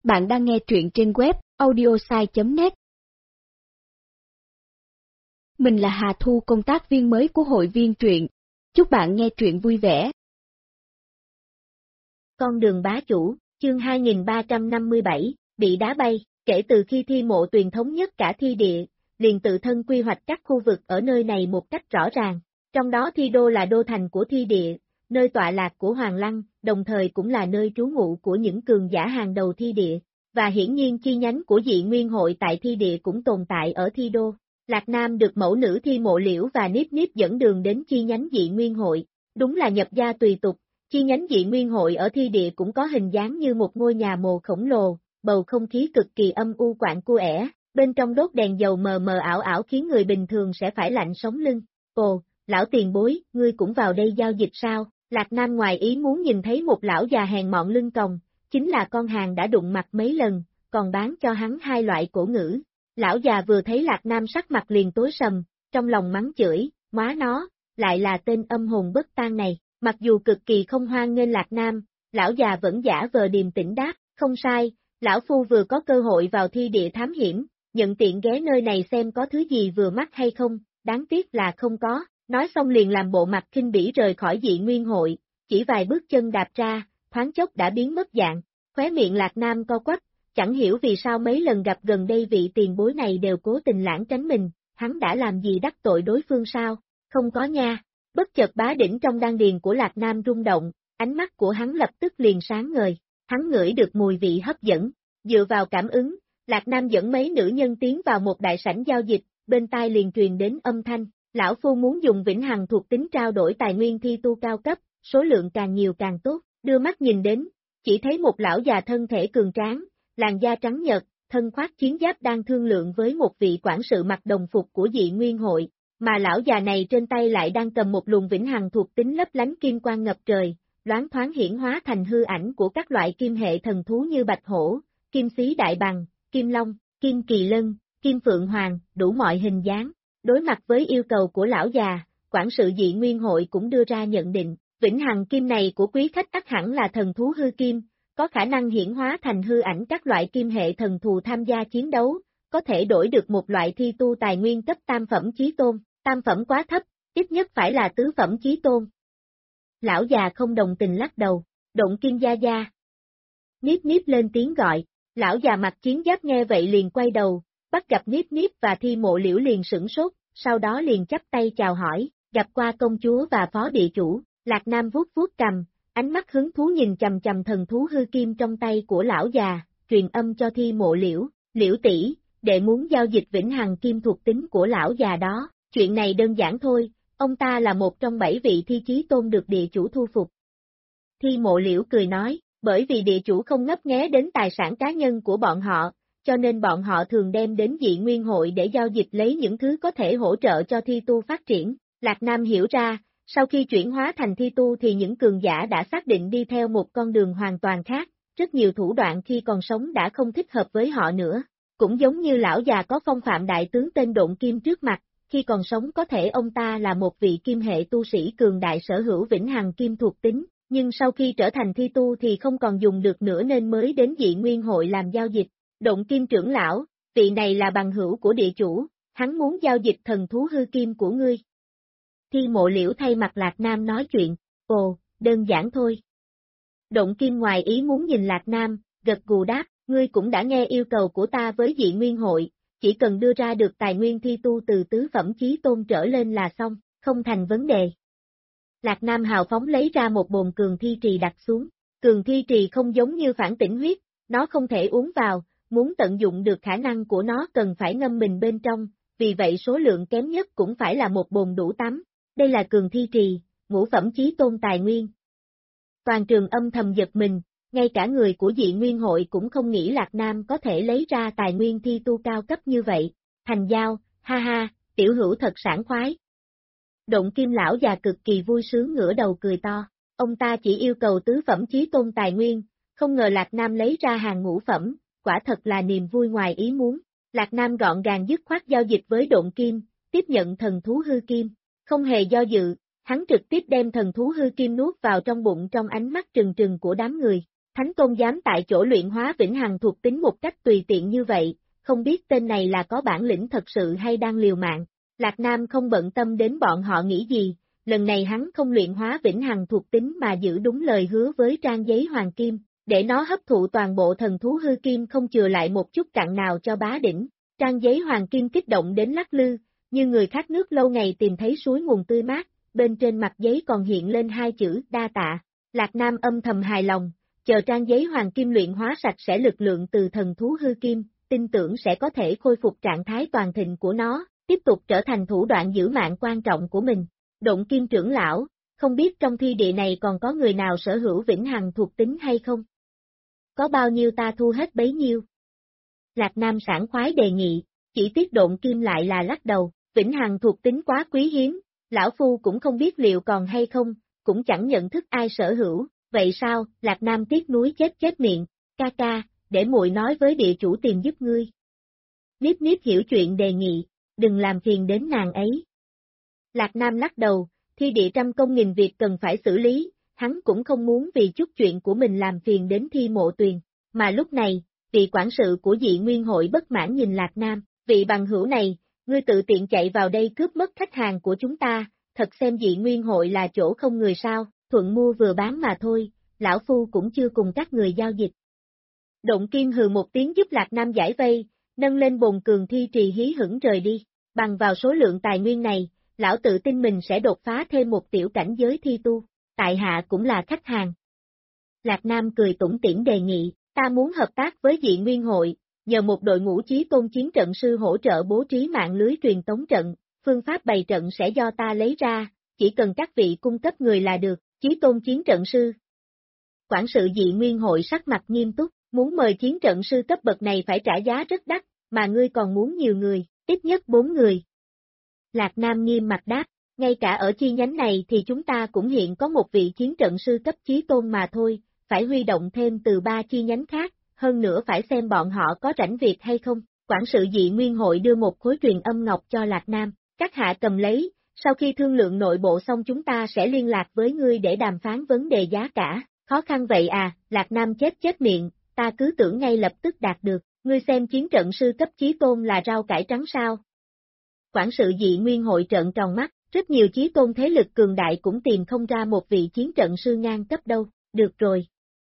Bạn đang nghe truyện trên web audiosai.net. Mình là Hà Thu, công tác viên mới của hội viên truyện. Chúc bạn nghe truyện vui vẻ. Con đường bá chủ, chương 2357, bị đá bay. Kể từ khi Thi Mộ Tuyền thống nhất cả Thi Địa, liền tự thân quy hoạch các khu vực ở nơi này một cách rõ ràng. Trong đó Thi Đô là đô thành của Thi Địa, nơi tọa lạc của Hoàng Lăng, đồng thời cũng là nơi trú ngụ của những cường giả hàng đầu Thi Địa. Và hiển nhiên chi nhánh của Dị Nguyên Hội tại Thi Địa cũng tồn tại ở Thi Đô. Lạc Nam được mẫu nữ Thi Mộ Liễu và Niếp Niếp dẫn đường đến chi nhánh Dị Nguyên Hội. Đúng là nhập gia tùy tục, chi nhánh Dị Nguyên Hội ở Thi Địa cũng có hình dáng như một ngôi nhà mồ khổng lồ, bầu không khí cực kỳ âm u quạnh quẽ, bên trong đốt đèn dầu mờ mờ ảo ảo khiến người bình thường sẽ phải lạnh sống lưng. Ồ, lão tiền bối, ngươi cũng vào đây giao dịch sao? Lạc Nam ngoài ý muốn nhìn thấy một lão già hèn mọn lưng còng, chính là con hàng đã đụng mặt mấy lần, còn bán cho hắn hai loại cổ ngữ. Lão già vừa thấy Lạc Nam sắc mặt liền tối sầm, trong lòng mắng chửi, móa nó, lại là tên âm hồn bất tan này. Mặc dù cực kỳ không hoan nghênh Lạc Nam, lão già vẫn giả vờ điềm tĩnh đáp, không sai, lão phu vừa có cơ hội vào Thi Địa thám hiểm, nhận tiện ghé nơi này xem có thứ gì vừa mắt hay không, đáng tiếc là không có, nói xong liền làm bộ mặt khinh bỉ rời khỏi Dị Nguyên Hội, chỉ vài bước chân đạp ra, thoáng chốc đã biến mất dạng, khóe miệng Lạc Nam co quắp, chẳng hiểu vì sao mấy lần gặp gần đây vị tiền bối này đều cố tình lãng tránh mình, hắn đã làm gì đắc tội đối phương sao, không có nha. Bất chợt bá đỉnh trong đan điền của Lạc Nam rung động, ánh mắt của hắn lập tức liền sáng ngời, hắn ngửi được mùi vị hấp dẫn, dựa vào cảm ứng, Lạc Nam dẫn mấy nữ nhân tiến vào một đại sảnh giao dịch, bên tai liền truyền đến âm thanh, lão phu muốn dùng vĩnh hằng thuộc tính trao đổi tài nguyên thi tu cao cấp, số lượng càng nhiều càng tốt, đưa mắt nhìn đến, chỉ thấy một lão già thân thể cường tráng, làn da trắng nhợt, thân khoác chiến giáp đang thương lượng với một vị quản sự mặc đồng phục của Dị Nguyên Hội. Mà lão già này trên tay lại đang cầm một luồng vĩnh hằng thuộc tính lấp lánh kim quang ngập trời, loáng thoáng hiển hóa thành hư ảnh của các loại kim hệ thần thú như bạch hổ, kim xí đại bàng, kim long, kim kỳ lân, kim phượng hoàng, đủ mọi hình dáng. Đối mặt với yêu cầu của lão già, quản sự Dị Nguyên Hội cũng đưa ra nhận định, vĩnh hằng kim này của quý khách ắt hẳn là thần thú hư kim, có khả năng hiển hóa thành hư ảnh các loại kim hệ thần thù tham gia chiến đấu, có thể đổi được một loại thi tu tài nguyên cấp tam phẩm chí tôn, tam phẩm quá thấp, ít nhất phải là tứ phẩm chí tôn. Lão già không đồng tình lắc đầu, Động Kim gia gia. Niếp Niếp lên tiếng gọi, lão già mặc chiến giáp nghe vậy liền quay đầu, bắt gặp Niếp Niếp và Thi Mộ Liễu liền sửng sốt, sau đó liền chắp tay chào hỏi, gặp qua công chúa và phó địa chủ, Lạc Nam vuốt vuốt cằm, ánh mắt hứng thú nhìn chầm chầm thần thú hư kim trong tay của lão già, truyền âm cho Thi Mộ Liễu, Liễu tỷ, đệ muốn giao dịch vĩnh hằng kim thuộc tính của lão già đó. Chuyện này đơn giản thôi, ông ta là một trong 7 vị thi chí tôn được địa chủ thu phục. Thi Mộ Liễu cười nói, bởi vì địa chủ không ngấp nghé đến tài sản cá nhân của bọn họ, cho nên bọn họ thường đem đến Dị Nguyên Hội để giao dịch lấy những thứ có thể hỗ trợ cho thi tu phát triển. Lạc Nam hiểu ra, sau khi chuyển hóa thành thi tu thì những cường giả đã xác định đi theo một con đường hoàn toàn khác, rất nhiều thủ đoạn khi còn sống đã không thích hợp với họ nữa. Cũng giống như lão già có phong phạm đại tướng tên Độn Kim trước mặt, khi còn sống có thể ông ta là một vị kim hệ tu sĩ cường đại sở hữu vĩnh hằng kim thuộc tính, nhưng sau khi trở thành thi tu thì không còn dùng được nữa nên mới đến Dị Nguyên Hội làm giao dịch. Độn Kim trưởng lão, vị này là bằng hữu của địa chủ, hắn muốn giao dịch thần thú hư kim của ngươi. Thi Mộ Liễu thay mặt Lạc Nam nói chuyện, ồ, đơn giản thôi. Độn Kim ngoài ý muốn nhìn Lạc Nam, gật gù đáp, ngươi cũng đã nghe yêu cầu của ta với Dị Nguyên Hội, chỉ cần đưa ra được tài nguyên thi tu từ tứ phẩm chí tôn trở lên là xong, không thành vấn đề. Lạc Nam hào phóng lấy ra một bồn cường thi trì đặt xuống, cường thi trì không giống như phản tỉnh huyết, nó không thể uống vào, muốn tận dụng được khả năng của nó cần phải ngâm mình bên trong, vì vậy số lượng kém nhất cũng phải là một bồn đủ tắm, đây là cường thi trì, ngũ phẩm chí tôn tài nguyên. Toàn trường âm thầm giật mình, ngay cả người của Dị Nguyên Hội cũng không nghĩ Lạc Nam có thể lấy ra tài nguyên thi tu cao cấp như vậy, thành giao, ha ha, tiểu hữu thật sảng khoái. Động Kim lão già cực kỳ vui sướng ngửa đầu cười to, ông ta chỉ yêu cầu tứ phẩm chí tôn tài nguyên, không ngờ Lạc Nam lấy ra hàng ngũ phẩm, quả thật là niềm vui ngoài ý muốn. Lạc Nam gọn gàng dứt khoát giao dịch với Độn Kim, tiếp nhận thần thú hư kim, không hề do dự, hắn trực tiếp đem thần thú hư kim nuốt vào trong bụng trong ánh mắt trừng trừng của đám người. Thánh Tôn dám tại chỗ luyện hóa vĩnh hằng thuộc tính một cách tùy tiện như vậy, không biết tên này là có bản lĩnh thật sự hay đang liều mạng. Lạc Nam không bận tâm đến bọn họ nghĩ gì, lần này hắn không luyện hóa vĩnh hằng thuộc tính mà giữ đúng lời hứa với trang giấy hoàng kim, để nó hấp thụ toàn bộ thần thú hư kim không chừa lại một chút cặn nào cho bá đỉnh. Trang giấy hoàng kim kích động đến lắc lư, như người khát nước lâu ngày tìm thấy suối nguồn tươi mát, bên trên mặt giấy còn hiện lên hai chữ đa tạ. Lạc Nam âm thầm hài lòng, chờ trang giấy hoàng kim luyện hóa sạch sẽ lực lượng từ thần thú hư kim, tin tưởng sẽ có thể khôi phục trạng thái toàn thịnh của nó, tiếp tục trở thành thủ đoạn giữ mạng quan trọng của mình. Động Kim trưởng lão, không biết trong thi địa này còn có người nào sở hữu vĩnh hằng thuộc tính hay không? Có bao nhiêu ta thu hết bấy nhiêu? Lạc Nam sảng khoái đề nghị, chỉ tiếc Động Kim lại là lắc đầu, vĩnh hằng thuộc tính quá quý hiếm, lão phu cũng không biết liệu còn hay không, cũng chẳng nhận thức ai sở hữu, vậy sao? Lạc Nam tiếc nuối chết miệng, ca ca, để muội nói với địa chủ tìm giúp ngươi. Niếp Niếp hiểu chuyện đề nghị, đừng làm phiền đến nàng ấy. Lạc Nam lắc đầu, thi địa trăm công nghìn việc cần phải xử lý, hắn cũng không muốn vì chút chuyện của mình làm phiền đến Thi Mộ Tuyền, mà lúc này, vị quản sự của Dị Nguyên hội bất mãn nhìn Lạc Nam, vị bằng hữu này, ngươi tự tiện chạy vào đây cướp mất khách hàng của chúng ta, thật xem Dị Nguyên hội là chỗ không người sao, thuận mua vừa bán mà thôi, lão phu cũng chưa cùng các người giao dịch. Động Kim hừ một tiếng giúp Lạc Nam giải vây, nâng lên bồn cường thi trì hí hửng rời đi, bằng vào số lượng tài nguyên này, lão tự tin mình sẽ đột phá thêm một tiểu cảnh giới thi tu, tại hạ cũng là khách hàng. Lạc Nam cười tủm tỉm đề nghị, ta muốn hợp tác với Dị Nguyên hội, nhờ một đội ngũ chí tôn chiến trận sư hỗ trợ bố trí mạng lưới truyền tống trận, phương pháp bày trận sẽ do ta lấy ra, chỉ cần các vị cung cấp người là được, chí tôn chiến trận sư. Quản sự Dị Nguyên hội sắc mặt nghiêm túc, muốn mời chiến trận sư cấp bậc này phải trả giá rất đắt, mà ngươi còn muốn nhiều người, ít nhất 4 người. Lạc Nam nghiêm mặt đáp, ngay cả ở chi nhánh này thì chúng ta cũng hiện có một vị chiến trận sư cấp chí tôn mà thôi, phải huy động thêm từ 3 chi nhánh khác, hơn nữa phải xem bọn họ có rảnh việc hay không. Quản sự Dị Nguyên hội đưa một khối truyền âm ngọc cho Lạc Nam, các hạ cầm lấy, sau khi thương lượng nội bộ xong chúng ta sẽ liên lạc với ngươi để đàm phán vấn đề giá cả, khó khăn vậy à, Lạc Nam chết miệng, ta cứ tưởng ngay lập tức đạt được, ngươi xem chiến trận sư cấp chí tôn là rau cải trắng sao. Quản sự Dị Nguyên hội trợn tròn mắt, rất nhiều chí tôn thế lực cường đại cũng tìm không ra một vị chiến trận sư ngang cấp đâu, được rồi.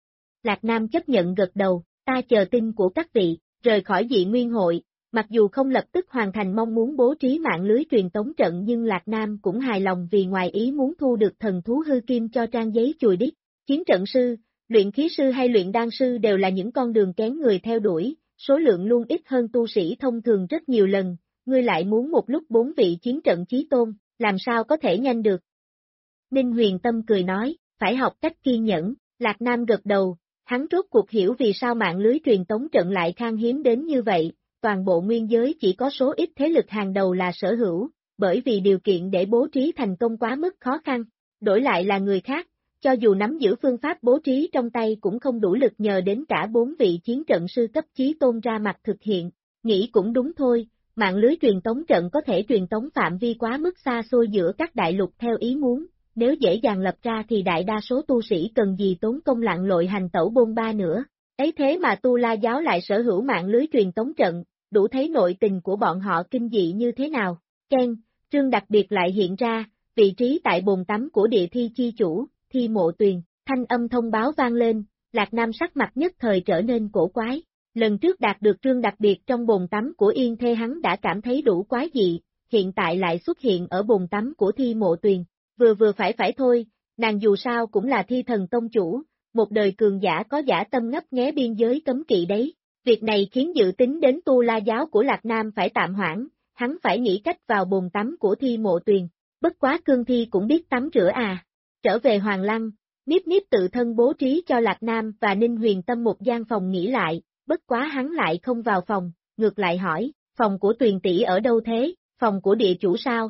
Lạc Nam chấp nhận gật đầu, ta chờ tin của các vị, rời khỏi Dị Nguyên hội, mặc dù không lập tức hoàn thành mong muốn bố trí mạng lưới truyền tống trận nhưng Lạc Nam cũng hài lòng vì ngoài ý muốn thu được thần thú hư kim cho trang giấy chùi đít. Chiến trận sư, luyện khí sư hay luyện đan sư đều là những con đường kén người theo đuổi, số lượng luôn ít hơn tu sĩ thông thường rất nhiều lần, ngươi lại muốn một lúc 4 vị chiến trận chí tôn, làm sao có thể nhanh được. Ninh Huyền Tâm cười nói, phải học cách kiên nhẫn, Lạc Nam gật đầu, hắn rốt cuộc hiểu vì sao mạng lưới truyền tống trận lại khan hiếm đến như vậy, toàn bộ nguyên giới chỉ có số ít thế lực hàng đầu là sở hữu, bởi vì điều kiện để bố trí thành công quá mức khó khăn, đổi lại là người khác, cho dù nắm giữ phương pháp bố trí trong tay cũng không đủ lực nhờ đến cả 4 vị chiến trận sư cấp chí tôn ra mặt thực hiện, nghĩ cũng đúng thôi. Mạng lưới truyền tống trận có thể truyền tống phạm vi quá mức xa xôi giữa các đại lục theo ý muốn, nếu dễ dàng lập ra thì đại đa số tu sĩ cần gì tốn công lặn lội hành tẩu bôn ba nữa. Ấy thế mà Tu La giáo lại sở hữu mạng lưới truyền tống trận, đủ thấy nội tình của bọn họ kinh dị như thế nào. Ken, trương đặc biệt lại hiện ra, vị trí tại bồn tắm của địa thi chi chủ, Thi Mộ Tuyền, thanh âm thông báo vang lên, Lạc Nam sắc mặt nhất thời trở nên cổ quái. Lần trước đạt được trương đặc biệt trong bồn tắm của Yên Thê hắn đã cảm thấy đủ quái dị, hiện tại lại xuất hiện ở bồn tắm của Thi Mộ Tuyền, vừa phải thôi, nàng dù sao cũng là Thi Thần Tông chủ, một đời cường giả có dã tâm ngấp nghé biên giới cấm kỵ đấy, việc này khiến dự tính đến Tu La giáo của Lạc Nam phải tạm hoãn, hắn phải nghĩ cách vào bồn tắm của Thi Mộ Tuyền, bất quá cương thi cũng biết tắm rửa à, trở về Hoàng Lăng, Niếp Niếp tự thân bố trí cho Lạc Nam và Ninh Huyền Tâm một gian phòng nghỉ lại. Bất quá hắn lại không vào phòng, ngược lại hỏi, phòng của Tuyền tỷ ở đâu thế, phòng của địa chủ sao?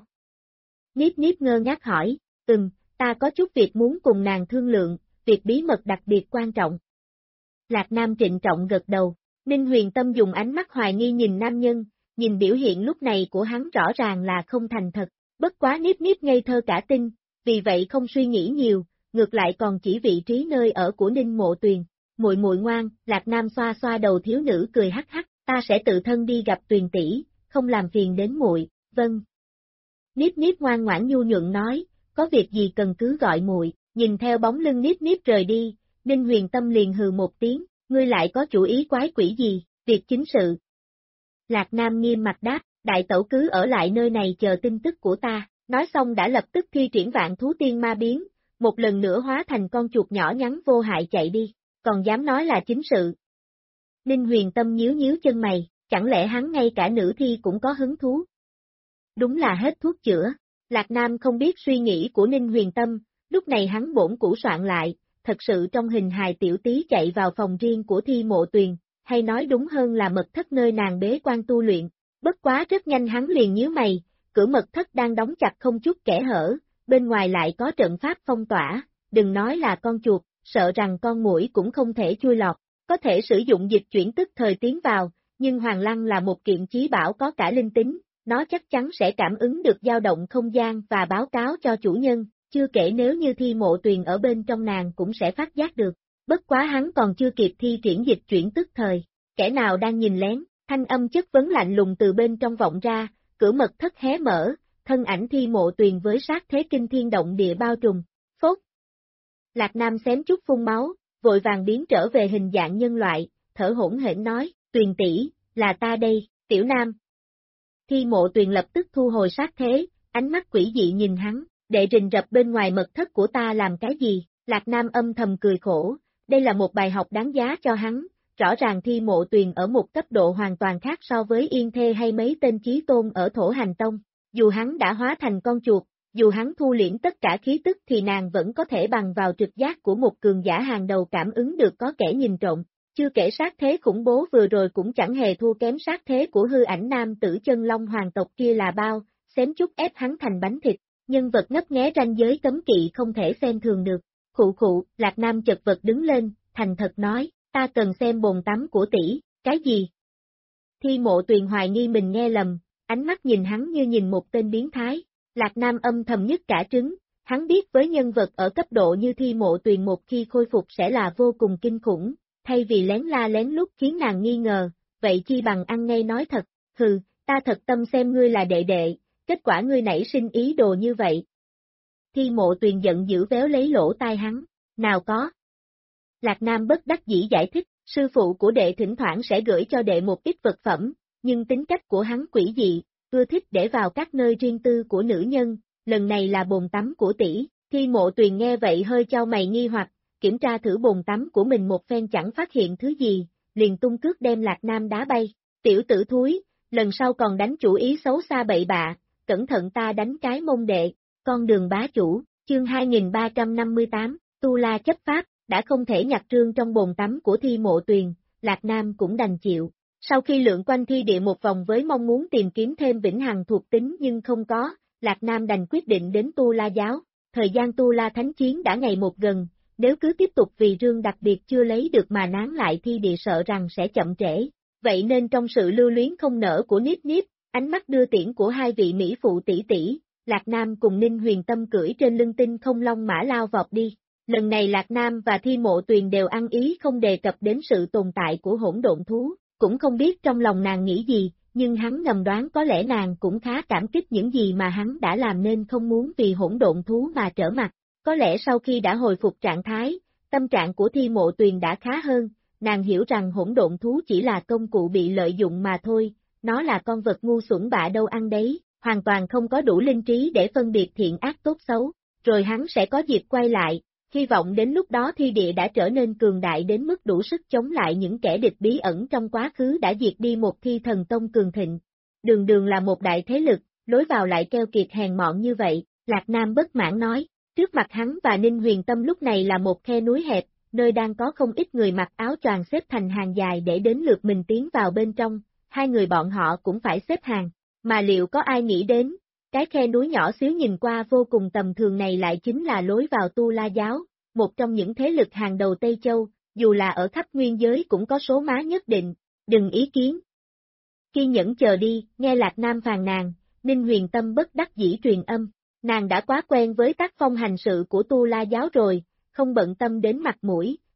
Niếp Niếp ngơ ngác hỏi, ta có chút việc muốn cùng nàng thương lượng, việc bí mật đặc biệt quan trọng. Lạc Nam trịnh trọng gật đầu, Ninh Huyền Tâm dùng ánh mắt hoài nghi nhìn nam nhân, nhìn biểu hiện lúc này của hắn rõ ràng là không thành thật, bất quá Niếp Niếp ngây thơ cả tin, vì vậy không suy nghĩ nhiều, ngược lại còn chỉ vị trí nơi ở của Ninh Mộ Tuyền. muội muội ngoan, Lạc Nam xoa xoa đầu thiếu nữ cười hắc hắc, ta sẽ tự thân đi gặp Tuyền tỷ, không làm phiền đến muội. Vâng. Niếp Niếp ngoan ngoãn nhu nhuận nói, có việc gì cần cứ gọi muội. Nhìn theo bóng lưng Niếp Niếp rời đi, Ninh Huyền Tâm liền hừ một tiếng, ngươi lại có chủ ý quái quỷ gì, việc chính sự. Lạc Nam nghiêm mặt đáp, đại tẩu cứ ở lại nơi này chờ tin tức của ta, nói xong đã lập tức thi triển vạn thú tiên ma biến, một lần nữa hóa thành con chuột nhỏ nhắn vô hại chạy đi, còn dám nói là chính sự. Ninh Huyền Tâm nhíu nhíu chân mày, chẳng lẽ hắn ngay cả nữ thi cũng có hứng thú? Đúng là hết thuốc chữa, Lạc Nam không biết suy nghĩ của Ninh Huyền Tâm, lúc này hắn bổn củ soạn lại, thật sự trong hình hài tiểu tí chạy vào phòng riêng của Thi Mộ Tuyền, hay nói đúng hơn là mật thất nơi nàng bế quan tu luyện, bất quá rất nhanh hắn liền nhíu mày, cửa mật thất đang đóng chặt không chút kẽ hở, bên ngoài lại có trận pháp phong tỏa, đừng nói là con chuột, sợ rằng con muỗi cũng không thể chui lọt, có thể sử dụng dịch chuyển tức thời tiến vào, nhưng Hoàng Lăng là một kiện chí bảo có cả linh tính, nó chắc chắn sẽ cảm ứng được dao động không gian và báo cáo cho chủ nhân, chưa kể nếu như Thi Mộ Tuyền ở bên trong nàng cũng sẽ phát giác được, bất quá hắn còn chưa kịp thi triển dịch chuyển tức thời, kẻ nào đang nhìn lén, thanh âm chất vấn lạnh lùng từ bên trong vọng ra, cửa mật thất hé mở, thân ảnh Thi Mộ Tuyền với sát thế kinh thiên động địa bao trùm, phốt. Lạc Nam xém chút phun máu, vội vàng biến trở về hình dạng nhân loại, thở hổn hển nói, Tuyền tỷ, là ta đây, tiểu nam. Thi Mộ Tuyền lập tức thu hồi sát thế, ánh mắt quỷ dị nhìn hắn, đệ rình rập bên ngoài mật thất của ta làm cái gì, Lạc Nam âm thầm cười khổ, đây là một bài học đáng giá cho hắn, rõ ràng Thi Mộ Tuyền ở một cấp độ hoàn toàn khác so với Yên Thê hay mấy tên chí tôn ở Thổ Hành Tông, dù hắn đã hóa thành con chuột, dù hắn thu liễm tất cả khí tức thì nàng vẫn có thể bằng vào trực giác của một cường giả hàng đầu cảm ứng được có kẻ nhìn trộm, chưa kể sát thế khủng bố vừa rồi cũng chẳng hề thua kém sát thế của hư ảnh nam tử chân long hoàng tộc kia là bao, xém chút ép hắn thành bánh thịt, nhân vật ngấp nghé ranh giới cấm kỵ không thể xem thường được. Khụ khụ, Lạc Nam chật vật đứng lên, thành thật nói, ta cần xem bồn tắm của tỷ, cái gì? Thi Mộ Tuyền hoài nghi mình nghe lầm, ánh mắt nhìn hắn như nhìn một tên biến thái, Lạc Nam âm thầm nhất cả trứng, hắn biết với nhân vật ở cấp độ như Thi Mộ Tuyền một khi khôi phục sẽ là vô cùng kinh khủng, thay vì lén la lén lút khiến nàng nghi ngờ, vậy chi bằng ăn ngay nói thật, hừ, ta thật tâm xem ngươi là đệ đệ, kết quả ngươi nảy sinh ý đồ như vậy. Thi Mộ Tuyền giận dữ véo lấy lỗ tai hắn, nào có. Lạc Nam bất đắc dĩ giải thích, sư phụ của đệ thỉnh thoảng sẽ gửi cho đệ một ít vật phẩm, nhưng tính cách của hắn quỷ dị, ưa thích để vào các nơi riêng tư của nữ nhân, lần này là bồn tắm của tỷ. Thi Mộ Tuyền nghe vậy hơi chau mày nghi hoặc, kiểm tra thử bồn tắm của mình một phen chẳng phát hiện thứ gì, liền tung cước đem Lạc Nam đá bay, tiểu tử thúi, lần sau còn đánh chủ ý xấu xa bậy bạ, cẩn thận ta đánh cái mông đệ, con đường bá chủ, chương 2358, Tu La chấp pháp, đã không thể nhặt trương trong bồn tắm của Thi Mộ Tuyền, Lạc Nam cũng đành chịu. Sau khi lượn quanh thi địa một vòng với mong muốn tìm kiếm thêm vĩnh hằng thuộc tính nhưng không có, Lạc Nam đành quyết định đến Tu La giáo, thời gian Tu La thánh chiến đã ngày một gần, nếu cứ tiếp tục vì rương đặc biệt chưa lấy được mà nán lại thi địa sợ rằng sẽ chậm trễ, vậy nên trong sự lưu luyến không nở của Niếp Niếp, ánh mắt đưa tiễn của hai vị mỹ phụ tỷ tỷ, Lạc Nam cùng Ninh Huyền Tâm cưỡi trên lưng tinh không long mã lao vọt đi. Lần này Lạc Nam và Thi Mộ Tuyền đều ăn ý không đề cập đến sự tồn tại của hỗn độn thú, cũng không biết trong lòng nàng nghĩ gì, nhưng hắn ngầm đoán có lẽ nàng cũng khá cảm kích những gì mà hắn đã làm nên không muốn vì hỗn độn thú mà trở mặt. Có lẽ sau khi đã hồi phục trạng thái, tâm trạng của Thi Mộ Tuyền đã khá hơn, nàng hiểu rằng hỗn độn thú chỉ là công cụ bị lợi dụng mà thôi, nó là con vật ngu xuẩn bạ đâu ăn đấy, hoàn toàn không có đủ linh trí để phân biệt thiện ác tốt xấu, rồi hắn sẽ có dịp quay lại. Hy vọng đến lúc đó thi địa đã trở nên cường đại đến mức đủ sức chống lại những kẻ địch bí ẩn trong quá khứ đã diệt đi một thi thần tông cường thịnh. Đường đường là một đại thế lực, lối vào lại keo kiệt hèn mọn như vậy, Lạc Nam bất mãn nói, trước mặt hắn và Ninh Huyền Tâm lúc này là một khe núi hẹp, nơi đang có không ít người mặc áo choàng xếp thành hàng dài để đến lượt mình tiến vào bên trong, hai người bọn họ cũng phải xếp hàng, mà liệu có ai nghĩ đến? Cái khe núi nhỏ xíu nhìn qua vô cùng tầm thường này lại chính là lối vào Tu La giáo, một trong những thế lực hàng đầu Tây Châu, dù là ở khắp nguyên giới cũng có số má nhất định, đừng ý kiến. Kiên nhẫn chờ đi, nghe Lạc Nam phàn nàn, Ninh Huyền Tâm bất đắc dĩ truyền âm, nàng đã quá quen với tác phong hành sự của Tu La giáo rồi, không bận tâm đến mặt mũi,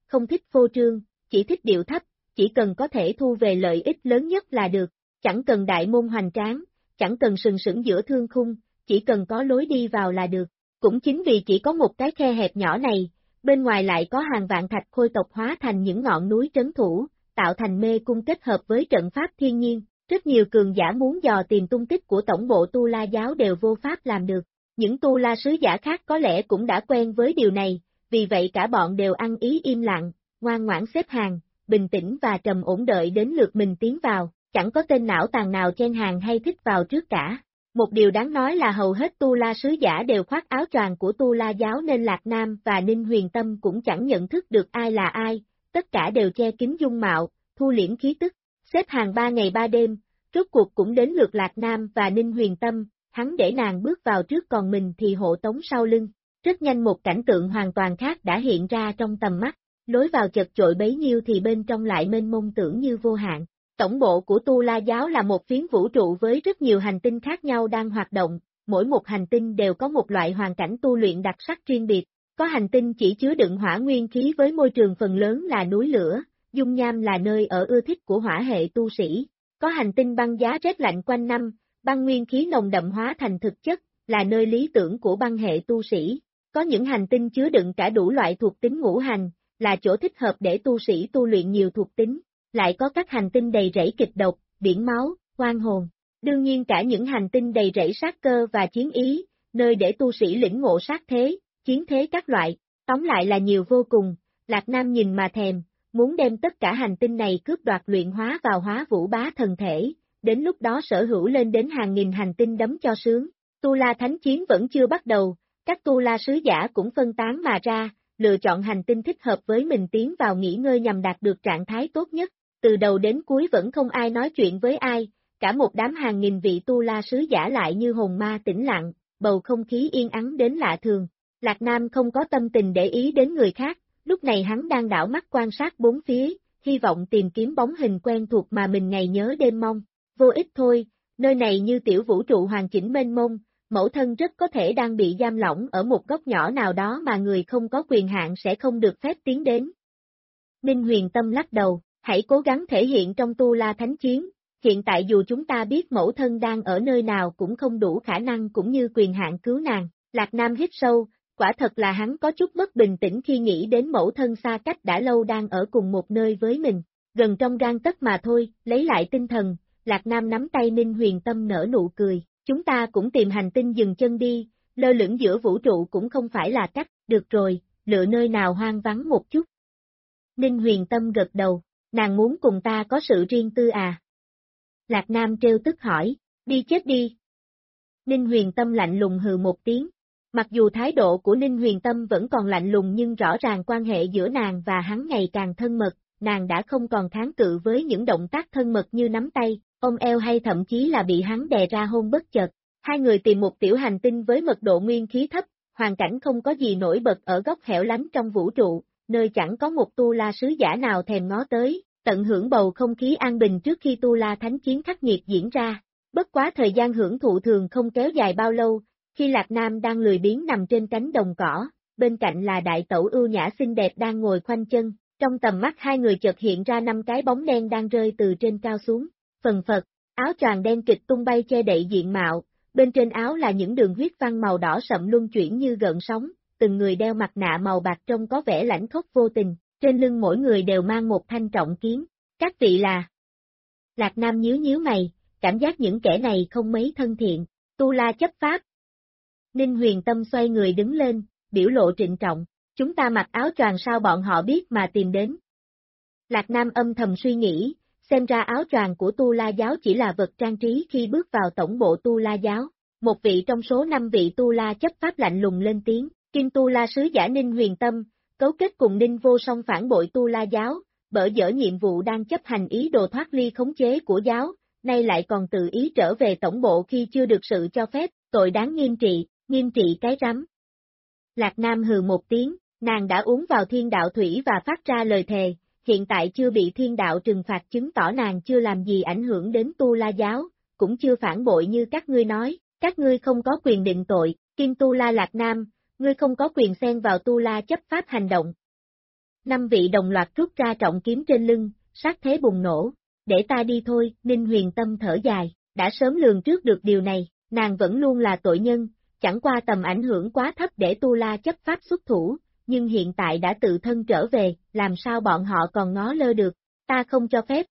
không thích phô trương, chỉ thích điệu thấp, chỉ cần có thể thu về lợi ích lớn nhất là được, chẳng cần đại môn hoành tráng, chẳng cần sừng sững giữa thương khung, chỉ cần có lối đi vào là được. Cũng chính vì chỉ có một cái khe hẹp nhỏ này, bên ngoài lại có hàng vạn thạch khôi tộc hóa thành những ngọn núi trấn thủ, tạo thành mê cung kết hợp với trận pháp thiên nhiên, rất nhiều cường giả muốn dò tìm tung tích của tổng bộ Tu La giáo đều vô pháp làm được. Những Tu La sứ giả khác có lẽ cũng đã quen với điều này, vì vậy cả bọn đều ăn ý im lặng, ngoan ngoãn xếp hàng, bình tĩnh và trầm ổn đợi đến lượt mình tiến vào, chẳng có tên não tàn nào chen hàng hay thích vào trước cả. Một điều đáng nói là hầu hết Tu La sứ giả đều khoác áo choàng của Tu La giáo nên Lạc Nam và Ninh Huyền Tâm cũng chẳng nhận thức được ai là ai, tất cả đều che kín dung mạo, thu liễm khí tức, xếp hàng 3 ngày 3 đêm, rốt cuộc cũng đến lượt Lạc Nam và Ninh Huyền Tâm, hắn để nàng bước vào trước còn mình thì hộ tống sau lưng. Rất nhanh một cảnh tượng hoàn toàn khác đã hiện ra trong tầm mắt, lối vào chật chội bấy nhiêu thì bên trong lại mênh mông tưởng như vô hạn. Tổng bộ của Tu La giáo là một phiến vũ trụ với rất nhiều hành tinh khác nhau đang hoạt động, mỗi một hành tinh đều có một loại hoàn cảnh tu luyện đặc sắc riêng biệt, có hành tinh chỉ chứa đựng hỏa nguyên khí với môi trường phần lớn là núi lửa, dung nham là nơi ở ưa thích của hỏa hệ tu sĩ, có hành tinh băng giá rét lạnh quanh năm, băng nguyên khí nồng đậm hóa thành thực chất, là nơi lý tưởng của băng hệ tu sĩ, có những hành tinh chứa đựng cả đủ loại thuộc tính ngũ hành, là chỗ thích hợp để tu sĩ tu luyện nhiều thuộc tính. Lại có các hành tinh đầy rẫy kịch độc, biển máu, oan hồn. Đương nhiên cả những hành tinh đầy rẫy sát cơ và chiến ý, nơi để tu sĩ lĩnh ngộ sát thế, chiến thế các loại, tóm lại là nhiều vô cùng. Lạc Nam nhìn mà thèm, muốn đem tất cả hành tinh này cướp đoạt luyện hóa vào Hóa Vũ Bá thần thể, đến lúc đó sở hữu lên đến hàng nghìn hành tinh đấm cho sướng. Tu La Thánh Chiến vẫn chưa bắt đầu, các Tu La sứ giả cũng phân tán mà ra, lựa chọn hành tinh thích hợp với mình tiến vào nghỉ ngơi nhằm đạt được trạng thái tốt nhất. Từ đầu đến cuối vẫn không ai nói chuyện với ai, cả một đám hàng nghìn vị Tu La sứ giả lại như hồn ma tĩnh lặng, bầu không khí yên ắng đến lạ thường. Lạc Nam không có tâm tình để ý đến người khác, lúc này hắn đang đảo mắt quan sát bốn phía, hy vọng tìm kiếm bóng hình quen thuộc mà mình ngày nhớ đêm mong. Vô ích thôi, nơi này như tiểu vũ trụ hoàn chỉnh mênh mông, mẫu thân rất có thể đang bị giam lỏng ở một góc nhỏ nào đó mà người không có quyền hạn sẽ không được phép tiến đến. Ninh Huyền Tâm lắc đầu. Hãy cố gắng thể hiện trong Tu La Thánh Chiến, hiện tại dù chúng ta biết mẫu thân đang ở nơi nào cũng không đủ khả năng cũng như quyền hạn cứu nàng. Lạc Nam hít sâu, quả thật là hắn có chút bất bình tĩnh khi nghĩ đến mẫu thân xa cách đã lâu đang ở cùng một nơi với mình, gần trong gang tấc mà thôi, lấy lại tinh thần, Lạc Nam nắm tay Ninh Huyền Tâm nở nụ cười, chúng ta cũng tìm hành tinh dừng chân đi, lơ lửng giữa vũ trụ cũng không phải là cách, được rồi, lựa nơi nào hoang vắng một chút. Ninh Huyền Tâm gật đầu. Nàng muốn cùng ta có sự riêng tư à? Lạc Nam trêu tức hỏi, đi chết đi. Ninh Huyền Tâm lạnh lùng hừ một tiếng. Mặc dù thái độ của Ninh Huyền Tâm vẫn còn lạnh lùng nhưng rõ ràng quan hệ giữa nàng và hắn ngày càng thân mật, nàng đã không còn kháng cự với những động tác thân mật như nắm tay, ôm eo hay thậm chí là bị hắn đè ra hôn bất chợt. Hai người tìm một tiểu hành tinh với mật độ nguyên khí thấp, hoàn cảnh không có gì nổi bật ở góc hẻo lánh trong vũ trụ, nơi chẳng có một Tu La sứ giả nào thèm ngó tới, tận hưởng bầu không khí an bình trước khi Tu La Thánh Chiến khắc nghiệt diễn ra. Bất quá thời gian hưởng thụ thường không kéo dài bao lâu, khi Lạc Nam đang lười biếng nằm trên cánh đồng cỏ, bên cạnh là đại tẩu ưu nhã xinh đẹp đang ngồi khoanh chân, trong tầm mắt hai người chợt hiện ra 5 cái bóng đen đang rơi từ trên cao xuống, phần phật, áo choàng đen kịch tung bay che đậy diện mạo, bên trên áo là những đường huyết văn màu đỏ sậm luân chuyển như gợn sóng, từng người đeo mặt nạ màu bạc trông có vẻ lãnh khốc vô tình, trên lưng mỗi người đều mang một thanh trọng kiếm, các vị là... Lạc Nam nhíu nhíu mày, cảm giác những kẻ này không mấy thân thiện, Tu La chấp pháp. Ninh Huyền Tâm xoay người đứng lên, biểu lộ trịnh trọng, chúng ta mặc áo choàng sao bọn họ biết mà tìm đến. Lạc Nam âm thầm suy nghĩ, xem ra áo choàng của Tu La giáo chỉ là vật trang trí khi bước vào tổng bộ Tu La giáo. Một vị trong số 5 vị Tu La chấp pháp lạnh lùng lên tiếng, Kim Tu La sứ giả Ninh Huyền Tâm, cấu kết cùng Ninh Vô Song phản bội Tu La giáo, bỡ dỡ nhiệm vụ đang chấp hành ý đồ thoát ly khống chế của giáo, nay lại còn tự ý trở về tổng bộ khi chưa được sự cho phép, tội đáng nghiêm trị cái rắm. Lạc Nam hừ một tiếng, nàng đã uống vào thiên đạo thủy và phát ra lời thề, hiện tại chưa bị thiên đạo trừng phạt chứng tỏ nàng chưa làm gì ảnh hưởng đến Tu La giáo, cũng chưa phản bội như các ngươi nói, các ngươi không có quyền định tội, Kim Tu La Lạc Nam, ngươi không có quyền xen vào Tu La chấp pháp hành động. năm vị đồng loạt rút ra trọng kiếm trên lưng, sát thế bùng nổ. Để ta đi thôi, Ninh Huyền Tâm thở dài, đã sớm lường trước được điều này, nàng vẫn luôn là tội nhân, chẳng qua tầm ảnh hưởng quá thấp để Tu La chấp pháp xuất thủ, nhưng hiện tại đã tự thân trở về, làm sao bọn họ còn ngó lơ được, ta không cho phép.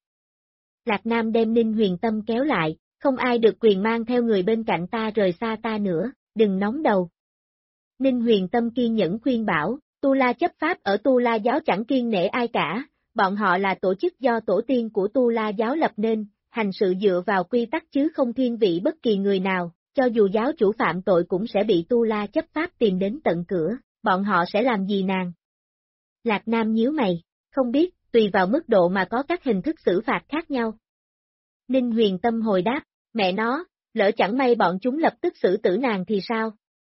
Lạc Nam đem Ninh Huyền Tâm kéo lại, không ai được quyền mang theo người bên cạnh ta rời xa ta nữa, đừng nóng đầu. Ninh Huyền Tâm kiên nhẫn khuyên bảo, Tu La chấp pháp ở Tu La giáo chẳng kiêng nể ai cả, bọn họ là tổ chức do tổ tiên của Tu La giáo lập nên, hành sự dựa vào quy tắc chứ không thiên vị bất kỳ người nào, cho dù giáo chủ phạm tội cũng sẽ bị Tu La chấp pháp tìm đến tận cửa, bọn họ sẽ làm gì nàng? Lạc Nam nhíu mày, không biết, tùy vào mức độ mà có các hình thức xử phạt khác nhau. Ninh Huyền Tâm hồi đáp, mẹ nó, lỡ chẳng may bọn chúng lập tức xử tử nàng thì sao?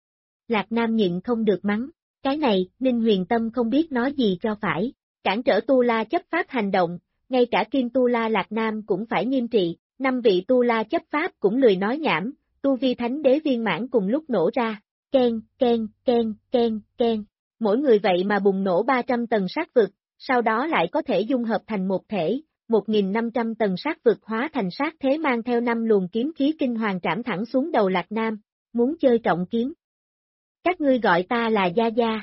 Lạc Nam nhịn không được mắng, cái này, Ninh Huyền Tâm không biết nói gì cho phải, cản trở Tu La chấp pháp hành động, ngay cả Kim Tu La Lạc Nam cũng phải nghiêm trị, 5 vị Tu La chấp pháp cũng lười nói nhảm, tu vi thánh đế viên mãn cùng lúc nổ ra, ken, ken, ken, ken, ken, mỗi người vậy mà bùng nổ 300 tầng sát vực, sau đó lại có thể dung hợp thành một thể, 1.500 tầng sát vực hóa thành sát thế mang theo 5 luồng kiếm khí kinh hoàng trảm thẳng xuống đầu Lạc Nam, muốn chơi trọng kiếm. Các ngươi gọi ta là Gia Gia.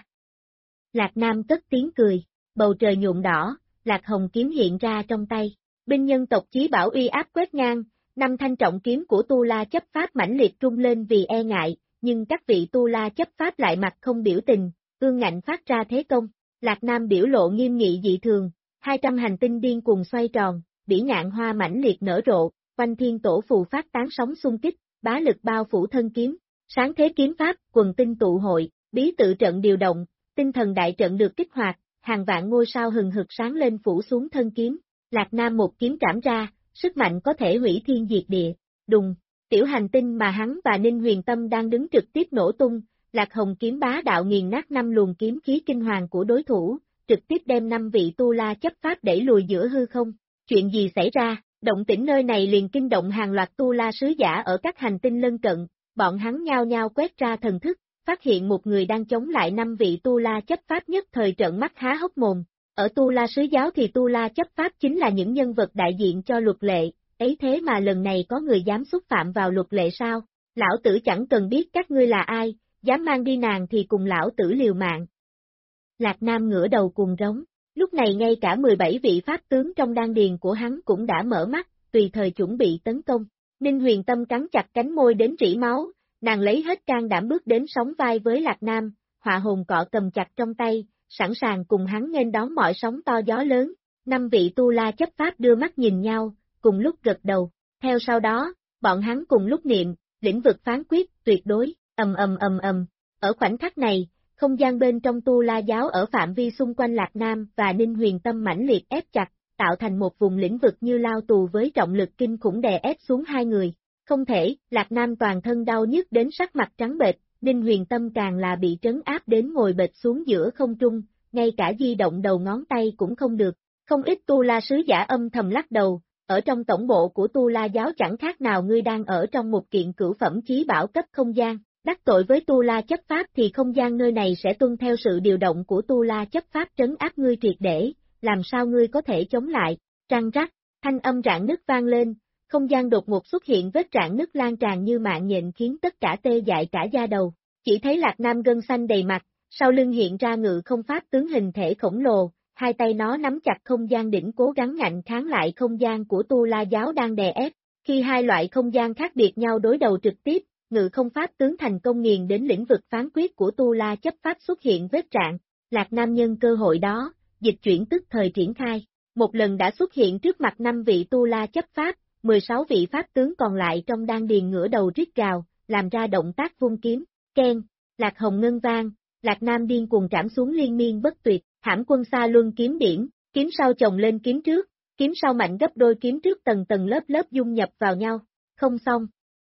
Lạc Nam cất tiếng cười, bầu trời nhuộm đỏ, Lạc Hồng kiếm hiện ra trong tay, binh nhân tộc Chí Bảo uy áp quét ngang, 5 thanh trọng kiếm của Tu La chấp pháp mãnh liệt trung lên vì e ngại, nhưng các vị Tu La chấp pháp lại mặt không biểu tình, ương ngạnh phát ra thế công, Lạc Nam biểu lộ nghiêm nghị dị thường, 200 hành tinh điên cuồng xoay tròn, bỉ ngạn hoa mãnh liệt nở rộ, quanh thiên tổ phù phát tán sóng xung kích, bá lực bao phủ thân kiếm, sáng thế kiếm pháp, quần tinh tụ hội, bí tự trận điều động, tinh thần đại trận được kích hoạt, hàng vạn ngôi sao hừng hực sáng lên phủ xuống thân kiếm, Lạc Nam một kiếm trảm ra, sức mạnh có thể hủy thiên diệt địa, đùng, tiểu hành tinh mà hắn và Ninh Huyền Tâm đang đứng trực tiếp nổ tung, Lạc Hồng kiếm bá đạo nghiền nát 5 luồng kiếm khí kinh hoàng của đối thủ, trực tiếp đem 5 vị Tu La chấp pháp đẩy lùi giữa hư không. Chuyện gì xảy ra? Động tĩnh nơi này liền kinh động hàng loạt Tu La sứ giả ở các hành tinh lân cận, bọn hắn nhao nhao quét ra thần thức, phát hiện một người đang chống lại 5 vị Tu La chấp pháp nhất thời trợn mắt há hốc mồm. Ở Tu La sứ giáo thì Tu La chấp pháp chính là những nhân vật đại diện cho luật lệ, ấy thế mà lần này có người dám xúc phạm vào luật lệ sao? Lão tử chẳng cần biết các ngươi là ai, dám mang đi nàng thì cùng lão tử liều mạng. Lạc Nam ngửa đầu cùng rống, lúc này ngay cả 17 vị pháp tướng trong đan điền của hắn cũng đã mở mắt, tùy thời chuẩn bị tấn công. Ninh Huyền Tâm cắn chặt cánh môi đến rỉ máu, nàng lấy hết can đảm bước đến sóng vai với Lạc Nam, họa hồn cọ cầm chặt trong tay, sẵn sàng cùng hắn nghênh đón mọi sóng to gió lớn. 5 vị Tu La chấp pháp đưa mắt nhìn nhau, cùng lúc gật đầu, theo sau đó, bọn hắn cùng lúc niệm, lĩnh vực phán quyết, tuyệt đối, ầm ầm ầm ầm. Ở khoảnh khắc này, không gian bên trong Tu La giáo ở phạm vi xung quanh Lạc Nam và Ninh Huyền Tâm mãnh liệt ép chặt, tạo thành một vùng lĩnh vực như lao tù với trọng lực kinh khủng đè ép xuống hai người. Không thể, Lạc Nam toàn thân đau nhức đến sắc mặt trắng bệch, Ninh Huyền Tâm càng là bị trấn áp đến ngồi bệt xuống giữa không trung, ngay cả di động đầu ngón tay cũng không được. Không ít Tu La sứ giả âm thầm lắc đầu, ở trong tổng bộ của Tu La giáo chẳng khác nào ngươi đang ở trong một kiện cửu phẩm chí bảo cấp không gian. Đắc tội với Tu La chấp pháp thì không gian nơi này sẽ tuân theo sự điều động của Tu La chấp pháp trấn áp ngươi triệt để, làm sao ngươi có thể chống lại? Răng rắc, thanh âm rạn nứt vang lên, không gian đột ngột xuất hiện vết rạn nứt lan tràn như mạng nhện khiến tất cả tê dại cả da đầu. Chỉ thấy Lạc Nam gân xanh đầy mặt, sau lưng hiện ra ngự không pháp tướng hình thể khổng lồ, hai tay nó nắm chặt không gian đỉnh cố gắng ngạnh kháng lại không gian của Tu La giáo đang đè ép. Khi hai loại không gian khác biệt nhau đối đầu trực tiếp, ngự không pháp tướng thành công nghiền đến lĩnh vực phán quyết của Tu La chấp pháp xuất hiện vết rạn. Lạc Nam nhân cơ hội đó, dịch chuyển tức thời triển khai, một lần đã xuất hiện trước mặt 5 vị Tu La chấp pháp, 16 vị pháp tướng còn lại trong đan điền ngửa đầu rít gào, làm ra động tác vung kiếm, keng, Lạc Hồng ngân vang, Lạc Nam điên cuồng trảm xuống liên miên bất tuyệt, Hãm Quân Sa Luân kiếm điển, kiếm sau chồng lên kiếm trước, kiếm sau mạnh gấp đôi kiếm trước tầng tầng lớp lớp dung nhập vào nhau, không xong.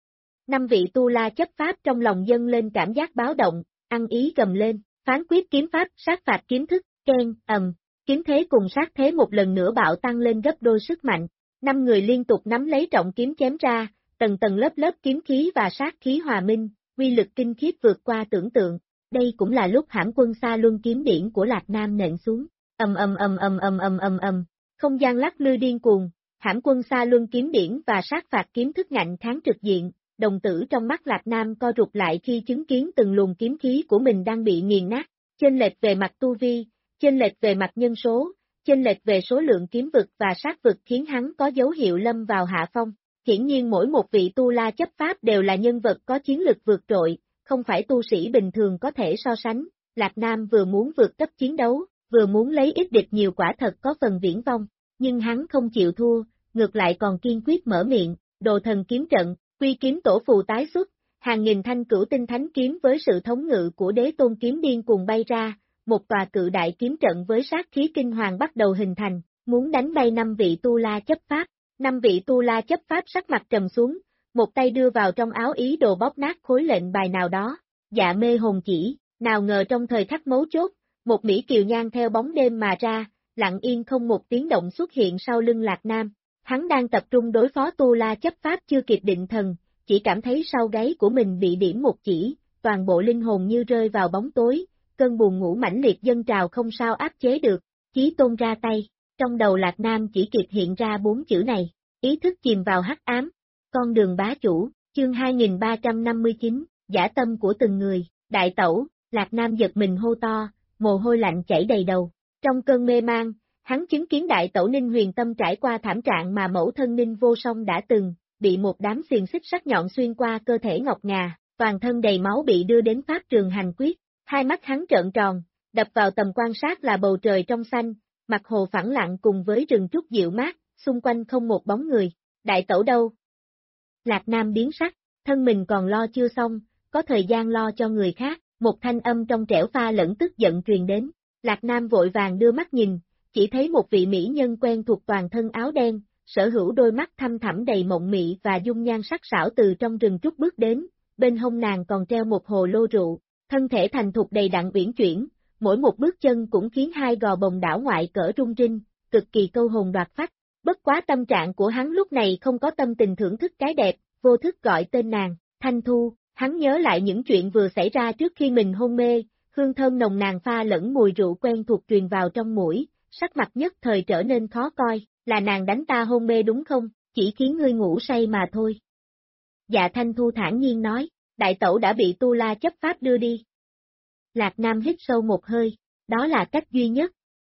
5 vị Tu La chấp pháp trong lòng dâng lên cảm giác báo động, ăn ý gầm lên, phán quyết kiếm pháp, sát phạt kiếm thức, keng, kiếm thế cùng sát thế một lần nữa bạo tăng lên gấp đôi sức mạnh. 5 người liên tục nắm lấy trọng kiếm chém ra, tầng tầng lớp lớp kiếm khí và sát khí hòa minh, uy lực kinh khiếp vượt qua tưởng tượng. Đây cũng là lúc Hãm Quân Sa Luân kiếm điển của Lạc Nam nện xuống. Không gian lắc lư điên cuồng, Hãm Quân Xa Luân kiếm điển và sát phạt kiếm thức ngạnh kháng trực diện, đồng tử trong mắt Lạc Nam co rụt lại khi chứng kiến từng luồng kiếm khí của mình đang bị nghiền nát, chênh lệch về mặt tu vi, chênh lệch về mặt nhân số, chênh lệch về số lượng kiếm vực và sát vực khiến hắn có dấu hiệu lâm vào hạ phong. Hiển nhiên mỗi một vị tu la chấp pháp đều là nhân vật có chiến lực vượt trội, không phải tu sĩ bình thường có thể so sánh. Lạc Nam vừa muốn vượt cấp chiến đấu, vừa muốn lấy ít địch nhiều quả thật có phần viển vông, nhưng hắn không chịu thua, ngược lại còn kiên quyết mở miệng, đồ thần kiếm trận, quy kiếm tổ phù tái xuất, hàng nghìn thanh cửu tinh thánh kiếm với sự thống ngự của đế tôn kiếm điên cùng bay ra, một tòa cự đại kiếm trận với sát khí kinh hoàng bắt đầu hình thành, muốn đánh bay 5 vị tu la chấp pháp. 5 vị tu la chấp pháp sắc mặt trầm xuống, một tay đưa vào trong áo ý đồ bóp nát khối lệnh bài nào đó, dạ mê hồn chỉ, nào ngờ trong thời khắc mấu chốt, một mỹ kiều nhan theo bóng đêm mà ra, lặng yên không một tiếng động xuất hiện sau lưng Lạc Nam. Hắn đang tập trung đối phó tu la chấp pháp chưa kịp định thần, chỉ cảm thấy sau gáy của mình bị điểm một chỉ, toàn bộ linh hồn như rơi vào bóng tối, cơn buồn ngủ mãnh liệt dâng trào không sao áp chế được, Chí Tôn ra tay. Trong đầu Lạc Nam chỉ kịp hiện ra 4 chữ này, ý thức chìm vào hắc ám, con đường bá chủ, chương 2359, giả tâm của từng người, đại tẩu, Lạc Nam giật mình hô to, mồ hôi lạnh chảy đầy đầu. Trong cơn mê mang, hắn chứng kiến đại tẩu Ninh Huyền Tâm trải qua thảm trạng mà mẫu thân Ninh Vô Song đã từng, bị một đám xiềng xích sắc nhọn xuyên qua cơ thể ngọc ngà, toàn thân đầy máu bị đưa đến pháp trường hành quyết, hai mắt hắn trợn tròn, đập vào tầm quan sát là bầu trời trong xanh, mặt hồ phẳng lặng cùng với rừng trúc dịu mát, xung quanh không một bóng người. Đại tẩu đâu? Lạc Nam biến sắc, thân mình còn lo chưa xong, có thời gian lo cho người khác, một thanh âm trong trẻo pha lẫn tức giận truyền đến. Lạc Nam vội vàng đưa mắt nhìn, chỉ thấy một vị mỹ nhân quen thuộc toàn thân áo đen, sở hữu đôi mắt thâm thẳm đầy mộng mị và dung nhan sắc sảo từ trong rừng trúc bước đến, bên hông nàng còn treo một hồ lô rượu, thân thể thành thục đầy đặn uyển chuyển, mỗi một bước chân cũng khiến hai gò bồng đảo ngoại cỡ rung rinh, cực kỳ câu hồn đoạt phách. Bất quá tâm trạng của hắn lúc này không có tâm tình thưởng thức cái đẹp, vô thức gọi tên nàng, Thanh Thu, hắn nhớ lại những chuyện vừa xảy ra trước khi mình hôn mê, hương thơm nồng nàn pha lẫn mùi rượu quen thuộc truyền vào trong mũi, sắc mặt nhất thời trở nên khó coi, là nàng đánh ta hôn mê đúng không, chỉ khiến ngươi ngủ say mà thôi. Dạ Thanh Thu thản nhiên nói, đại tẩu đã bị tu la chấp pháp đưa đi. Lạc Nam hít sâu một hơi, đó là cách duy nhất.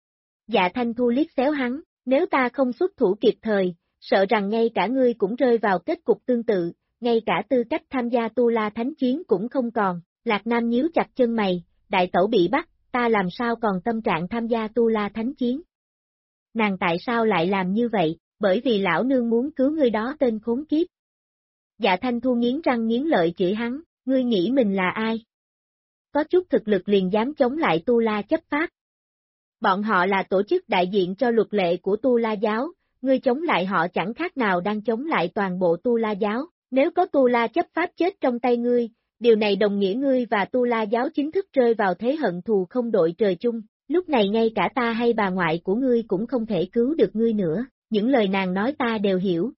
Dạ Thanh Thu liếc xéo hắn, nếu ta không xuất thủ kịp thời, sợ rằng ngay cả ngươi cũng rơi vào kết cục tương tự, ngay cả tư cách tham gia tu la thánh chiến cũng không còn. Lạc Nam nhíu chặt chân mày, đại tẩu bị bắt, ta làm sao còn tâm trạng tham gia tu la thánh chiến. Nàng tại sao lại làm như vậy, bởi vì lão nương muốn cứu ngươi đó tên khốn kiếp. Dạ Thanh Thu nghiến răng nghiến lợi chửi hắn, ngươi nghĩ mình là ai? Có chút thực lực liền dám chống lại tu la chấp pháp. Bọn họ là tổ chức đại diện cho luật lệ của tu la giáo, ngươi chống lại họ chẳng khác nào đang chống lại toàn bộ tu la giáo, nếu có tu la chấp pháp chết trong tay ngươi, điều này đồng nghĩa ngươi và tu la giáo chính thức rơi vào thế hận thù không đội trời chung, lúc này ngay cả ta hay bà ngoại của ngươi cũng không thể cứu được ngươi nữa, những lời nàng nói ta đều hiểu.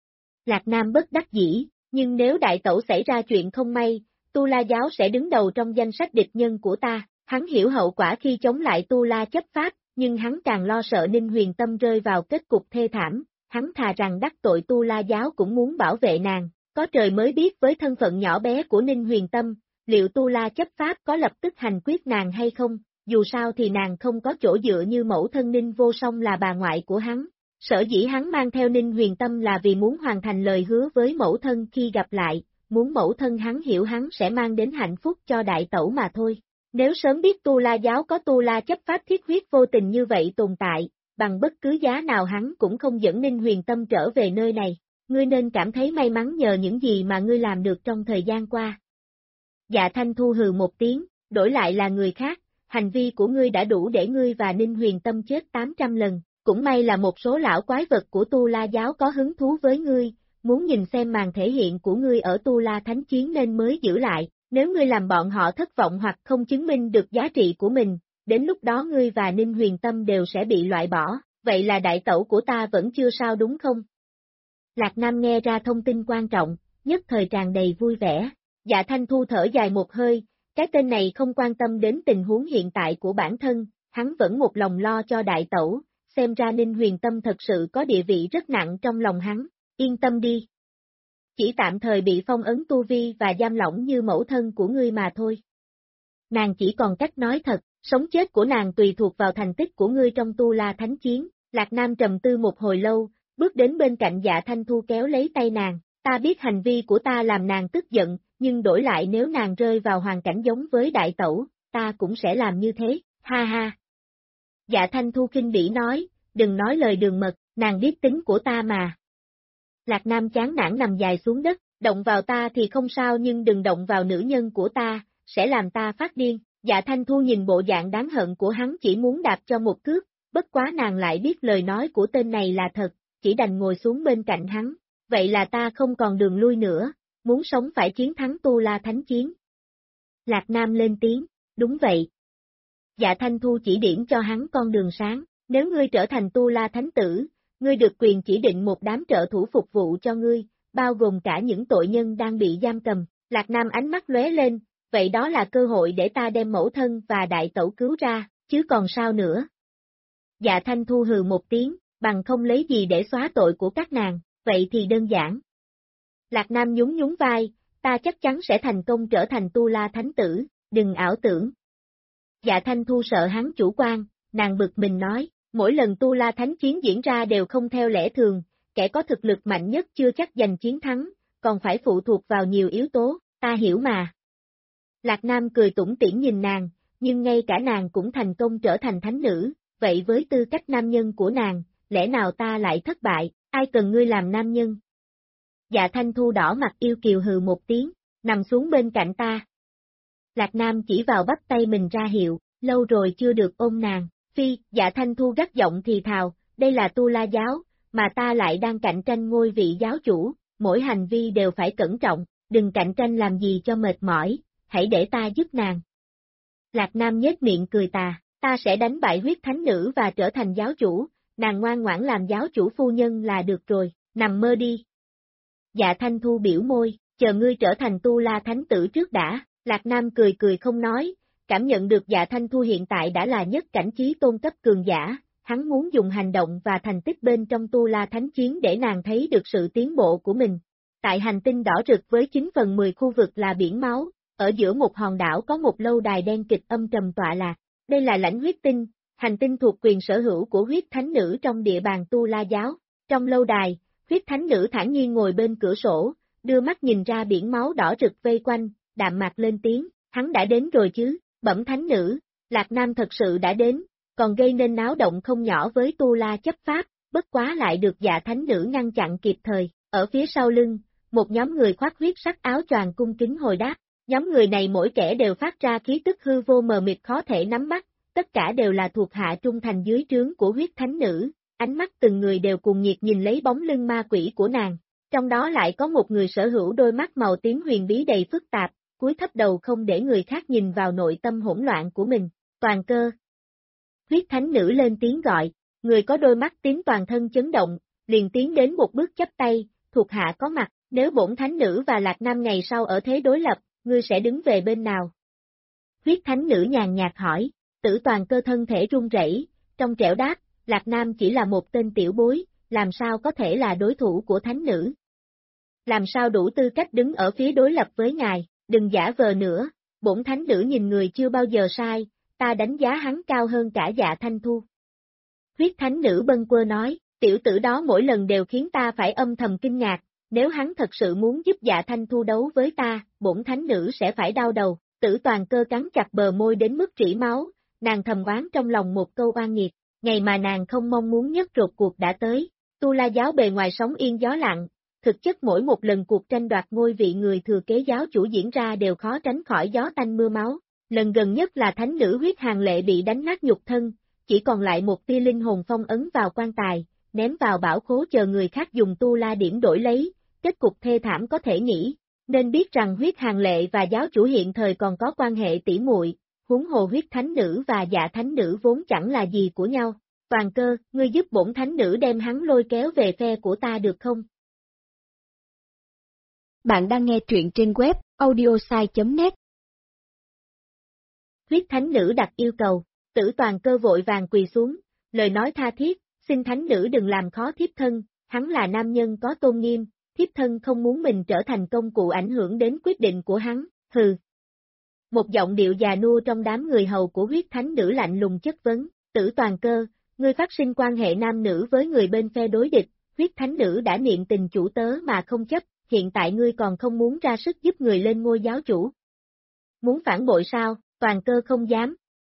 Lạc Nam bất đắc dĩ, nhưng nếu đại tẩu xảy ra chuyện không may, tu la giáo sẽ đứng đầu trong danh sách địch nhân của ta. Hắn hiểu hậu quả khi chống lại tu la chấp pháp, nhưng hắn càng lo sợ Ninh Huyền Tâm rơi vào kết cục thê thảm, hắn thà rằng đắc tội tu la giáo cũng muốn bảo vệ nàng, có trời mới biết với thân phận nhỏ bé của Ninh Huyền Tâm, liệu tu la chấp pháp có lập tức hành quyết nàng hay không, dù sao thì nàng không có chỗ dựa như mẫu thân Ninh Vô Song là bà ngoại của hắn. Sở dĩ hắn mang theo Ninh Huyền Tâm là vì muốn hoàn thành lời hứa với mẫu thân khi gặp lại, muốn mẫu thân hắn hiểu hắn sẽ mang đến hạnh phúc cho đại tẩu mà thôi. Nếu sớm biết tu la giáo có tu la chấp pháp thiết huyết vô tình như vậy tồn tại, bằng bất cứ giá nào hắn cũng không dẫn Ninh Huyền Tâm trở về nơi này, ngươi nên cảm thấy may mắn nhờ những gì mà ngươi làm được trong thời gian qua. Dạ Thanh Thu hừ một tiếng, đổi lại là người khác, hành vi của ngươi đã đủ để ngươi và Ninh Huyền Tâm chết 800 lần, cũng may là một số lão quái vật của tu la giáo có hứng thú với ngươi, muốn nhìn xem màn thể hiện của ngươi ở tu la thánh chiến nên mới giữ lại. Nếu ngươi làm bọn họ thất vọng hoặc không chứng minh được giá trị của mình, đến lúc đó ngươi và Ninh Huyền Tâm đều sẽ bị loại bỏ, vậy là đại tẩu của ta vẫn chưa sao đúng không? Lạc Nam nghe ra thông tin quan trọng, nhất thời tràn đầy vui vẻ, Dạ Thanh Thu thở dài một hơi, cái tên này không quan tâm đến tình huống hiện tại của bản thân, hắn vẫn một lòng lo cho đại tẩu, xem ra Ninh Huyền Tâm thật sự có địa vị rất nặng trong lòng hắn, yên tâm đi. Chỉ tạm thời bị phong ấn tu vi và giam lỏng như mẫu thân của ngươi mà thôi. Nàng chỉ còn cách nói thật, sống chết của nàng tùy thuộc vào thành tích của ngươi trong Tu La Thánh Chiến. Lạc Nam trầm tư một hồi lâu, bước đến bên cạnh Dạ Thanh Thu kéo lấy tay nàng, ta biết hành vi của ta làm nàng tức giận, nhưng đổi lại nếu nàng rơi vào hoàn cảnh giống với đại tẩu, ta cũng sẽ làm như thế, ha ha. Dạ Thanh Thu kinh bỉ nói, đừng nói lời đường mật, nàng biết tính của ta mà. Lạc Nam chán nản nằm dài xuống đất, động vào ta thì không sao nhưng đừng động vào nữ nhân của ta, sẽ làm ta phát điên. Dạ Thanh Thu nhìn bộ dạng đáng hận của hắn chỉ muốn đạp cho một cước, bất quá nàng lại biết lời nói của tên này là thật, chỉ đành ngồi xuống bên cạnh hắn. Vậy là ta không còn đường lui nữa, muốn sống phải chiến thắng Tu La Thánh Chiến. Lạc Nam lên tiếng, đúng vậy. Dạ Thanh Thu chỉ điểm cho hắn con đường sáng, nếu ngươi trở thành Tu La Thánh Tử, ngươi được quyền chỉ định một đám trợ thủ phục vụ cho ngươi, bao gồm cả những tội nhân đang bị giam cầm. Lạc Nam ánh mắt lóe lên, vậy đó là cơ hội để ta đem mẫu thân và đại tẩu cứu ra, chứ còn sao nữa. Dạ Thanh Thu hừ một tiếng, bằng không lấy gì để xóa tội của các nàng, vậy thì đơn giản. Lạc Nam nhún nhún vai, ta chắc chắn sẽ thành công trở thành Tu La Thánh Tử, đừng ảo tưởng. Dạ Thanh Thu sợ hắn chủ quan, nàng bực mình nói, mỗi lần Tu La Thánh Chiến diễn ra đều không theo lẽ thường, kẻ có thực lực mạnh nhất chưa chắc giành chiến thắng, còn phải phụ thuộc vào nhiều yếu tố, ta hiểu mà. Lạc Nam cười tủm tỉm nhìn nàng, nhưng ngay cả nàng cũng thành công trở thành thánh nữ, vậy với tư cách nam nhân của nàng, lẽ nào ta lại thất bại, ai cần ngươi làm nam nhân? Dạ Thanh Thu đỏ mặt yêu kiều hừ một tiếng, nằm xuống bên cạnh ta. Lạc Nam chỉ vào bắp tay mình ra hiệu, lâu rồi chưa được ôm nàng, phi, Dạ Thanh Thu gắt giọng thì thào, đây là Tu La giáo, mà ta lại đang cạnh tranh ngôi vị giáo chủ, mỗi hành vi đều phải cẩn trọng, đừng cạnh tranh làm gì cho mệt mỏi, hãy để ta giúp nàng. Lạc Nam nhếch miệng cười tà, ta sẽ đánh bại huyết thánh nữ và trở thành giáo chủ, nàng ngoan ngoãn làm giáo chủ phu nhân là được rồi, nằm mơ đi. Dạ Thanh Thu biểu môi, chờ ngươi trở thành Tu La Thánh Tử trước đã, Lạc Nam cười cười không nói, cảm nhận được Dạ Thanh Thu hiện tại đã là nhất cảnh chí tôn cấp cường giả, hắn muốn dùng hành động và thành tích bên trong Tu La Thánh Chiến để nàng thấy được sự tiến bộ của mình. Tại hành tinh đỏ rực với 9/10 khu vực là biển máu, ở giữa một hòn đảo có một lâu đài đen kịch âm trầm tọa lạc, đây là lãnh huyết tinh, hành tinh thuộc quyền sở hữu của huyết thánh nữ trong địa bàn Tu La giáo. Trong lâu đài, huyết thánh nữ thản nhiên ngồi bên cửa sổ, đưa mắt nhìn ra biển máu đỏ rực vây quanh, đạm mạc lên tiếng, hắn đã đến rồi chứ, bẩm thánh nữ, Lạc Nam thật sự đã đến, còn gây nên náo động không nhỏ với Tu La chấp pháp, bất quá lại được Dạ thánh nữ ngăn chặn kịp thời, ở phía sau lưng, một nhóm người khoác huyết sắc áo choàng cung kính hồi đáp, nhóm người này mỗi kẻ đều phát ra khí tức hư vô mờ mịt khó thể nắm bắt, tất cả đều là thuộc hạ trung thành dưới trướng của huyết thánh nữ, ánh mắt từng người đều cuồng nhiệt nhìn lấy bóng lưng ma quỷ của nàng, trong đó lại có một người sở hữu đôi mắt màu tím huyền bí đầy phức tạp, cúi thấp đầu không để người khác nhìn vào nội tâm hỗn loạn của mình, Toàn Cơ. Huyết thánh nữ lên tiếng gọi, người có đôi mắt tím toàn thân chấn động, liền tiến đến một bước chắp tay, thuộc hạ có mặt, nếu bổn thánh nữ và Lạc Nam ngày sau ở thế đối lập, ngươi sẽ đứng về bên nào? Huyết thánh nữ nhàn nhạt hỏi, Tử Toàn Cơ thân thể run rẩy, trong trẻo đáp, Lạc Nam chỉ là một tên tiểu bối, làm sao có thể là đối thủ của thánh nữ? Làm sao đủ tư cách đứng ở phía đối lập với ngài, đừng giả vờ nữa, bổn thánh nữ nhìn người chưa bao giờ sai, ta đánh giá hắn cao hơn cả Dạ Thanh Thu. Huyết thánh nữ bâng quơ nói, tiểu tử đó mỗi lần đều khiến ta phải âm thầm kinh ngạc, nếu hắn thật sự muốn giúp Dạ Thanh Thu đấu với ta, bổn thánh nữ sẽ phải đau đầu. Tử Toàn Cơ cắn chặt bờ môi đến mức rỉ máu, nàng thầm oán trong lòng một câu oan nghiệt, ngày mà nàng không mong muốn nhất rốt cuộc đã tới. Tu La giáo bề ngoài sóng yên gió lặng, thực chất mỗi một lần cuộc tranh đoạt ngôi vị người thừa kế giáo chủ diễn ra đều khó tránh khỏi gió tanh mưa máu. Lần gần nhất là thánh nữ huyết hàng lệ bị đánh nát nhục thân, chỉ còn lại một tia linh hồn phong ấn vào quan tài, ném vào bảo khố chờ người khác dùng Tu La điểm đổi lấy, kết cục thê thảm có thể nghĩ. Nên biết rằng huyết hàng lệ và giáo chủ hiện thời còn có quan hệ tỉ muội, huống hồ huyết thánh nữ và Dạ thánh nữ vốn chẳng là gì của nhau. Toàn Cơ, ngươi giúp bổn thánh nữ đem hắn lôi kéo về phe của ta được không? Bạn đang nghe truyện trên web audiosai.net. Huyết thánh nữ đặt yêu cầu, Tử Toàn Cơ vội vàng quỳ xuống, lời nói tha thiết, xin thánh nữ đừng làm khó thiếp thân, hắn là nam nhân có tôn nghiêm, thiếp thân không muốn mình trở thành công cụ ảnh hưởng đến quyết định của hắn, hừ. Một giọng điệu già nua trong đám người hầu của huyết thánh nữ lạnh lùng chất vấn, Tử Toàn Cơ, ngươi phát sinh quan hệ nam nữ với người bên phe đối địch, huyết thánh nữ đã niệm tình chủ tớ mà không chấp, hiện tại ngươi còn không muốn ra sức giúp người lên ngôi giáo chủ. Muốn phản bội sao, Toàn Cơ không dám.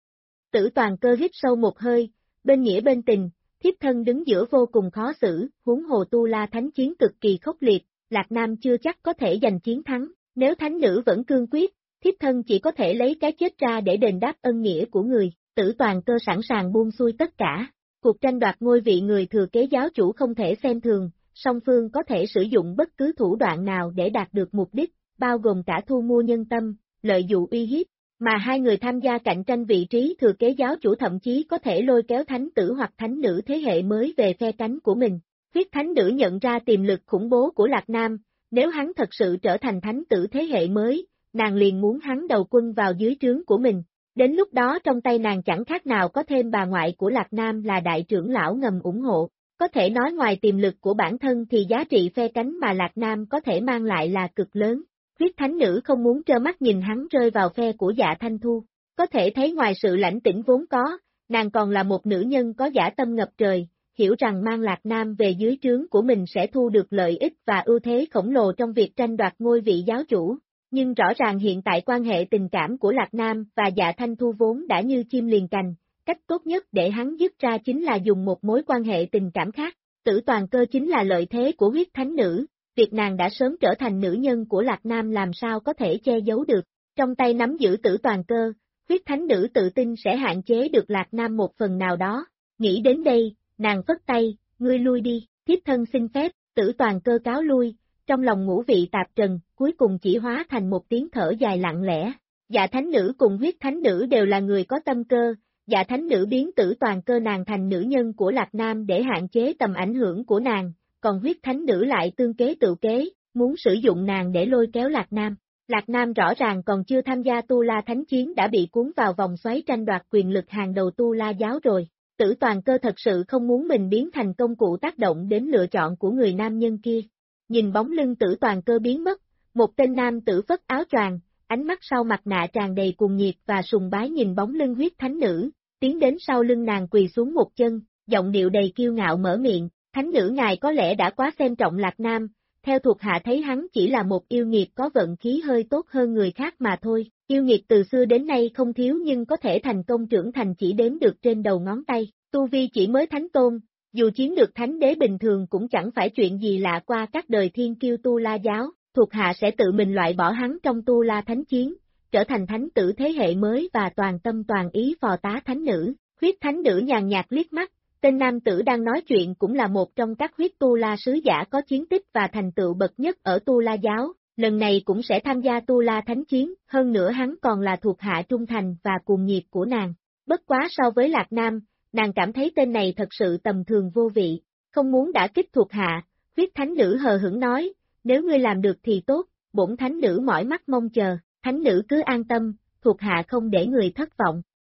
Tử Toàn Cơ hít sâu một hơi, bên nghĩa bên tình, thiếp thân đứng giữa vô cùng khó xử, huống hồ Tu La Thánh chiến cực kỳ khốc liệt, Lạc Nam chưa chắc có thể giành chiến thắng, nếu thánh nữ vẫn cương quyết, thiếp thân chỉ có thể lấy cái chết ra để đền đáp ân nghĩa của người. Tử Toàn Cơ sẵn sàng buông xuôi tất cả. Cuộc tranh đoạt ngôi vị người thừa kế giáo chủ không thể xem thường, song phương có thể sử dụng bất cứ thủ đoạn nào để đạt được mục đích, bao gồm cả thu mua nhân tâm, lợi dụ uy hiếp, mà hai người tham gia cạnh tranh vị trí thừa kế giáo chủ thậm chí có thể lôi kéo thánh tử hoặc thánh nữ thế hệ mới về phe cánh của mình. Huyết thánh nữ nhận ra tiềm lực khủng bố của Lạc Nam, nếu hắn thật sự trở thành thánh tử thế hệ mới, nàng liền muốn hắn đầu quân vào dưới trướng của mình. Đến lúc đó trong tay nàng chẳng khác nào có thêm bà ngoại của Lạc Nam là đại trưởng lão ngầm ủng hộ. Có thể nói ngoài tiềm lực của bản thân thì giá trị phe cánh mà Lạc Nam có thể mang lại là cực lớn. Huyết thánh nữ không muốn trơ mắt nhìn hắn rơi vào phe của Dạ Thanh Thu. Có thể thấy ngoài sự lãnh tĩnh vốn có, nàng còn là một nữ nhân có dã tâm ngập trời, hiểu rằng mang Lạc Nam về dưới trướng của mình sẽ thu được lợi ích và ưu thế khổng lồ trong việc tranh đoạt ngôi vị giáo chủ. Nhưng rõ ràng hiện tại quan hệ tình cảm của Lạc Nam và Dạ Thanh Thu vốn đã như chim liền cành, cách tốt nhất để hắn dứt ra chính là dùng một mối quan hệ tình cảm khác. Tử Toàn Cơ chính là lợi thế của huyết thánh nữ, việc nàng đã sớm trở thành nữ nhân của Lạc Nam làm sao có thể che giấu được. Trong tay nắm giữ Tử Toàn Cơ, huyết thánh nữ tự tin sẽ hạn chế được Lạc Nam một phần nào đó. Nghĩ đến đây, nàng phất tay, ngươi lui đi, thiếp thân xin phép, Tử Toàn Cơ cáo lui. Trong lòng ngũ vị tạp trần, cuối cùng chỉ hóa thành một tiếng thở dài lặng lẽ. Dạ thánh nữ cùng huyết thánh nữ đều là người có tâm cơ, dạ thánh nữ biến Tử Toàn Cơ nàng thành nữ nhân của Lạc Nam để hạn chế tầm ảnh hưởng của nàng, còn huyết thánh nữ lại tương kế tự kế, muốn sử dụng nàng để lôi kéo Lạc Nam. Lạc Nam rõ ràng còn chưa tham gia Tu La Thánh Chiến đã bị cuốn vào vòng xoáy tranh đoạt quyền lực hàng đầu Tu La giáo rồi. Tử Toàn Cơ thật sự không muốn mình biến thành công cụ tác động đến lựa chọn của người nam nhân kia. Nhìn bóng lưng Tử Toàn Cơ biến mất, một tên nam tử phất áo choàng, ánh mắt sau mặt nạ tràn đầy cuồng nhiệt và sùng bái nhìn bóng lưng huyết thánh nữ, tiến đến sau lưng nàng quỳ xuống một chân, giọng điệu đầy kiêu ngạo mở miệng, thánh nữ ngài có lẽ đã quá xem trọng Lạc Nam, theo thuộc hạ thấy hắn chỉ là một yêu nghiệt có vận khí hơi tốt hơn người khác mà thôi, yêu nghiệt từ xưa đến nay không thiếu nhưng có thể thành công trưởng thành chỉ đếm được trên đầu ngón tay, tu vi chỉ mới thánh tôn. Dù chiến được thánh đế bình thường cũng chẳng phải chuyện gì lạ qua các đời thiên kiêu Tu La giáo, thuộc hạ sẽ tự mình loại bỏ hắn trong Tu La Thánh chiến, trở thành thánh tử thế hệ mới và toàn tâm toàn ý phò tá thánh nữ. Huyết thánh nữ nhàn nhạt liếc mắt, tên nam tử đang nói chuyện cũng là một trong các huyết Tu La sứ giả có chiến tích và thành tựu bậc nhất ở Tu La giáo, lần này cũng sẽ tham gia Tu La Thánh chiến, hơn nữa hắn còn là thuộc hạ trung thành và cuồng nhiệt của nàng. Bất quá so với Lạc Nam, nàng cảm thấy tên này thật sự tầm thường vô vị, không muốn đả kích thuộc hạ, huyết thánh nữ hờ hững nói, nếu ngươi làm được thì tốt, bổn thánh nữ mỏi mắt mong chờ, thánh nữ cứ an tâm, thuộc hạ không để người thất vọng.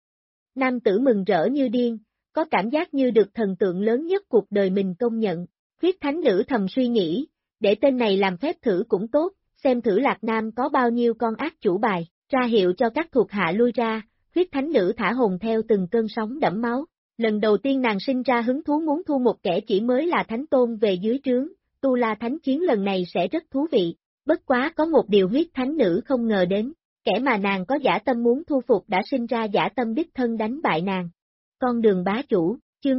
Nam tử mừng rỡ như điên, có cảm giác như được thần tượng lớn nhất cuộc đời mình công nhận, huyết thánh nữ thầm suy nghĩ, để tên này làm phép thử cũng tốt, xem thử Lạc Nam có bao nhiêu con ác chủ bài, ra hiệu cho các thuộc hạ lui ra, huyết thánh nữ thả hồn theo từng cơn sóng đẫm máu. Lần đầu tiên nàng sinh ra hứng thú muốn thu một kẻ chỉ mới là thánh tôn về dưới trướng, Tu La Thánh chiến lần này sẽ rất thú vị, bất quá có một điều huyết thánh nữ không ngờ đến, kẻ mà nàng có dã tâm muốn thu phục đã sinh ra dã tâm đích thân đánh bại nàng. Con đường bá chủ, chương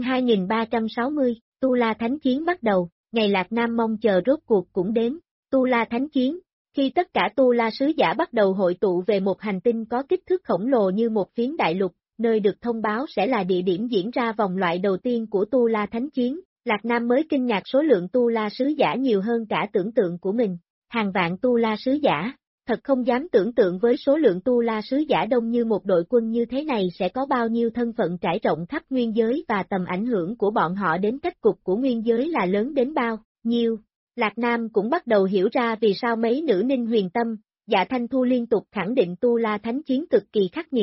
2360, Tu La Thánh chiến bắt đầu, ngày Lạc Nam mong chờ rốt cuộc cũng đến, Tu La Thánh chiến, khi tất cả Tu La sứ giả bắt đầu hội tụ về một hành tinh có kích thước khổng lồ như một phiến đại lục, nơi được thông báo sẽ là địa điểm diễn ra vòng loại đầu tiên của Tu La Thánh chiến, Lạc Nam mới kinh ngạc số lượng Tu La sứ giả nhiều hơn cả tưởng tượng của mình, hàng vạn Tu La sứ giả, thật không dám tưởng tượng với số lượng Tu La sứ giả đông như một đội quân như thế này sẽ có bao nhiêu thân phận trải rộng khắp nguyên giới và tầm ảnh hưởng của bọn họ đến cách cục của nguyên giới là lớn đến bao nhiêu. Lạc Nam cũng bắt đầu hiểu ra vì sao mấy nữ Ninh Huyền Tâm, Dạ Thanh Thu liên tục khẳng định Tu La Thánh chiến cực kỳ khắc nghiệt.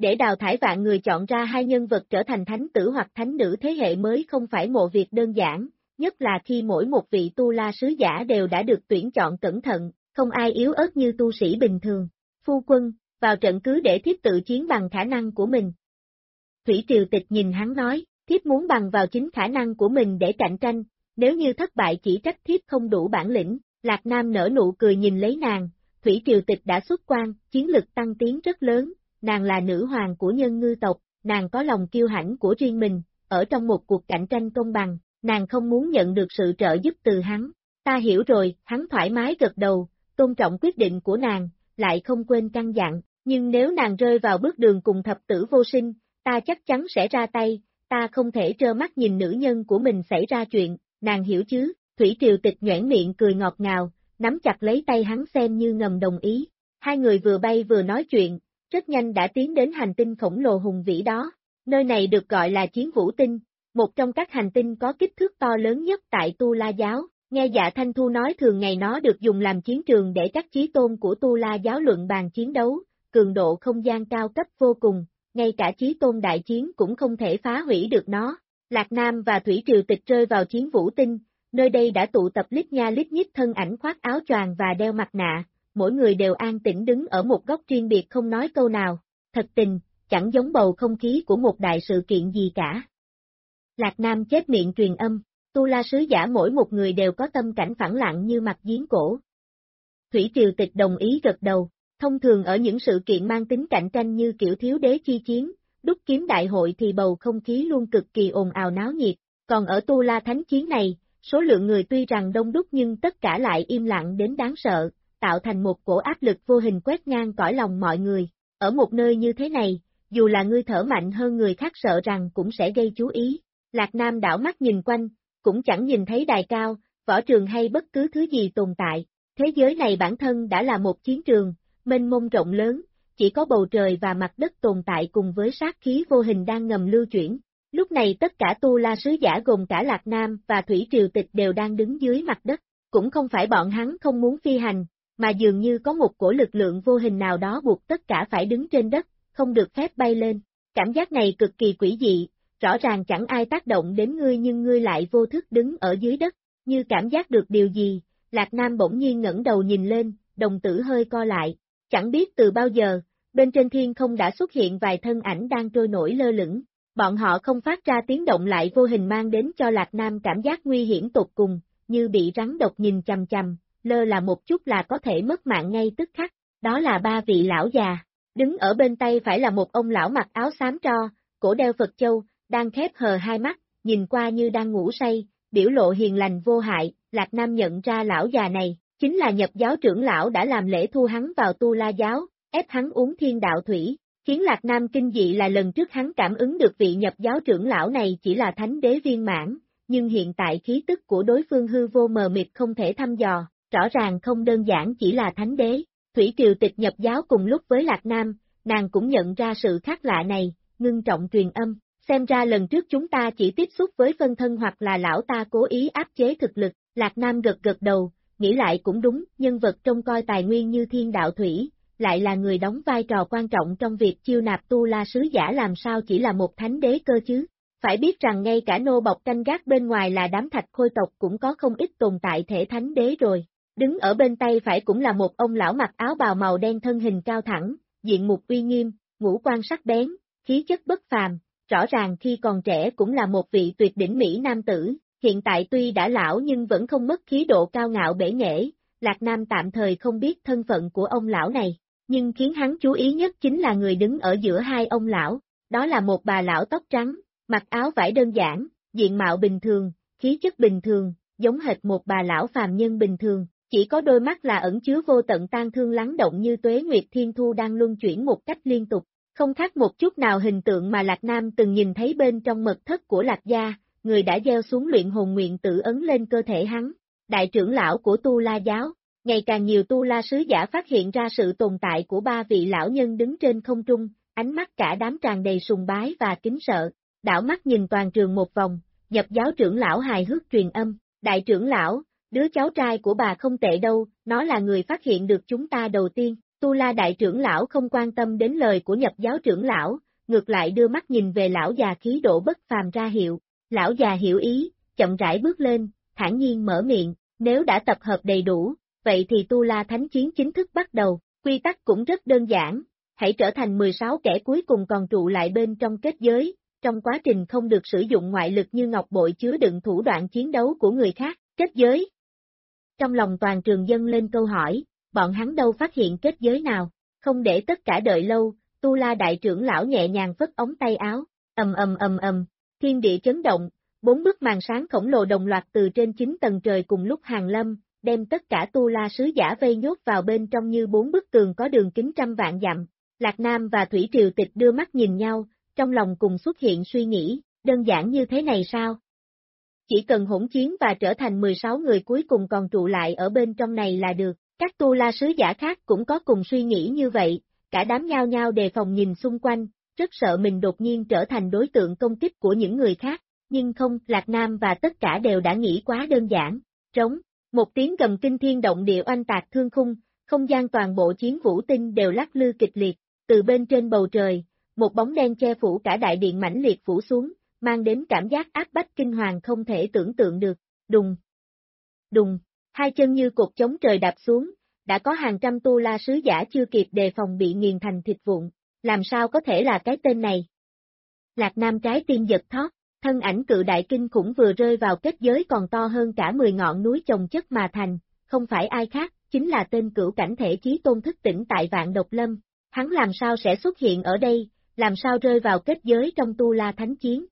Để đào thải vạn người chọn ra hai nhân vật trở thành thánh tử hoặc thánh nữ thế hệ mới không phải một việc đơn giản, nhất là khi mỗi một vị tu la sứ giả đều đã được tuyển chọn cẩn thận, không ai yếu ớt như tu sĩ bình thường. Phu quân, vào trận cứ để thiếp tự chiến bằng khả năng của mình. Thủy Triều Tịch nhìn hắn nói, thiếp muốn bằng vào chính khả năng của mình để cạnh tranh, nếu như thất bại chỉ trách thiếp không đủ bản lĩnh. Lạc Nam nở nụ cười nhìn lấy nàng, Thủy Triều Tịch đã xuất quan, chiến lực tăng tiến rất lớn, nàng là nữ hoàng của nhân ngư tộc, nàng có lòng kiêu hãnh của riêng mình, ở trong một cuộc cạnh tranh công bằng, nàng không muốn nhận được sự trợ giúp từ hắn. Ta hiểu rồi, hắn thoải mái gật đầu, tôn trọng quyết định của nàng, lại không quên căn dặn, nhưng nếu nàng rơi vào bước đường cùng thập tử vô sinh, ta chắc chắn sẽ ra tay, ta không thể trơ mắt nhìn nữ nhân của mình xảy ra chuyện, nàng hiểu chứ? Thủy Triều Tịch nhoẻn miệng cười ngọt ngào, nắm chặt lấy tay hắn xem như ngầm đồng ý. Hai người vừa bay vừa nói chuyện, rất nhanh đã tiến đến hành tinh khổng lồ hùng vĩ đó. Nơi này được gọi là Chiến Vũ Tinh, một trong các hành tinh có kích thước to lớn nhất tại Tu La Giáo. Nghe Dạ Thanh Thu nói thường ngày nó được dùng làm chiến trường để các chí tôn của Tu La Giáo luận bàn chiến đấu, cường độ không gian cao cấp vô cùng, ngay cả chí tôn đại chiến cũng không thể phá hủy được nó. Lạc Nam và Thủy Triều Tịch rơi vào Chiến Vũ Tinh, nơi đây đã tụ tập lít nha lít nhít thân ảnh khoác áo choàng và đeo mặt nạ, mỗi người đều an tĩnh đứng ở một góc riêng biệt không nói câu nào, thật tình, chẳng giống bầu không khí của một đại sự kiện gì cả. Lạc Nam chép miệng truyền âm, Tu La sứ giả mỗi một người đều có tâm cảnh phẳng lặng như mặt giếng cổ. Thủy Triều Tịch đồng ý gật đầu, thông thường ở những sự kiện mang tính cạnh tranh như kiểu thiếu đế chi chiến, đúc kiếm đại hội thì bầu không khí luôn cực kỳ ồn ào náo nhiệt, còn ở Tu La thánh chiến này, số lượng người tuy rằng đông đúc nhưng tất cả lại im lặng đến đáng sợ, tạo thành một cổ áp lực vô hình quét ngang cõi lòng mọi người. Ở một nơi như thế này, dù là ngươi thở mạnh hơn người khác sợ rằng cũng sẽ gây chú ý. Lạc Nam đảo mắt nhìn quanh, cũng chẳng nhìn thấy đài cao, võ trường hay bất cứ thứ gì tồn tại. Thế giới này bản thân đã là một chiến trường, mênh mông rộng lớn, chỉ có bầu trời và mặt đất tồn tại cùng với sát khí vô hình đang ngầm lưu chuyển. Lúc này tất cả Tu La sứ giả gồm cả Lạc Nam và Thủy Triều Tịch đều đang đứng dưới mặt đất, cũng không phải bọn hắn không muốn phi hành, mà dường như có một cổ lực lượng vô hình nào đó buộc tất cả phải đứng trên đất, không được phép bay lên. Cảm giác này cực kỳ quỷ dị, rõ ràng chẳng ai tác động đến ngươi nhưng ngươi lại vô thức đứng ở dưới đất, như cảm giác được điều gì. Lạc Nam bỗng nhiên ngẩng đầu nhìn lên, đồng tử hơi co lại, chẳng biết từ bao giờ, bên trên thiên không đã xuất hiện vài thân ảnh đang trôi nổi lơ lửng. Bọn họ không phát ra tiếng động lại vô hình mang đến cho Lạc Nam cảm giác nguy hiểm tột cùng, như bị rắn độc nhìn chằm chằm, lơ là một chút là có thể mất mạng ngay tức khắc. Đó là ba vị lão già, đứng ở bên tay phải là một ông lão mặc áo xám tro, cổ đeo Phật châu, đang khép hờ hai mắt, nhìn qua như đang ngủ say, biểu lộ hiền lành vô hại. Lạc Nam nhận ra lão già này, chính là Nhập giáo trưởng lão đã làm lễ thu hắn vào Tu La giáo, ép hắn uống thiên đạo thủy. Khiến Lạc Nam kinh dị là lần trước hắn cảm ứng được vị Nhập giáo trưởng lão này chỉ là thánh đế viên mãn, nhưng hiện tại khí tức của đối phương hư vô mờ mịt không thể thăm dò, rõ ràng không đơn giản chỉ là thánh đế. Thủy Triều Tịch nhập giáo cùng lúc với Lạc Nam, nàng cũng nhận ra sự khác lạ này, ngưng trọng truyền âm, xem ra lần trước chúng ta chỉ tiếp xúc với phân thân hoặc là lão ta cố ý áp chế thực lực. Lạc Nam gật gật đầu, nghĩ lại cũng đúng, nhân vật trông coi tài nguyên như thiên đạo thủy, lại là người đóng vai trò quan trọng trong việc chiêu nạp Tu La sứ giả làm sao chỉ là một thánh đế cơ chứ. Phải biết rằng ngay cả nô bộc canh gác bên ngoài là đám thạch khôi tộc cũng có không ít tồn tại thể thánh đế rồi. Đứng ở bên tay phải cũng là một ông lão mặc áo bào màu đen thân hình cao thẳng, diện mục uy nghiêm, ngũ quan sắc bén, khí chất bất phàm, rõ ràng khi còn trẻ cũng là một vị tuyệt đỉnh mỹ nam tử, hiện tại tuy đã lão nhưng vẫn không mất khí độ cao ngạo bể nghệ. Lạc Nam tạm thời không biết thân phận của ông lão này, nhưng khiến hắn chú ý nhất chính là người đứng ở giữa hai ông lão, đó là một bà lão tóc trắng, mặc áo vải đơn giản, diện mạo bình thường, khí chất bình thường, giống hệt một bà lão phàm nhân bình thường, chỉ có đôi mắt là ẩn chứa vô tận tang thương lắng động như tuế nguyệt thiên thu đang luân chuyển một cách liên tục, không khác một chút nào hình tượng mà Lạc Nam từng nhìn thấy bên trong mật thất của Lạc gia, người đã gieo xuống luyện hồn nguyện tự ấn lên cơ thể hắn. Đại trưởng lão của Tu La giáo, ngày càng nhiều Tu La sứ giả phát hiện ra sự tồn tại của ba vị lão nhân đứng trên không trung, ánh mắt cả đám tràn đầy sùng bái và kính sợ, đảo mắt nhìn toàn trường một vòng, Nhập giáo trưởng lão hài hước truyền âm, đại trưởng lão, đứa cháu trai của bà không tệ đâu, nó là người phát hiện được chúng ta đầu tiên, Tu La đại trưởng lão không quan tâm đến lời của nhập giáo trưởng lão, ngược lại đưa mắt nhìn về lão già khí độ bất phàm ra hiệu. Lão già hiểu ý, chậm rãi bước lên, thản nhiên mở miệng, nếu đã tập hợp đầy đủ, vậy thì Tu La Thánh Chiến chính thức bắt đầu, quy tắc cũng rất đơn giản, hãy trở thành 16 kẻ cuối cùng còn trụ lại bên trong kết giới, trong quá trình không được sử dụng ngoại lực như ngọc bội chứa đựng thủ đoạn chiến đấu của người khác, kết giới. Trong lòng toàn trường dâng lên câu hỏi, bọn hắn đâu phát hiện kết giới nào, không để tất cả đợi lâu, Tu La đại trưởng lão nhẹ nhàng phất ống tay áo, thiên địa chấn động, 4 bức màn sáng khổng lồ đồng loạt từ trên 9 tầng trời cùng lúc hàng lâm, đem tất cả Tu La sứ giả vây nhốt vào bên trong như 4 bức tường có đường kính trăm vạn dặm. Lạc Nam và Thủy Triều Tịch đưa mắt nhìn nhau, trong lòng cùng xuất hiện suy nghĩ, đơn giản như thế này sao? Chỉ cần hỗn chiến và trở thành 16 người cuối cùng còn trụ lại ở bên trong này là được, các Tu La sứ giả khác cũng có cùng suy nghĩ như vậy, cả đám nhao nhao đề phòng nhìn xung quanh, rất sợ mình đột nhiên trở thành đối tượng công kích của những người khác, nhưng không, Lạc Nam và tất cả đều đã nghĩ quá đơn giản, trống, một tiếng gầm kinh thiên động địa oanh tạc thương khung, không gian toàn bộ chiến vũ tinh đều lắc lư kịch liệt, từ bên trên bầu trời, một bóng đen che phủ cả đại điện mãnh liệt phủ xuống, mang đến cảm giác áp bách kinh hoàng không thể tưởng tượng được, đùng, đùng, hai chân như cột chống trời đạp xuống, đã có hàng trăm Tu La sứ giả chưa kịp đề phòng bị nghiền thành thịt vụn, làm sao có thể là cái tên này? Lạc Nam trái tim giật thót, thân ảnh cự đại kinh khủng vừa rơi vào kết giới còn to hơn cả 10 ngọn núi chồng chất mà thành, không phải ai khác, chính là tên cửu cảnh thể chí tôn thức tỉnh tại Vạn Độc Lâm, hắn làm sao sẽ xuất hiện ở đây, làm sao rơi vào kết giới trong Tu La Thánh Chiến?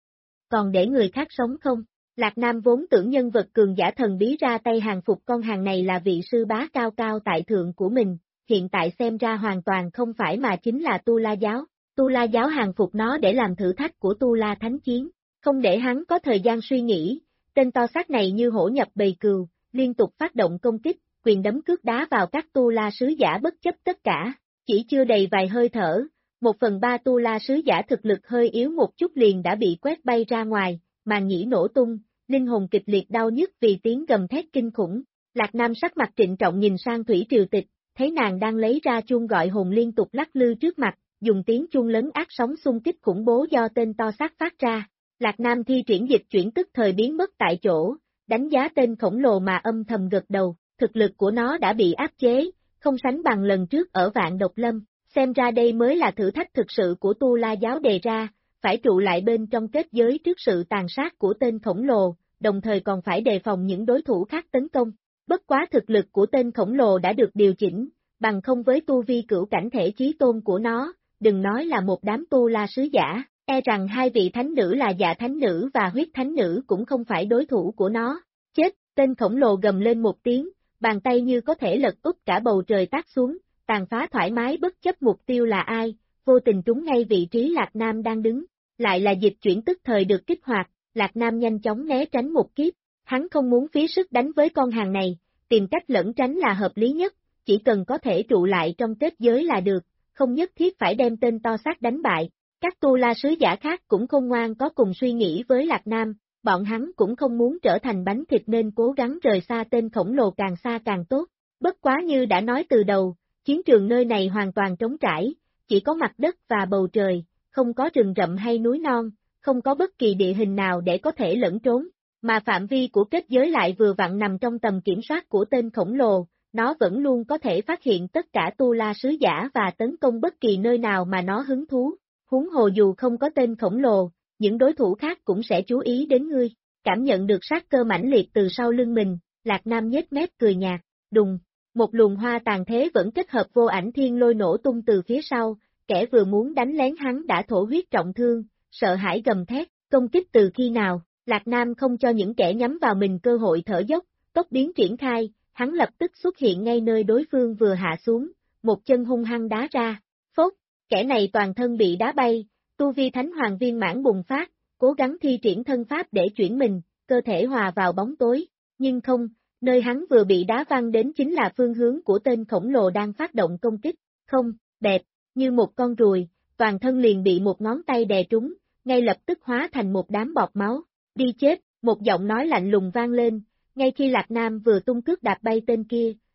Còn để người khác sống không? Lạc Nam vốn tưởng nhân vật cường giả thần bí ra tay hàng phục con hàng này là vị sư bá cao cao tại thượng của mình, hiện tại xem ra hoàn toàn không phải mà chính là Tu La giáo. Tu La giáo hàng phục nó để làm thử thách của Tu La Thánh Chiến, không để hắn có thời gian suy nghĩ, tên to xác này như hổ nhập bầy cừu, liên tục phát động công kích, quyền đấm cước đá vào các Tu La sứ giả bất chấp tất cả, chỉ chưa đầy vài hơi thở, 1/3 Tu La sứ giả thực lực hơi yếu một chút liền đã bị quét bay ra ngoài, màng nhĩ nổ tung, linh hồn kịch liệt đau nhức vì tiếng gầm thét kinh khủng. Lạc Nam sắc mặt trịnh trọng nhìn sang Thủy Triều Tịch, thấy nàng đang lấy ra chuông gọi hồn liên tục lắc lư trước mặt, dùng tiếng chuông lớn ác sóng xung kích khủng bố do tên to xác phát ra. Lạc Nam thi triển dịch chuyển tức thời biến mất tại chỗ, đánh giá tên khổng lồ mà âm thầm gật đầu, thực lực của nó đã bị áp chế, không sánh bằng lần trước ở Vạn Độc Lâm, xem ra đây mới là thử thách thực sự của Tu La giáo đề ra, phải trụ lại bên trong kết giới trước sự tàn sát của tên khổng lồ, đồng thời còn phải đề phòng những đối thủ khác tấn công. Bất quá thực lực của tên khổng lồ đã được điều chỉnh, bằng không với tu vi cửu cảnh thể chí tôn của nó, đừng nói là một đám Tu La sứ giả, e rằng hai vị thánh nữ là Dạ thánh nữ và Huyết thánh nữ cũng không phải đối thủ của nó. Chết, tên khổng lồ gầm lên một tiếng, bàn tay như có thể lật úp cả bầu trời tác xuống, tàn phá thoải mái bất chấp mục tiêu là ai, vô tình trúng ngay vị trí Lạc Nam đang đứng. Lại là dịch chuyển tức thời được kích hoạt, Lạc Nam nhanh chóng né tránh một kiếp, hắn không muốn phí sức đánh với con hàng này, tìm cách lẩn tránh là hợp lý nhất, chỉ cần có thể trụ lại trong kết giới là được, không nhất thiết phải đem tên to xác đánh bại. Các Tu La sứ giả khác cũng khôn ngoan có cùng suy nghĩ với Lạc Nam, bọn hắn cũng không muốn trở thành bánh thịt nên cố gắng rời xa tên khổng lồ càng xa càng tốt. Bất quá như đã nói từ đầu, chiến trường nơi này hoàn toàn trống trải, chỉ có mặt đất và bầu trời, không có rừng rậm hay núi non, không có bất kỳ địa hình nào để có thể lẫn trốn, mà phạm vi của kết giới lại vừa vặn nằm trong tầm kiểm soát của tên khổng lồ, nó vẫn luôn có thể phát hiện tất cả Tu La sứ giả và tấn công bất kỳ nơi nào mà nó hứng thú. Huống hồ dù không có tên khổng lồ, những đối thủ khác cũng sẽ chú ý đến ngươi. Cảm nhận được sát cơ mãnh liệt từ sau lưng mình, Lạc Nam nhếch mép cười nhạt, đùng, một luồng hoa tàn thế vẫn kết hợp vô ảnh thiên lôi nổ tung từ phía sau, kẻ vừa muốn đánh lén hắn đã thổ huyết trọng thương, sợ hãi gầm thét, công kích từ khi nào, Lạc Nam không cho những kẻ nhắm vào mình cơ hội thở dốc, tốc biến triển khai, hắn lập tức xuất hiện ngay nơi đối phương vừa hạ xuống, một chân hung hăng đá ra, phốt, kẻ này toàn thân bị đá bay, tu vi thánh hoàng viên mãn bùng phát, cố gắng thi triển thân pháp để chuyển mình, cơ thể hòa vào bóng tối, nhưng không, nơi hắn vừa bị đá văng đến chính là phương hướng của tên khổng lồ đang phát động công kích, không, bẹp, như một con ruồi, toàn thân liền bị một ngón tay đè trúng, ngay lập tức hóa thành một đám bọt máu, đi chết, một giọng nói lạnh lùng vang lên, ngay khi Lạc Nam vừa tung cước đạp bay tên kia,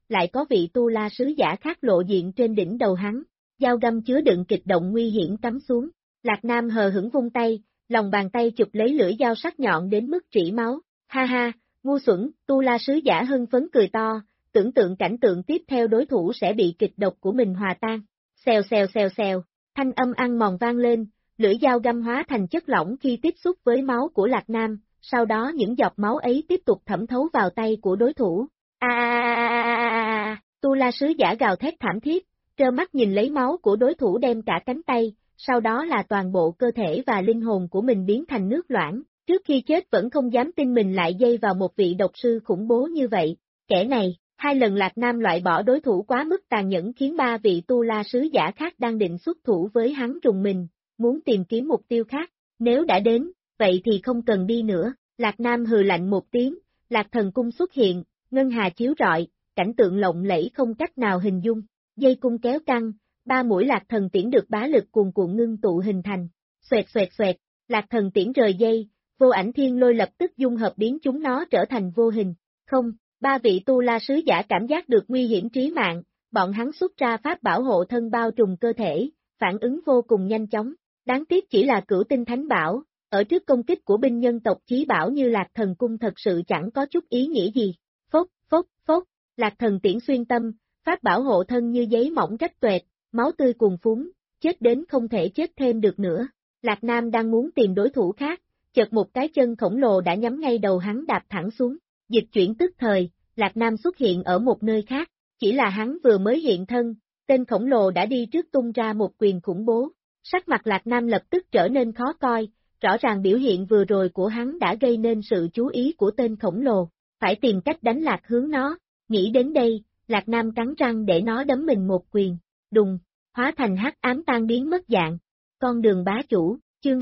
lại có vị tu la sứ giả khác lộ diện trên đỉnh đầu hắn, dao găm chứa đựng kịch động nguy hiểm cắm xuống. Lạc Nam hờ hững vung tay, lòng bàn tay chụp lấy lưỡi dao sắc nhọn đến mức rỉ máu. Ha ha, ngu xuẩn, tu la sứ giả hưng phấn cười to, tưởng tượng cảnh tượng tiếp theo đối thủ sẽ bị kịch độc của mình hòa tan. Xèo xèo xèo xèo, thanh âm ăn mòn vang lên, lưỡi dao găm hóa thành chất lỏng khi tiếp xúc với máu của Lạc Nam, sau đó những giọt máu ấy tiếp tục thẩm thấu vào tay của đối thủ. Tu la sứ giả gào thét thảm thiết, trơ mắt nhìn lấy máu của đối thủ đem cả cánh tay, sau đó là toàn bộ cơ thể và linh hồn của mình biến thành nước loãng, trước khi chết vẫn không dám tin mình lại dây vào một vị độc sư khủng bố như vậy. Kẻ này, 2 lần Lạc Nam loại bỏ đối thủ quá mức tàn nhẫn khiến 3 vị tu la sứ giả khác đang định xuất thủ với hắn rùng mình, muốn tìm kiếm mục tiêu khác. Nếu đã đến, vậy thì không cần đi nữa. Lạc Nam hừ lạnh một tiếng, Lạc Thần Cung xuất hiện, ngân hà chiếu rọi, cảnh tượng lộng lẫy không cách nào hình dung. Dây cung kéo căng, 3 mũi Lạc Thần tiễn được bá lực cuồn cuộn ngưng tụ hình thành. Xoẹt xoẹt xoẹt, Lạc Thần tiễn rời dây, vô ảnh thiên lôi lập tức dung hợp biến chúng nó trở thành vô hình. Không, 3 vị tu la sứ giả cảm giác được nguy hiểm trí mạng, bọn hắn xuất ra pháp bảo hộ thân bao trùm cơ thể, phản ứng vô cùng nhanh chóng. Đáng tiếc chỉ là cửu tinh thánh bảo, ở trước công kích của binh nhân tộc chí bảo như Lạc Thần Cung thật sự chẳng có chút ý nghĩa gì. Phốc, phốc, phốc, Lạc Thần tiễn xuyên tâm, pháp bảo hộ thân như giấy mỏng rách toẹt, máu tươi cuồn phún, chết đến không thể chết thêm được nữa. Lạc Nam đang muốn tìm đối thủ khác, chợt một cái chân khổng lồ đã nhắm ngay đầu hắn đạp thẳng xuống. Dịch chuyển tức thời, Lạc Nam xuất hiện ở một nơi khác, chỉ là hắn vừa mới hiện thân, tên khổng lồ đã đi trước tung ra một quyền khủng bố. Sắc mặt Lạc Nam lập tức trở nên khó coi, rõ ràng biểu hiện vừa rồi của hắn đã gây nên sự chú ý của tên khổng lồ, phải tìm cách đánh lạc hướng nó. Nghĩ đến đây, Lạc Nam cắn răng để nó đấm mình một quyền, đùng, hóa thành hắc ám tan biến mất dạng. Con đường bá chủ, chương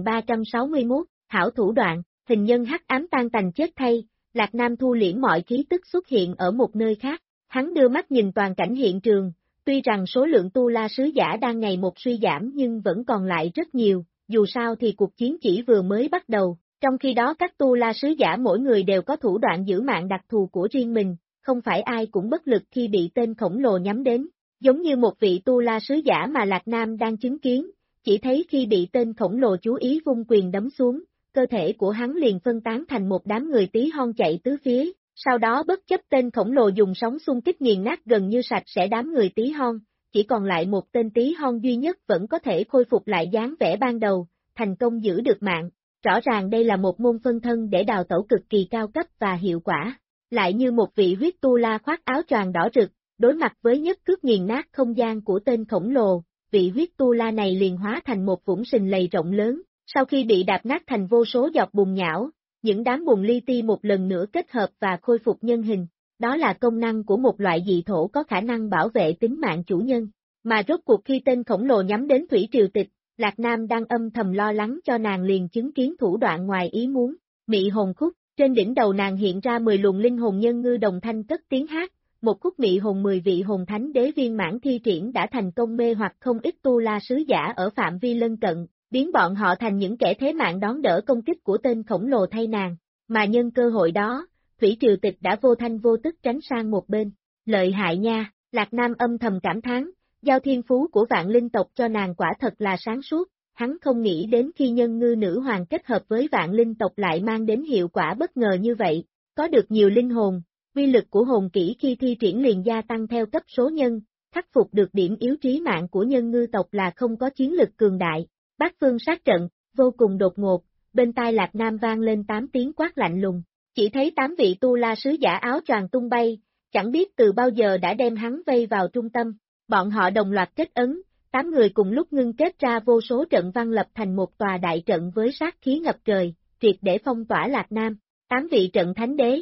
2361, hảo thủ đoạn, hình nhân hắc ám tan tành chết thay, Lạc Nam thu liễm mọi khí tức xuất hiện ở một nơi khác, hắn đưa mắt nhìn toàn cảnh hiện trường, tuy rằng số lượng tu la sứ giả đang ngày một suy giảm nhưng vẫn còn lại rất nhiều, dù sao thì cuộc chiến chỉ vừa mới bắt đầu, trong khi đó các tu la sứ giả mỗi người đều có thủ đoạn giữ mạng đặc thù của riêng mình, không phải ai cũng bất lực khi bị tên khổng lồ nhắm đến, giống như một vị tu la sứ giả mà Lạc Nam đang chứng kiến, chỉ thấy khi bị tên khổng lồ chú ý vung quyền đấm xuống, cơ thể của hắn liền phân tán thành một đám người tí hon chạy tứ phía, sau đó bất chấp tên khổng lồ dùng sóng xung kích nghiền nát gần như sạch sẽ đám người tí hon, chỉ còn lại một tên tí hon duy nhất vẫn có thể khôi phục lại dáng vẻ ban đầu, thành công giữ được mạng. Rõ ràng đây là một môn phân thân để đào tẩu cực kỳ cao cấp và hiệu quả. Lại như một vị huyết tu la khoác áo choàng đỏ rực, đối mặt với nhất cước nghiền nát không gian của tên khổng lồ, vị huyết tu la này liền hóa thành một vũng sình lầy rộng lớn, sau khi bị đạp nát thành vô số giọt bùn nhão, những đám bùn li ti một lần nữa kết hợp và khôi phục nhân hình, đó là công năng của một loại dị thổ có khả năng bảo vệ tính mạng chủ nhân, mà rốt cuộc khi tên khổng lồ nhắm đến Thủy Triều Tịch, Lạc Nam đang âm thầm lo lắng cho nàng liền chứng kiến thủ đoạn ngoài ý muốn, mị hồn khúc, trên đỉnh đầu nàng hiện ra 10 luồng linh hồn nhân ngư đồng thanh cất tiếng hát, một khúc mị hồn 10 vị hồn thánh đế viên mãn thi triển đã thành công mê hoặc không ít tu la sứ giả ở phạm vi lân cận, biến bọn họ thành những kẻ thế mạng đón đỡ công kích của tên khổng lồ thay nàng, mà nhân cơ hội đó, Thủy Triều Tịch đã vô thanh vô tức tránh sang một bên, lợi hại nha, Lạc Nam âm thầm cảm thán, giao thiên phú của vạn linh tộc cho nàng quả thật là sáng suốt, hắn không nghĩ đến khi nhân ngư nữ hoàng kết hợp với vạn linh tộc lại mang đến hiệu quả bất ngờ như vậy, có được nhiều linh hồn, uy lực của hồn kỹ khi thi triển liền gia tăng theo cấp số nhân, khắc phục được điểm yếu trí mạng của nhân ngư tộc là không có chiến lực cường đại. Bát phương sát trận, vô cùng đột ngột, bên tai Lạc Nam vang lên 8 tiếng quát lạnh lùng, chỉ thấy 8 vị tu la sứ giả áo choàng tung bay, chẳng biết từ bao giờ đã đem hắn vây vào trung tâm, bọn họ đồng loạt kết ấn, 8 người cùng lúc ngưng kết ra vô số trận văn lập thành một tòa đại trận với sát khí ngập trời, triệt để phong tỏa Lạc Nam, 8 vị trận thánh đế.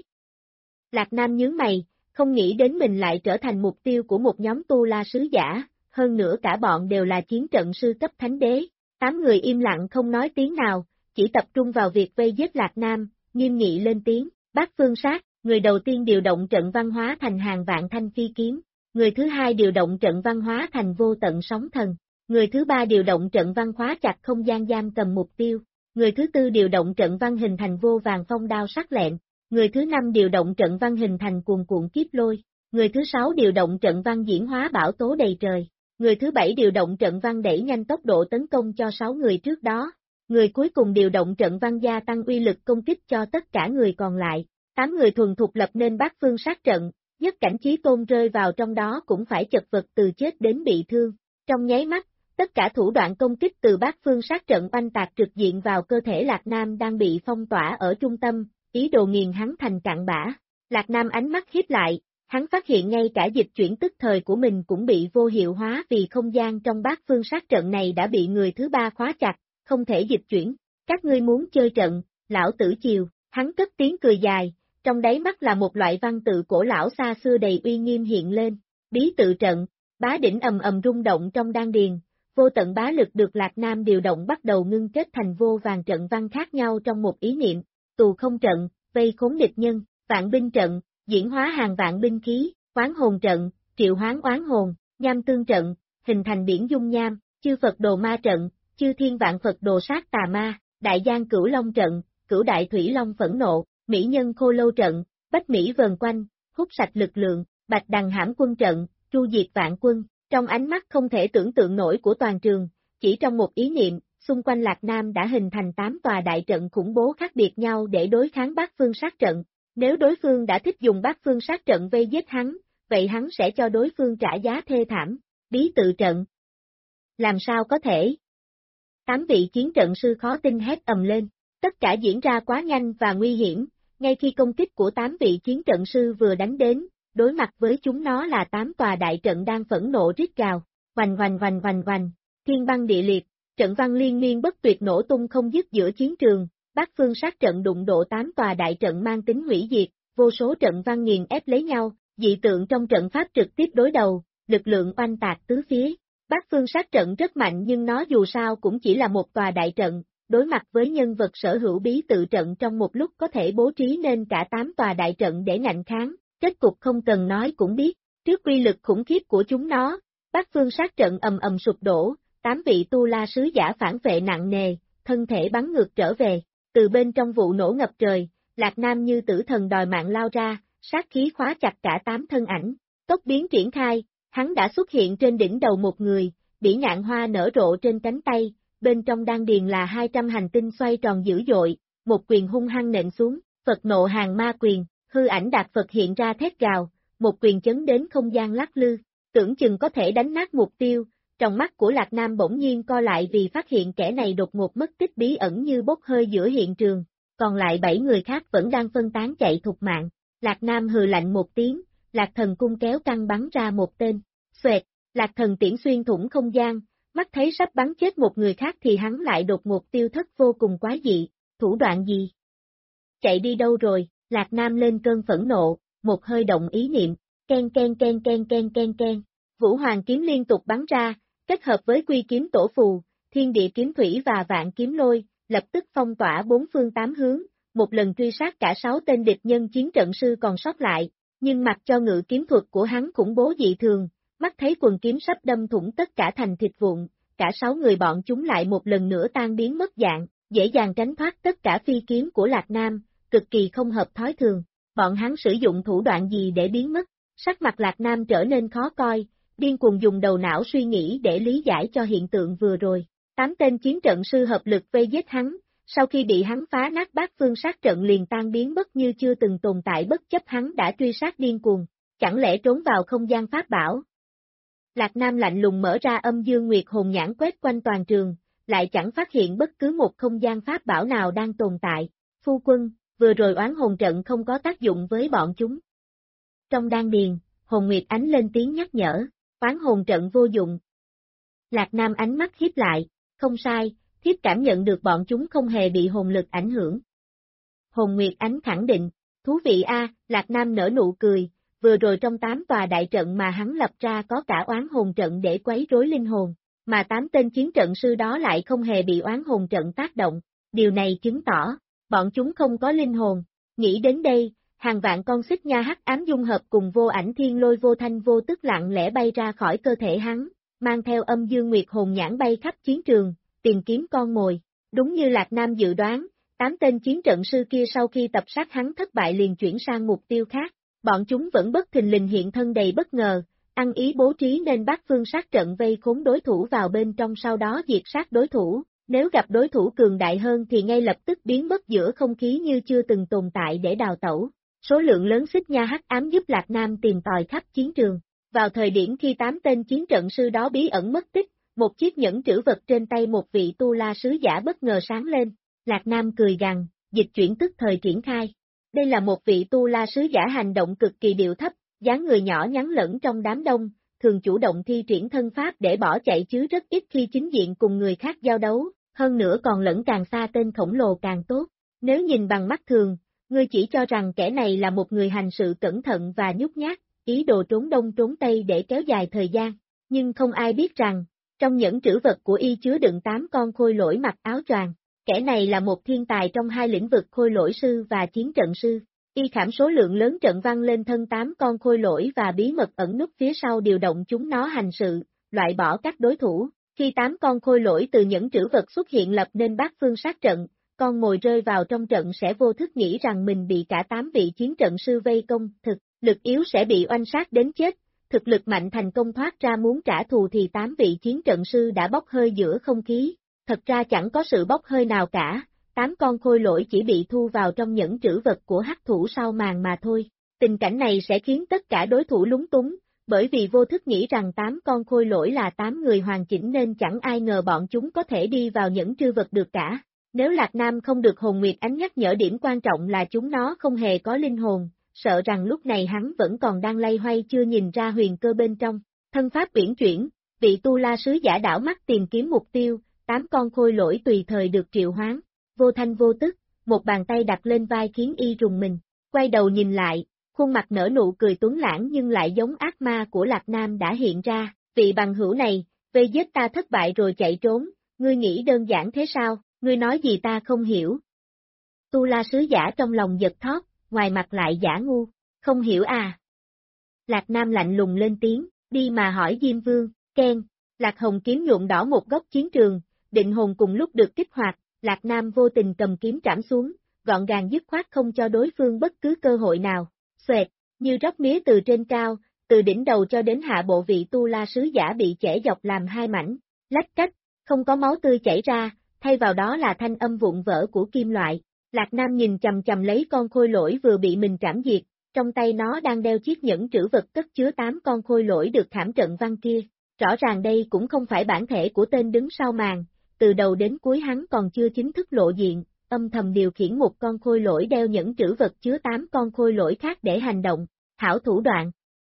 Lạc Nam nhướng mày, không nghĩ đến mình lại trở thành mục tiêu của một nhóm tu la sứ giả, hơn nữa cả bọn đều là chiến trận sư cấp thánh đế. 8 người im lặng không nói tiếng nào, chỉ tập trung vào việc vây giết Lạc Nam, nghiêm nghị lên tiếng, Bát phương sát, người đầu tiên điều động trận văn hóa thành hàng vạn thanh phi kiếm, người thứ hai điều động trận văn hóa thành vô tận sóng thần, người thứ ba điều động trận văn khóa chặt không gian giam cầm mục tiêu, người thứ tư điều động trận văn hình thành vô vàng phong đao sắc lẹm, người thứ năm điều động trận văn hình thành cuồn cuộn kiếp lôi, Người thứ 6 điều động trận văn diễn hóa bão tố đầy trời. Người thứ 7 điều động trận văn đẩy nhanh tốc độ tấn công cho 6 người trước đó. Người cuối cùng điều động trận văn gia tăng uy lực công kích cho tất cả người còn lại. 8 người thuần thục lập nên bát phương sát trận, nhất cảnh Chí Tôn rơi vào trong đó cũng phải chật vật từ chết đến bị thương. Trong nháy mắt, tất cả thủ đoạn công kích từ bát phương sát trận oanh tạc trực diện vào cơ thể Lạc Nam đang bị phong tỏa ở trung tâm, ý đồ nghiền hắn thành cặn bã. Lạc Nam ánh mắt híp lại, hắn phát hiện ngay cả dịch chuyển tức thời của mình cũng bị vô hiệu hóa vì không gian trong bát phương sát trận này đã bị người thứ 3 khóa chặt, không thể dịch chuyển. Các ngươi muốn chơi trận, lão tử chiều, hắn cất tiếng cười dài, trong đáy mắt là một loại văn tự cổ lão xa xưa đầy uy nghiêm hiện lên. Bí tự trận, bá đỉnh ầm ầm rung động trong đan điền, vô tận bá lực được Lạc Nam điều động bắt đầu ngưng kết thành vô vàn trận văn khác nhau trong một ý niệm. Tù không trận, vây khốn địch nhân, vạn binh trận, diễn hóa hàng vạn binh khí, oán hồn trận, triệu hoán oán hồn, nham tương trận, hình thành biển dung nham, chư Phật đồ ma trận, chư thiên vạn Phật đồ sát tà ma, đại giang cửu long trận, cửu đại thủy long phẫn nộ, mỹ nhân khô lâu trận, bách mỹ vờn quanh, hút sạch lực lượng, bạch đằng hãm quân trận, tru diệt vạn quân. Trong ánh mắt không thể tưởng tượng nổi của toàn trường, chỉ trong một ý niệm, xung quanh Lạc Nam đã hình thành 8 tòa đại trận khủng bố khác biệt nhau để đối kháng bát phương sát trận. Nếu đối phương đã thích dùng bát phương sát trận vây giết hắn, vậy hắn sẽ cho đối phương trả giá thê thảm. Bí tự trận. Làm sao có thể? 8 vị chiến trận sư khó tin hét ầm lên, tất cả diễn ra quá nhanh và nguy hiểm, ngay khi công kích của 8 vị chiến trận sư vừa đánh đến, đối mặt với chúng nó là 8 tòa đại trận đang phẫn nộ rít gào, oanh oanh oanh oanh oanh, thiên băng địa liệt, trận văn liên miên bất tuyệt nổ tung không dứt giữa chiến trường, bát phương sát trận đụng độ 8 tòa đại trận mang tính hủy diệt, vô số trận văn nghiền ép lấy nhau, dị tượng trong trận pháp trực tiếp đối đầu, lực lượng oanh tạc tứ phía. Bát phương sát trận rất mạnh nhưng nó dù sao cũng chỉ là một tòa đại trận, đối mặt với nhân vật sở hữu bí tự trận trong một lúc có thể bố trí nên cả 8 tòa đại trận để ngạnh kháng. Kết cục không cần nói cũng biết, trước uy lực khủng khiếp của chúng nó, bát phương sát trận ầm ầm sụp đổ, 8 vị tu la sứ giả phản vệ nặng nề, thân thể bắn ngược trở về, từ bên trong vụ nổ ngập trời, Lạc Nam như tử thần đòi mạng lao ra, sát khí khóa chặt cả 8 thân ảnh, tốc biến triển khai, hắn đã xuất hiện trên đỉnh đầu một người, bỉ ngạn hoa nở rộ trên cánh tay, bên trong đan điền là 200 hành tinh xoay tròn dữ dội, một quyền hung hăng nện xuống, Phật nộ hàng ma quyền. Hư ảnh đạt Phật hiện ra thét gào, một quyền chấn đến không gian lắc lư, tưởng chừng có thể đánh nát mục tiêu, trong mắt của Lạc Nam bỗng nhiên co lại vì phát hiện kẻ này đột ngột mất tích bí ẩn như bốc hơi giữa hiện trường, còn lại 7 người khác vẫn đang phân tán chạy thục mạng. Lạc Nam hừ lạnh một tiếng, Lạc Thần cung kéo căng bắn ra một tên, xoẹt, Lạc Thần tiễn xuyên thủng không gian, mắt thấy sắp bắn chết một người khác thì hắn lại đột ngột tiêu thất vô cùng quái dị, thủ đoạn gì? Chạy đi đâu rồi? Lạc Nam lên cơn phẫn nộ, một hơi động ý niệm, ken ken ken ken ken ken ken, Vũ Hoàng kiếm liên tục bắn ra, kết hợp với quy kiếm tổ phù, thiên địa kiếm thủy và vạn kiếm lôi, lập tức phong tỏa 4 phương 8 hướng, một lần truy sát cả 6 tên địch nhân chiến trận sư còn sót lại, nhưng mặc cho ngự kiếm thuật của hắn khủng bố dị thường, mắt thấy quần kiếm sắp đâm thủng tất cả thành thịt vụn, cả 6 người bọn chúng lại một lần nữa tan biến mất dạng, dễ dàng tránh thoát tất cả phi kiếm của Lạc Nam. Cực kỳ không hợp thói thường, bọn hắn sử dụng thủ đoạn gì để biến mất, sắc mặt Lạc Nam trở nên khó coi, điên cuồng dùng đầu não suy nghĩ để lý giải cho hiện tượng vừa rồi. 8 tên chiến trận sư hợp lực vây giết hắn, sau khi bị hắn phá nát bát phương sát trận liền tan biến mất như chưa từng tồn tại bất chấp hắn đã truy sát điên cuồng, chẳng lẽ trốn vào không gian pháp bảo. Lạc Nam lạnh lùng mở ra âm dương nguyệt hồn nhãn quét quanh toàn trường, lại chẳng phát hiện bất cứ một không gian pháp bảo nào đang tồn tại. Phu quân, vừa rồi oán hồn trận không có tác dụng với bọn chúng. Trong đan điền, Hồn Nguyệt Ánh lên tiếng nhắc nhở, oán hồn trận vô dụng. Lạc Nam ánh mắt híp lại, không sai, thiếp cảm nhận được bọn chúng không hề bị hồn lực ảnh hưởng. Hồn Nguyệt Ánh khẳng định, thú vị a, Lạc Nam nở nụ cười, vừa rồi trong 8 tòa đại trận mà hắn lập ra có cả oán hồn trận để quấy rối linh hồn, mà 8 tên chiến trận sư đó lại không hề bị oán hồn trận tác động, điều này chứng tỏ bọn chúng không có linh hồn. Nghĩ đến đây, hàng vạn con xích nha hắc ám dung hợp cùng vô ảnh thiên lôi vô thanh vô tức lặng lẽ bay ra khỏi cơ thể hắn, mang theo âm dương nguyệt hồn nhãn bay khắp chiến trường, tìm kiếm con mồi. Đúng như Lạc Nam dự đoán, 8 tên chiến trận sư kia sau khi tập sát hắn thất bại liền chuyển sang mục tiêu khác. Bọn chúng vẫn bất thình lình hiện thân đầy bất ngờ, ăn ý bố trí nên bát phương sát trận vây khốn đối thủ vào bên trong sau đó diệt sát đối thủ, nếu gặp đối thủ cường đại hơn thì ngay lập tức biến mất giữa không khí như chưa từng tồn tại để đào tẩu. Số lượng lớn xích nha hắc ám giúp Lạc Nam tìm tòi khắp chiến trường. Vào thời điểm khi 8 tên chiến trận sư đó bí ẩn mất tích, một chiếc nhẫn trữ vật trên tay một vị tu la sứ giả bất ngờ sáng lên. Lạc Nam cười gằn, dịch chuyển tức thời triển khai. Đây là một vị tu la sứ giả hành động cực kỳ điệu thấp, dáng người nhỏ nhắn lẫn trong đám đông, thường chủ động thi triển thân pháp để bỏ chạy chứ rất ít khi chính diện cùng người khác giao đấu, hơn nữa còn lẫn càng xa tên khổng lồ càng tốt. Nếu nhìn bằng mắt thường, ngươi chỉ cho rằng kẻ này là một người hành sự cẩn thận và nhút nhát, ý đồ trốn đông trốn tây để kéo dài thời gian, nhưng không ai biết rằng, trong nhẫn trữ vật của y chứa đựng 8 con khôi lỗi mặc áo choàng. Kẻ này là một thiên tài trong hai lĩnh vực khôi lỗi sư và chiến trận sư. Y khảm số lượng lớn trận văn lên thân 8 con khôi lỗi và bí mật ẩn núp phía sau điều động chúng nó hành sự, loại bỏ các đối thủ. Khi 8 con khôi lỗi từ nhẫn trữ vật xuất hiện lập nên bát phương sát trận, con mồi rơi vào trong trận sẽ vô thức nghĩ rằng mình bị cả 8 vị chiến trận sư vây công, thực lực yếu sẽ bị oanh sát đến chết, thực lực mạnh thành công thoát ra muốn trả thù thì 8 vị chiến trận sư đã bốc hơi giữa không khí. Thật ra chẳng có sự bốc hơi nào cả, 8 con khôi lỗi chỉ bị thu vào trong nhẫn trữ vật của hắc thủ sau màn mà thôi. Tình cảnh này sẽ khiến tất cả đối thủ lúng túng, bởi vì vô thức nghĩ rằng 8 con khôi lỗi là 8 người hoàn chỉnh nên chẳng ai ngờ bọn chúng có thể đi vào nhẫn trữ vật được cả. Nếu Lạc Nam không được Hồn Nguyệt Ánh nhắc nhở điểm quan trọng là chúng nó không hề có linh hồn, sợ rằng lúc này hắn vẫn còn đang loay hoay chưa nhìn ra huyền cơ bên trong. Thân pháp uyển chuyển, vị tu la sứ giả đảo mắt tìm kiếm mục tiêu, 8 con khôi lỗi tùy thời được triệu hoán, vô thanh vô tức, một bàn tay đặt lên vai khiến y rùng mình, quay đầu nhìn lại, khuôn mặt nở nụ cười tuấn lãng nhưng lại giống ác ma của Lạc Nam đã hiện ra, vị bằng hữu này, vây giết ta thất bại rồi chạy trốn, ngươi nghĩ đơn giản thế sao, ngươi nói gì ta không hiểu. Tu la sứ giả trong lòng giật thót, ngoài mặt lại giả ngu, không hiểu à. Lạc Nam lạnh lùng lên tiếng, đi mà hỏi Diêm Vương, keng, Lạc Hồng kiếm nhuộm đỏ một góc chiến trường, định hồn cùng lúc được kích hoạt, Lạc Nam vô tình cầm kiếm trảm xuống, gọn gàng dứt khoát không cho đối phương bất cứ cơ hội nào, xoẹt, như róc mía từ trên cao, từ đỉnh đầu cho đến hạ bộ vị tu la sứ giả bị chẻ dọc làm hai mảnh, lách cách, không có máu tươi chảy ra, thay vào đó là thanh âm vụn vỡ của kim loại. Lạc Nam nhìn chầm chầm lấy con khôi lỗi vừa bị mình trảm diệt, trong tay nó đang đeo chiếc nhẫn trữ vật cất chứa 8 con khôi lỗi được khảm trận văn kia. Rõ ràng đây cũng không phải bản thể của tên đứng sau màn, từ đầu đến cuối hắn còn chưa chính thức lộ diện, âm thầm điều khiển một con khôi lỗi đeo nhẫn trữ vật chứa 8 con khôi lỗi khác để hành động, hảo thủ đoạn.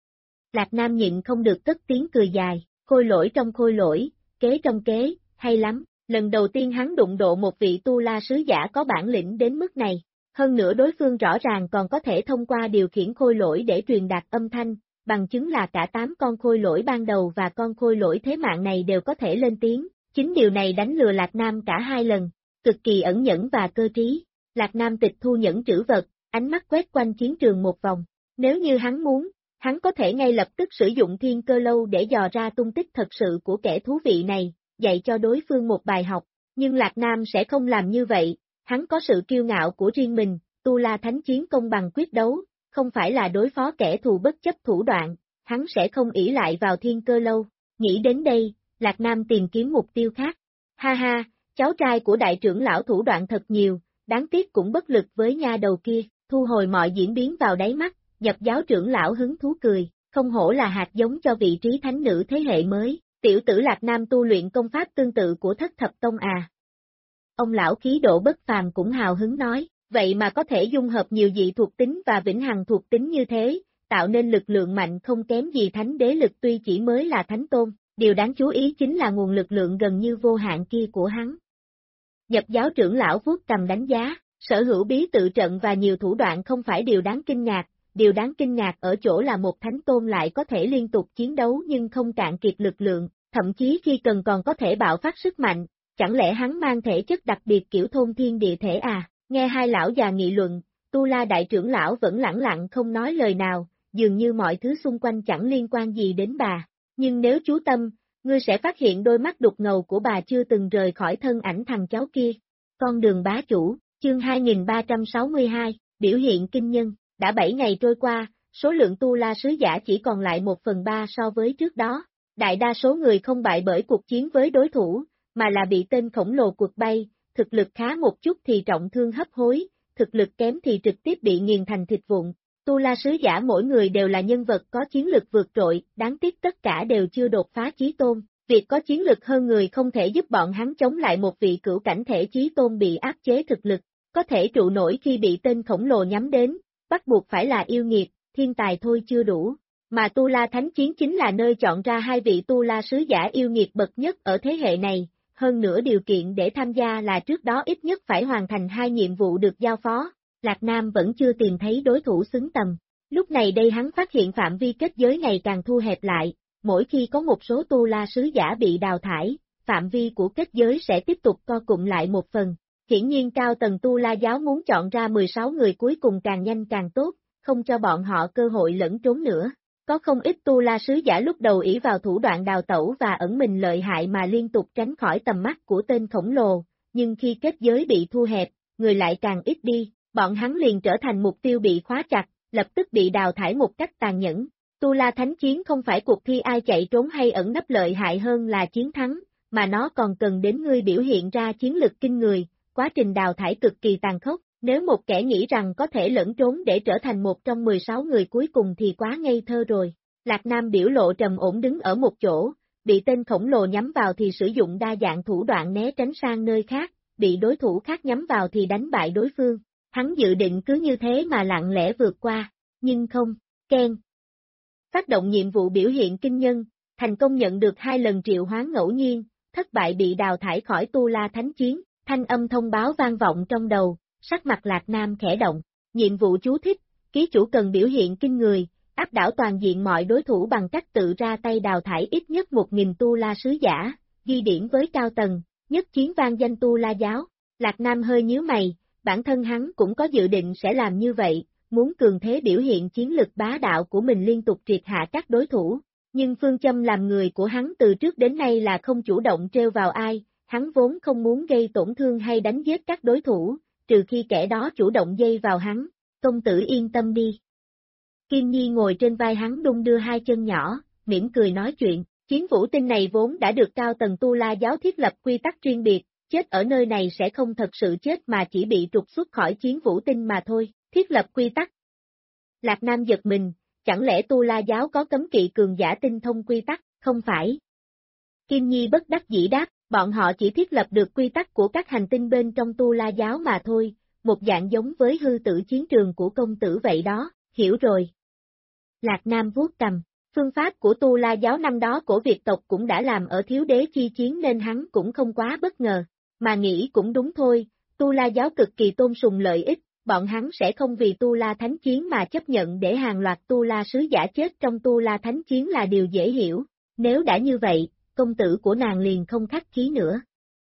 Lạc Nam nhịn không được cất tiếng cười dài, khôi lỗi trong khôi lỗi, kế trong kế, hay lắm, lần đầu tiên hắn đụng độ một vị tu la sứ giả có bản lĩnh đến mức này, hơn nữa đối phương rõ ràng còn có thể thông qua điều khiển khôi lỗi để truyền đạt âm thanh, bằng chứng là cả 8 con khôi lỗi ban đầu và con khôi lỗi thế mạng này đều có thể lên tiếng, chính điều này đánh lừa Lạc Nam cả hai lần, cực kỳ ẩn nhẫn và cơ trí. Lạc Nam tịch thu nhẫn trữ vật, ánh mắt quét quanh chiến trường một vòng, nếu như hắn muốn, hắn có thể ngay lập tức sử dụng thiên cơ lâu để dò ra tung tích thật sự của kẻ thú vị này, dạy cho đối phương một bài học, nhưng Lạc Nam sẽ không làm như vậy, hắn có sự kiêu ngạo của riêng mình, tu la thánh chiến công bằng quyết đấu, không phải là đối phó kẻ thù bất chấp thủ đoạn, hắn sẽ không ỷ lại vào thiên cơ lâu. Nghĩ đến đây, Lạc Nam tìm kiếm mục tiêu khác. Ha ha, cháu trai của đại trưởng lão thủ đoạn thật nhiều, đáng tiếc cũng bất lực với nha đầu kia, thu hồi mọi diễn biến vào đáy mắt, Nhập giáo trưởng lão hứng thú cười, không hổ là hạt giống cho vị trí thánh nữ thế hệ mới, tiểu tử Lạc Nam tu luyện công pháp tương tự của Thất Thập Tông à. Ông lão khí độ bất phàm cũng hào hứng nói, vậy mà có thể dung hợp nhiều dị thuộc tính và vĩnh hằng thuộc tính như thế, tạo nên lực lượng mạnh không kém gì thánh đế lực tuy chỉ mới là thánh tôn, điều đáng chú ý chính là nguồn lực lượng gần như vô hạn kia của hắn. Nhập giáo trưởng lão vuốt cầm đánh giá, sở hữu bí tự trận và nhiều thủ đoạn không phải điều đáng kinh ngạc, điều đáng kinh ngạc ở chỗ là một thánh tôn lại có thể liên tục chiến đấu nhưng không cạn kiệt lực lượng, thậm chí khi cần còn có thể bạo phát sức mạnh, chẳng lẽ hắn mang thể chất đặc biệt kiểu thôn thiên địa thể à? Nghe hai lão già nghị luận, Tu La đại trưởng lão vẫn lẳng lặng không nói lời nào, dường như mọi thứ xung quanh chẳng liên quan gì đến bà, nhưng nếu chú tâm, ngươi sẽ phát hiện đôi mắt đục ngầu của bà chưa từng rời khỏi thân ảnh thằng cháu kia. Con đường bá chủ, chương 2362, biểu hiện kinh nhân, đã 7 ngày trôi qua, số lượng tu la sứ giả chỉ còn lại 1/3 so với trước đó. Đại đa số người không bại bởi cuộc chiến với đối thủ, mà là bị tên khổng lồ quật bay, thực lực khá một chút thì trọng thương hấp hối, thực lực kém thì trực tiếp bị nghiền thành thịt vụn. Tu la sứ giả mỗi người đều là nhân vật có chiến lực vượt trội, đáng tiếc tất cả đều chưa đột phá chí tôn. Việc có chiến lực hơn người không thể giúp bọn hắn chống lại một vị cửu cảnh thể chí tôn bị áp chế thực lực, có thể trụ nổi khi bị tên khổng lồ nhắm đến, bắt buộc phải là yêu nghiệt, thiên tài thôi chưa đủ. Mà Tu La Thánh Chiến chính là nơi chọn ra 2 vị Tu La sứ giả yêu nghiệt bậc nhất ở thế hệ này, hơn nữa điều kiện để tham gia là trước đó ít nhất phải hoàn thành 2 nhiệm vụ được giao phó. Lạc Nam vẫn chưa tìm thấy đối thủ xứng tầm. Lúc này đây hắn phát hiện phạm vi kết giới ngày càng thu hẹp lại, mỗi khi có một số Tu La sứ giả bị đào thải, phạm vi của kết giới sẽ tiếp tục co cụm lại một phần. Hiển nhiên cao tầng Tu La giáo muốn chọn ra 16 người cuối cùng càng nhanh càng tốt, không cho bọn họ cơ hội lẫn trốn nữa. Có không ít Tu La sứ giả lúc đầu ỷ vào thủ đoạn đào tẩu và ẩn mình lợi hại mà liên tục tránh khỏi tầm mắt của tên khổng lồ, nhưng khi kết giới bị thu hẹp, người lại càng ít đi, bọn hắn liền trở thành mục tiêu bị khóa chặt, lập tức bị đào thải một cách tàn nhẫn. Tu La Thánh Chiến không phải cuộc thi ai chạy trốn hay ẩn nấp lợi hại hơn là chiến thắng, mà nó còn cần đến ngươi biểu hiện ra chiến lực kinh người, quá trình đào thải cực kỳ tàn khốc. Nếu một kẻ nghĩ rằng có thể lẫn trốn để trở thành một trong 16 người cuối cùng thì quá ngây thơ rồi. Lạc Nam biểu lộ trầm ổn đứng ở một chỗ, bị tên khổng lồ nhắm vào thì sử dụng đa dạng thủ đoạn né tránh sang nơi khác, bị đối thủ khác nhắm vào thì đánh bại đối phương. Hắn dự định cứ như thế mà lặng lẽ vượt qua, nhưng không, keng. Phát động nhiệm vụ biểu hiện kinh nhân, thành công nhận được 2 lần triệu hoán ngẫu nhiên, thất bại bị đào thải khỏi Tu La Thánh Chiến, thanh âm thông báo vang vọng trong đầu. Sắc mặt Lạc Nam khẽ động, nhiệm vụ chú thích, ký chủ cần biểu hiện kinh người, áp đảo toàn diện mọi đối thủ bằng cách tự ra tay đào thải ít nhất 1000 Tu La sứ giả, ghi điểm với cao tầng, nhất chiến vang danh Tu La giáo. Lạc Nam hơi nhíu mày, bản thân hắn cũng có dự định sẽ làm như vậy, muốn cường thế biểu hiện chiến lực bá đạo của mình liên tục triệt hạ các đối thủ, nhưng phương châm làm người của hắn từ trước đến nay là không chủ động trêu vào ai, hắn vốn không muốn gây tổn thương hay đánh giết các đối thủ. Trừ khi kẻ đó chủ động dây vào hắn, công tử yên tâm đi. Kim Nhi ngồi trên vai hắn đung đưa 2 chân nhỏ, mỉm cười nói chuyện, chiến vũ tinh này vốn đã được cao tầng Tu La giáo thiết lập quy tắc riêng biệt, chết ở nơi này sẽ không thật sự chết mà chỉ bị trục xuất khỏi chiến vũ tinh mà thôi, thiết lập quy tắc. Lạc Nam giật mình, chẳng lẽ Tu La giáo có cấm kỵ cường giả tinh thông quy tắc, không phải? Kim Nhi bất đắc dĩ đáp. Bọn họ chỉ thiết lập được quy tắc của các hành tinh bên trong Tu La giáo mà thôi, một dạng giống với hư tử chiến trường của công tử vậy đó, hiểu rồi. Lạc Nam vuốt cầm, phương pháp của Tu La giáo năm đó của Việt tộc cũng đã làm ở Thiếu Đế chi chiến nên hắn cũng không quá bất ngờ, mà nghĩ cũng đúng thôi, Tu La giáo cực kỳ tôn sùng lợi ích, bọn hắn sẽ không vì Tu La Thánh Chiến mà chấp nhận để hàng loạt Tu La sứ giả chết trong Tu La Thánh Chiến là điều dễ hiểu, nếu đã như vậy, công tử của nàng liền không khách khí nữa.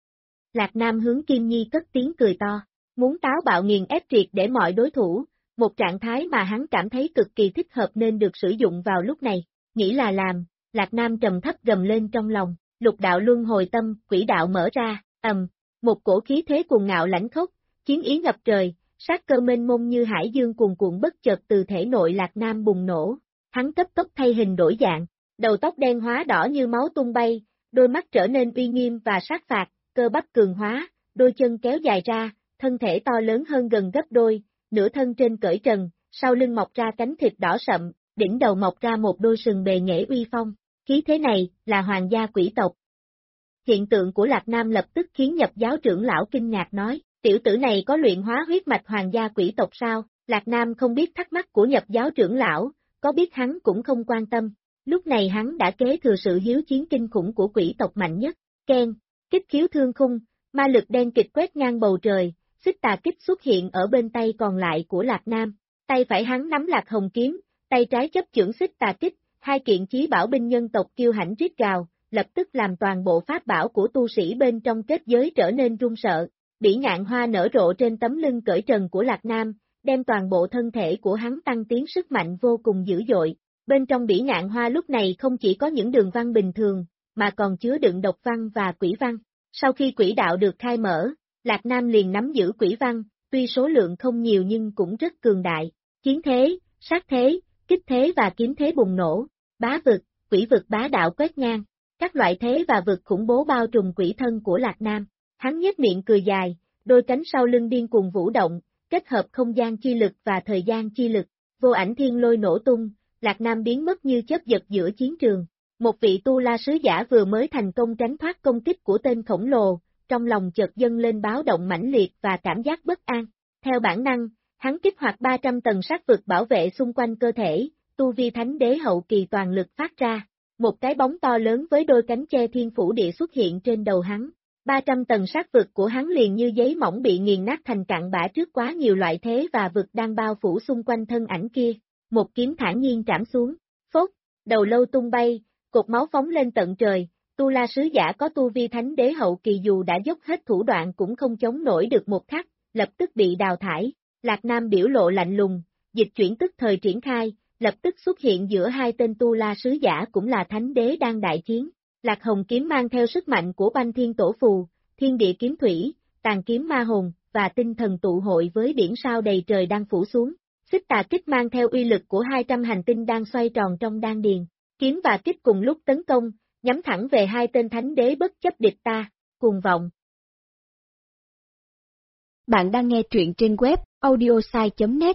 Lạc Nam hướng Kim Nhi cất tiếng cười to, muốn táo bạo nghiền ép triệt để mọi đối thủ, một trạng thái mà hắn cảm thấy cực kỳ thích hợp nên được sử dụng vào lúc này, nghĩ là làm, Lạc Nam trầm thấp gầm lên trong lòng, lục đạo luân hồi tâm, quỷ đạo mở ra, một cổ khí thế cuồng ngạo lãnh khốc, chiến ý ngập trời, sát cơ mênh mông như hải dương cuồn cuộn bất chợt từ thể nội Lạc Nam bùng nổ, hắn cấp tốc thay hình đổi dạng. Đầu tóc đen hóa đỏ như máu tung bay, đôi mắt trở nên uy nghiêm và sát phạt, cơ bắp cường hóa, đôi chân kéo dài ra, thân thể to lớn hơn gần gấp đôi, nửa thân trên cởi trần, sau lưng mọc ra cánh thịt đỏ sậm, đỉnh đầu mọc ra một đôi sừng bề nghệ uy phong. Khí thế này là hoàng gia quỷ tộc. Hiện tượng của Lạc Nam lập tức khiến nhập giáo trưởng lão kinh ngạc nói, tiểu tử này có luyện hóa huyết mạch hoàng gia quỷ tộc sao? Lạc Nam không biết thắc mắc của nhập giáo trưởng lão, có biết hắn cũng không quan tâm. Lúc này hắn đã kế thừa sự hiếu chiến kinh khủng của quỷ tộc mạnh nhất, Ken, kích khiếu thương khung, ma lực đen kịch quét ngang bầu trời, xích tà kích xuất hiện ở bên tay còn lại của Lạc Nam, tay phải hắn nắm Lạc Hồng kiếm, tay trái chấp chưởng xích tà kích, 2 kiện chí bảo binh nhân tộc kiêu hãnh rít gào, lập tức làm toàn bộ pháp bảo của tu sĩ bên trong kết giới trở nên run sợ, bỉ ngạn hoa nở rộ trên tấm lưng cởi trần của Lạc Nam, đem toàn bộ thân thể của hắn tăng tiến sức mạnh vô cùng dữ dội. Bên trong bỉ ngạn hoa lúc này không chỉ có những đường văn bình thường, mà còn chứa đựng độc văn và quỷ văn. Sau khi quỷ đạo được khai mở, Lạc Nam liền nắm giữ quỷ văn, tuy số lượng không nhiều nhưng cũng rất cường đại. Chiến thế, sát thế, kích thế và kiếm thế bùng nổ, bá vực, quỷ vực bá đạo quét ngang, các loại thế và vực khủng bố bao trùm quỷ thân của Lạc Nam. Hắn nhếch miệng cười dài, đôi cánh sau lưng điên cuồng vũ động, kết hợp không gian chi lực và thời gian chi lực, vô ảnh thiên lôi nổ tung, Lạc Nam biến mất như chớp giật giữa chiến trường. Một vị tu la sứ giả vừa mới thành công tránh thoát công kích của tên khổng lồ, trong lòng chợt dâng lên báo động mãnh liệt và cảm giác bất an. Theo bản năng, hắn kích hoạt 300 tầng sát vực bảo vệ xung quanh cơ thể, tu vi thánh đế hậu kỳ toàn lực phát ra. Một cái bóng to lớn với đôi cánh che thiên phủ địa xuất hiện trên đầu hắn. 300 tầng sát vực của hắn liền như giấy mỏng bị nghiền nát thành cặn bã trước quá nhiều loại thế và vực đang bao phủ xung quanh thân ảnh kia. Một kiếm thản nhiên trảm xuống, phốt, đầu lâu tung bay, cột máu phóng lên tận trời, tu la sứ giả có tu vi thánh đế hậu kỳ dù đã dốc hết thủ đoạn cũng không chống nổi được một khắc, lập tức bị đào thải. Lạc Nam biểu lộ lạnh lùng, dịch chuyển tức thời triển khai, lập tức xuất hiện giữa hai tên tu la sứ giả cũng là thánh đế đang đại chiến. Lạc Hồng kiếm mang theo sức mạnh của Banh Thiên Tổ Phù, Thiên Địa Kiếm Thủy, Tàn Kiếm Ma Hồn và tinh thần tụ hội với biển sao đầy trời đang phủ xuống. Xích Tà Kích mang theo uy lực của 200 hành tinh đang xoay tròn trong đan điền. Kiếm và kích cùng lúc tấn công, nhắm thẳng về hai tên thánh đế bất chấp địch ta, cuồng vọng. Bạn đang nghe truyện trên web audiosai.net.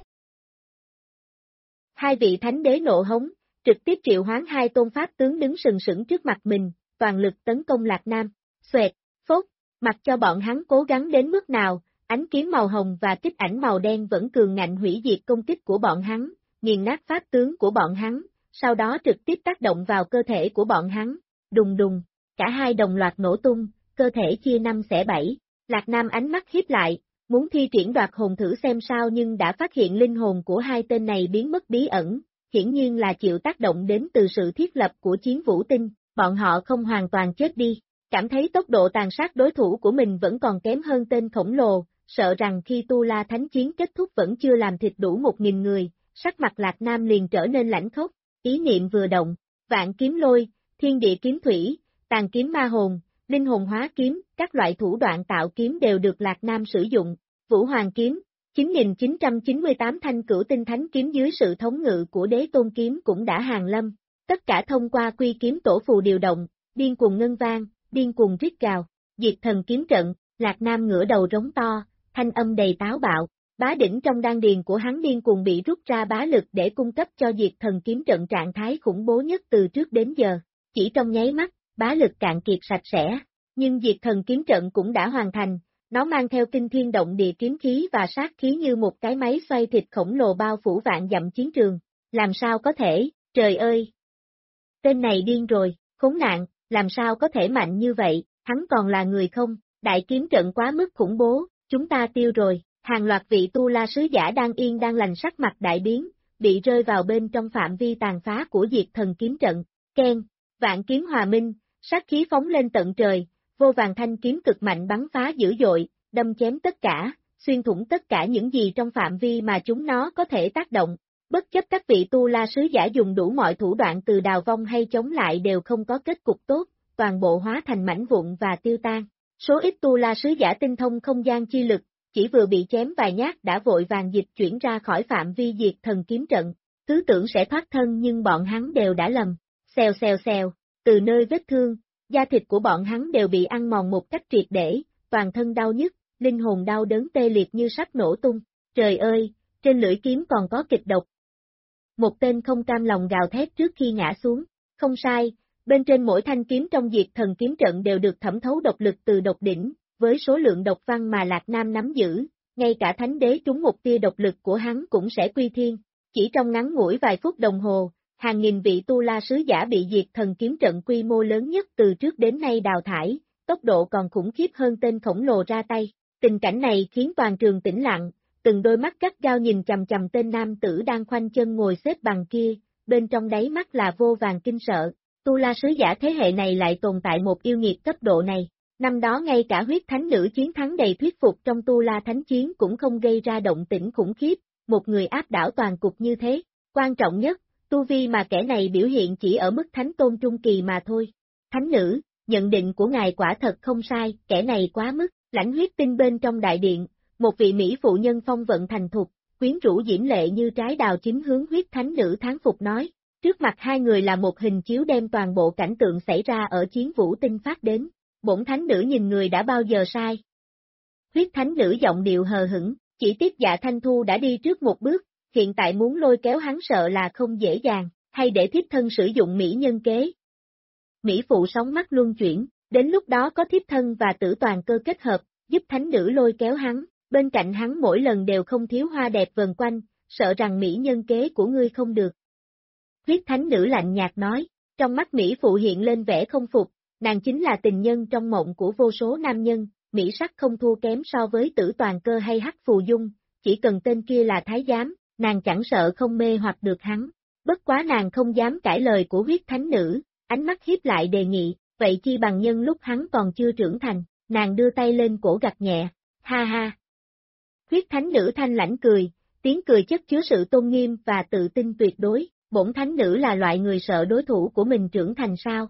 Hai vị thánh đế nộ hống, trực tiếp triệu hoán hai tôn pháp tướng đứng sừng sững trước mặt mình, toàn lực tấn công Lạc Nam. Xoẹt, phốt, mặc cho bọn hắn cố gắng đến mức nào, ánh kiếm màu hồng và kích ảnh màu đen vẫn cường ngạnh hủy diệt công kích của bọn hắn, nghiền nát pháp tướng của bọn hắn, sau đó trực tiếp tác động vào cơ thể của bọn hắn. Đùng đùng, cả hai đồng loạt nổ tung, cơ thể chia 5 xẻ 7. Lạc Nam ánh mắt híp lại, muốn thi triển đoạt hồn thử xem sao nhưng đã phát hiện linh hồn của hai tên này biến mất bí ẩn, hiển nhiên là chịu tác động đến từ sự thiết lập của chiến vũ tinh, bọn họ không hoàn toàn chết đi. Cảm thấy tốc độ tàn sát đối thủ của mình vẫn còn kém hơn tên khổng lồ, sợ rằng khi Tu La Thánh Chiến kết thúc vẫn chưa làm thịt đủ 1000 người, sắc mặt Lạc Nam liền trở nên lãnh khốc, ý niệm vừa động, vạn kiếm lôi, thiên địa kiếm thủy, tàn kiếm ma hồn, linh hồn hóa kiếm, các loại thủ đoạn tạo kiếm đều được Lạc Nam sử dụng. Vũ Hoàng kiếm, 9998 thanh cửu tinh thánh kiếm dưới sự thống ngự của đế tôn kiếm cũng đã hàng lâm, tất cả thông qua quy kiếm tổ phù điều động, điên cuồng ngân vang, điên cuồng rít gào, diệt thần kiếm trận, Lạc Nam ngửa đầu rống to, thanh âm đầy táo bạo, bá đỉnh trong đan điền của hắn điên cuồng bị rút ra bá lực để cung cấp cho diệt thần kiếm trận trạng thái khủng bố nhất từ trước đến giờ, chỉ trong nháy mắt, bá lực cạn kiệt sạch sẽ, nhưng diệt thần kiếm trận cũng đã hoàn thành, nó mang theo kinh thiên động địa kiếm khí và sát khí như một cái máy xoay thịt khổng lồ bao phủ vạn dặm chiến trường, làm sao có thể, trời ơi! Tên này điên rồi, khốn nạn, làm sao có thể mạnh như vậy, hắn còn là người không, đại kiếm trận quá mức khủng bố, chúng ta tiêu rồi, hàng loạt vị tu la sứ giả đang yên đang lành sắc mặt đại biến, bị rơi vào bên trong phạm vi tàn phá của diệt thần kiếm trận, keng, vạn kiếm hòa minh, sát khí phóng lên tận trời, vô vàn thanh kiếm cực mạnh bắn phá dữ dội, đâm chém tất cả, xuyên thủng tất cả những gì trong phạm vi mà chúng nó có thể tác động. Bất chấp các vị tu la sứ giả dùng đủ mọi thủ đoạn từ đào vong hay chống lại đều không có kết cục tốt, toàn bộ hóa thành mảnh vụn và tiêu tan. Số ít tu la sứ giả tinh thông không gian chi lực, chỉ vừa bị chém vài nhát đã vội vàng dịch chuyển ra khỏi phạm vi diệt thần kiếm trận, cứ tưởng sẽ thoát thân nhưng bọn hắn đều đã lầm. Xèo xèo xèo, từ nơi vết thương, da thịt của bọn hắn đều bị ăn mòn một cách triệt để, toàn thân đau nhức, linh hồn đau đớn tê liệt như sắp nổ tung. Trời ơi, trên lưỡi kiếm còn có kịch độc. Một tên không cam lòng gào thét trước khi ngã xuống. Không sai, bên trên mỗi thanh kiếm trong diệt thần kiếm trận đều được thẩm thấu độc lực từ độc đỉnh, với số lượng độc văn mà Lạc Nam nắm giữ, ngay cả thánh đế trúng một tia độc lực của hắn cũng sẽ quy thiên. Chỉ trong ngắn ngủi vài phút đồng hồ, hàng nghìn vị tu la sứ giả bị diệt thần kiếm trận quy mô lớn nhất từ trước đến nay đào thải, tốc độ còn khủng khiếp hơn tên khổng lồ ra tay. Tình cảnh này khiến toàn trường tĩnh lặng, từng đôi mắt gắt gao nhìn chằm chằm tên nam tử đang khoanh chân ngồi xếp bằng kia, bên trong đáy mắt là vô vàn kinh sợ. Tu la sứ giả thế hệ này lại tồn tại một yêu nghiệt cấp độ này. Năm đó ngay cả huyết thánh nữ chiến thắng đầy thuyết phục trong tu la thánh chiến cũng không gây ra động tĩnh khủng khiếp, một người áp đảo toàn cục như thế. Quan trọng nhất, tu vi mà kẻ này biểu hiện chỉ ở mức thánh tôn trung kỳ mà thôi. Thánh nữ, nhận định của ngài quả thật không sai, kẻ này quá mức. Lãnh huyết tinh bên trong đại điện, một vị mỹ phụ nhân phong vận thành thục, quyến rũ diễm lệ như trái đào chín hướng huyết thánh nữ thán phục nói. Trước mặt hai người là một hình chiếu đem toàn bộ cảnh tượng xảy ra ở chiến vũ tinh phát đến. Bổn thánh nữ nhìn người đã bao giờ sai. Huyết thánh nữ giọng điệu hờ hững, chỉ tiếc Dạ Thanh Thu đã đi trước một bước, hiện tại muốn lôi kéo hắn sợ là không dễ dàng, hay để thiếp thân sử dụng mỹ nhân kế. Mỹ phụ sóng mắt luân chuyển, đến lúc đó có thiếp thân và tử toàn cơ kết hợp, giúp thánh nữ lôi kéo hắn, bên cạnh hắn mỗi lần đều không thiếu hoa đẹp vần quanh, sợ rằng mỹ nhân kế của ngươi không được. Huyết thánh nữ lạnh nhạt nói, trong mắt Mỹ phụ hiện lên vẻ không phục, nàng chính là tình nhân trong mộng của vô số nam nhân, Mỹ sắc không thua kém so với tử toàn cơ hay hắc phù dung, chỉ cần tên kia là thái giám, nàng chẳng sợ không mê hoặc được hắn. Bất quá nàng không dám cãi lời của huyết thánh nữ, ánh mắt hiếp lại đề nghị, vậy chi bằng nhân lúc hắn còn chưa trưởng thành, nàng đưa tay lên cổ gật nhẹ, ha ha. Huyết thánh nữ thanh lãnh cười, tiếng cười chất chứa sự tôn nghiêm và tự tin tuyệt đối, bổn thánh nữ là loại người sợ đối thủ của mình trưởng thành sao?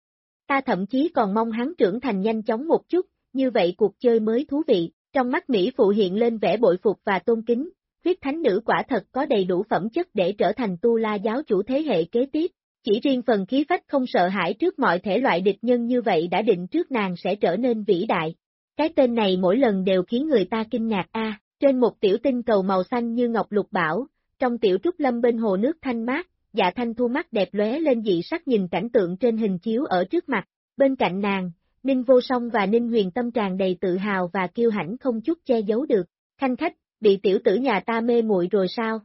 Ta thậm chí còn mong hắn trưởng thành nhanh chóng một chút, như vậy cuộc chơi mới thú vị, trong mắt Mỹ phụ hiện lên vẻ bội phục và tôn kính, huyết thánh nữ quả thật có đầy đủ phẩm chất để trở thành Tu La giáo chủ thế hệ kế tiếp, chỉ riêng phần khí phách không sợ hãi trước mọi thể loại địch nhân như vậy đã định trước nàng sẽ trở nên vĩ đại. Cái tên này mỗi lần đều khiến người ta kinh ngạc a. Trên một tiểu tinh cầu màu xanh như ngọc lục bảo, trong tiểu trúc lâm bên hồ nước thanh mát, Dạ Thanh Thu mắt đẹp lóe lên dị sắc nhìn cảnh tượng trên hình chiếu ở trước mặt, bên cạnh nàng, Ninh Vô Song và Ninh Huyền tâm tràn đầy tự hào và kiêu hãnh không chút che giấu được, khanh khách, bị tiểu tử nhà ta mê muội rồi sao?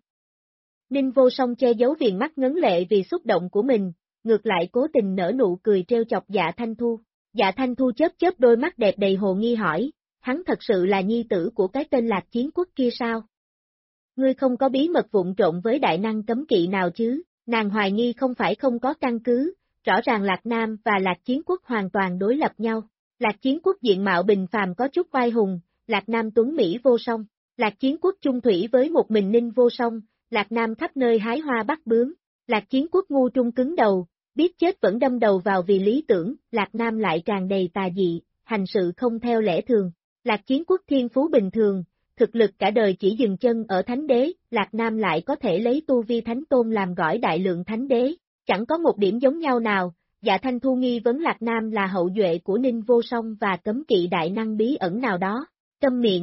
Ninh Vô Song che giấu viền mắt ngấn lệ vì xúc động của mình, ngược lại cố tình nở nụ cười trêu chọc Dạ Thanh Thu. Dạ Thanh Thu chớp chớp đôi mắt đẹp đầy hồ nghi hỏi, hắn thật sự là nhi tử của cái tên Lạc Chiến Quốc kia sao? Ngươi không có bí mật vụn trộn với đại năng cấm kỵ nào chứ? Nàng hoài nghi không phải không có căn cứ, rõ ràng Lạc Nam và Lạc Chiến Quốc hoàn toàn đối lập nhau. Lạc Chiến Quốc diện mạo bình phàm có chút oai hùng, Lạc Nam tuấn Mỹ vô song. Lạc Chiến Quốc chung thủy với một mình Ninh Vô Song, Lạc Nam khắp nơi hái hoa bắt bướm. Lạc Chiến Quốc ngu trung cứng đầu, biết chết vẫn đâm đầu vào vì lý tưởng, Lạc Nam lại tràn đầy tà dị, hành sự không theo lẽ thường. Lạc Chiến Quốc thiên phú bình thường, thực lực cả đời chỉ dừng chân ở thánh đế, Lạc Nam lại có thể lấy tu vi thánh tôn làm gỏi đại lượng thánh đế, chẳng có một điểm giống nhau nào. Dạ Thanh Thu nghi vấn Lạc Nam là hậu duệ của Ninh Vô Song và cấm kỵ đại năng bí ẩn nào đó. Câm miệng.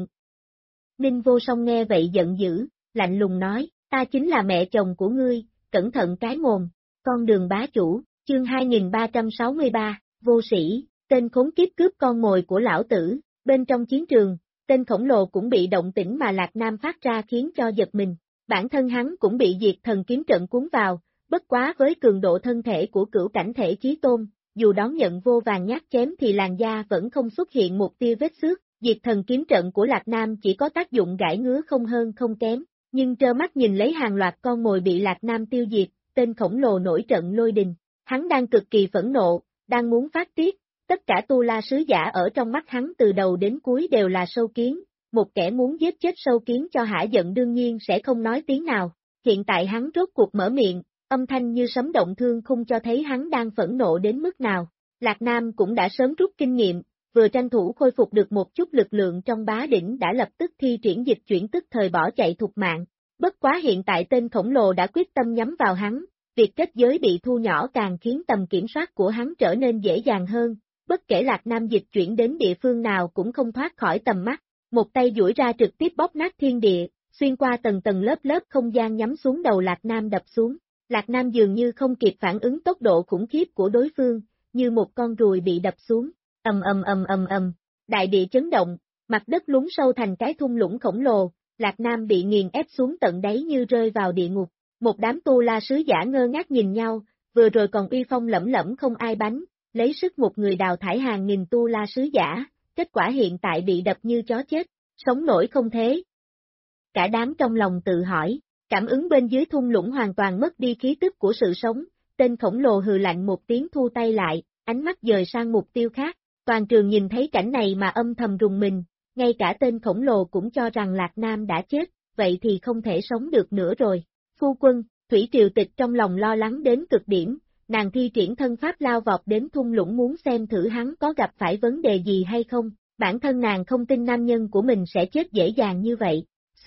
Ninh Vô Song nghe vậy giận dữ, lạnh lùng nói, ta chính là mẹ chồng của ngươi, cẩn thận cái mồm. Con đường bá chủ, chương 2363, vô sĩ, tên khốn kiếp cướp con mồi của lão tử. Bên trong chiến trường, tên khổng lồ cũng bị động tĩnh mà Lạc Nam phát ra khiến cho giật mình. Bản thân hắn cũng bị diệt thần kiếm trận cuốn vào, bất quá với cường độ thân thể của cửu cảnh thể chí tôn, dù đón nhận vô vàng nhát chém thì làn da vẫn không xuất hiện một tia vết xước. Diệt thần kiếm trận của Lạc Nam chỉ có tác dụng gãi ngứa không hơn không kém, nhưng trơ mắt nhìn lấy hàng loạt con mồi bị Lạc Nam tiêu diệt, tên khổng lồ nổi trận lôi đình. Hắn đang cực kỳ phẫn nộ, đang muốn phát tiết. Tất cả Tu La sứ giả ở trong mắt hắn từ đầu đến cuối đều là sâu kiến, một kẻ muốn giết chết sâu kiến cho hả giận đương nhiên sẽ không nói tiếng nào. Hiện tại hắn rốt cuộc mở miệng, âm thanh như sấm động thương khung cho thấy hắn đang phẫn nộ đến mức nào. Lạc Nam cũng đã sớm rút kinh nghiệm, vừa tranh thủ khôi phục được một chút lực lượng trong bá đỉnh đã lập tức thi triển dịch chuyển tức thời bỏ chạy thục mạng. Bất quá hiện tại tên khổng lồ đã quyết tâm nhắm vào hắn, việc kết giới bị thu nhỏ càng khiến tầm kiểm soát của hắn trở nên dễ dàng hơn. Bất kể Lạc Nam dịch chuyển đến địa phương nào cũng không thoát khỏi tầm mắt, một tay duỗi ra trực tiếp bóp nát thiên địa, xuyên qua tầng tầng lớp lớp không gian nhắm xuống đầu Lạc Nam đập xuống. Lạc Nam dường như không kịp phản ứng tốc độ khủng khiếp của đối phương, như một con ruồi bị đập xuống, đại địa chấn động, mặt đất lún sâu thành cái thung lũng khổng lồ, Lạc Nam bị nghiền ép xuống tận đáy như rơi vào địa ngục. Một đám Tu La sứ giả ngơ ngác nhìn nhau, vừa rồi còn uy phong lẫm lẫm không ai bánh. Lấy sức một người đào thải hàng nghìn Tu La sứ giả, kết quả hiện tại bị đập như chó chết, sống nổi không thế. Cả đám trong lòng tự hỏi, cảm ứng bên dưới thung lũng hoàn toàn mất đi khí tức của sự sống, tên khổng lồ hừ lạnh một tiếng thu tay lại, ánh mắt dời sang mục tiêu khác, toàn trường nhìn thấy cảnh này mà âm thầm rùng mình, ngay cả tên khổng lồ cũng cho rằng Lạc Nam đã chết, vậy thì không thể sống được nữa rồi. Phu quân, Thủy Triều Tịch trong lòng lo lắng đến cực điểm. Nàng thi triển thân pháp lao vọt đến thung lũng muốn xem thử hắn có gặp phải vấn đề gì hay không, bản thân nàng không tin nam nhân của mình sẽ chết dễ dàng như vậy. Xoẹt,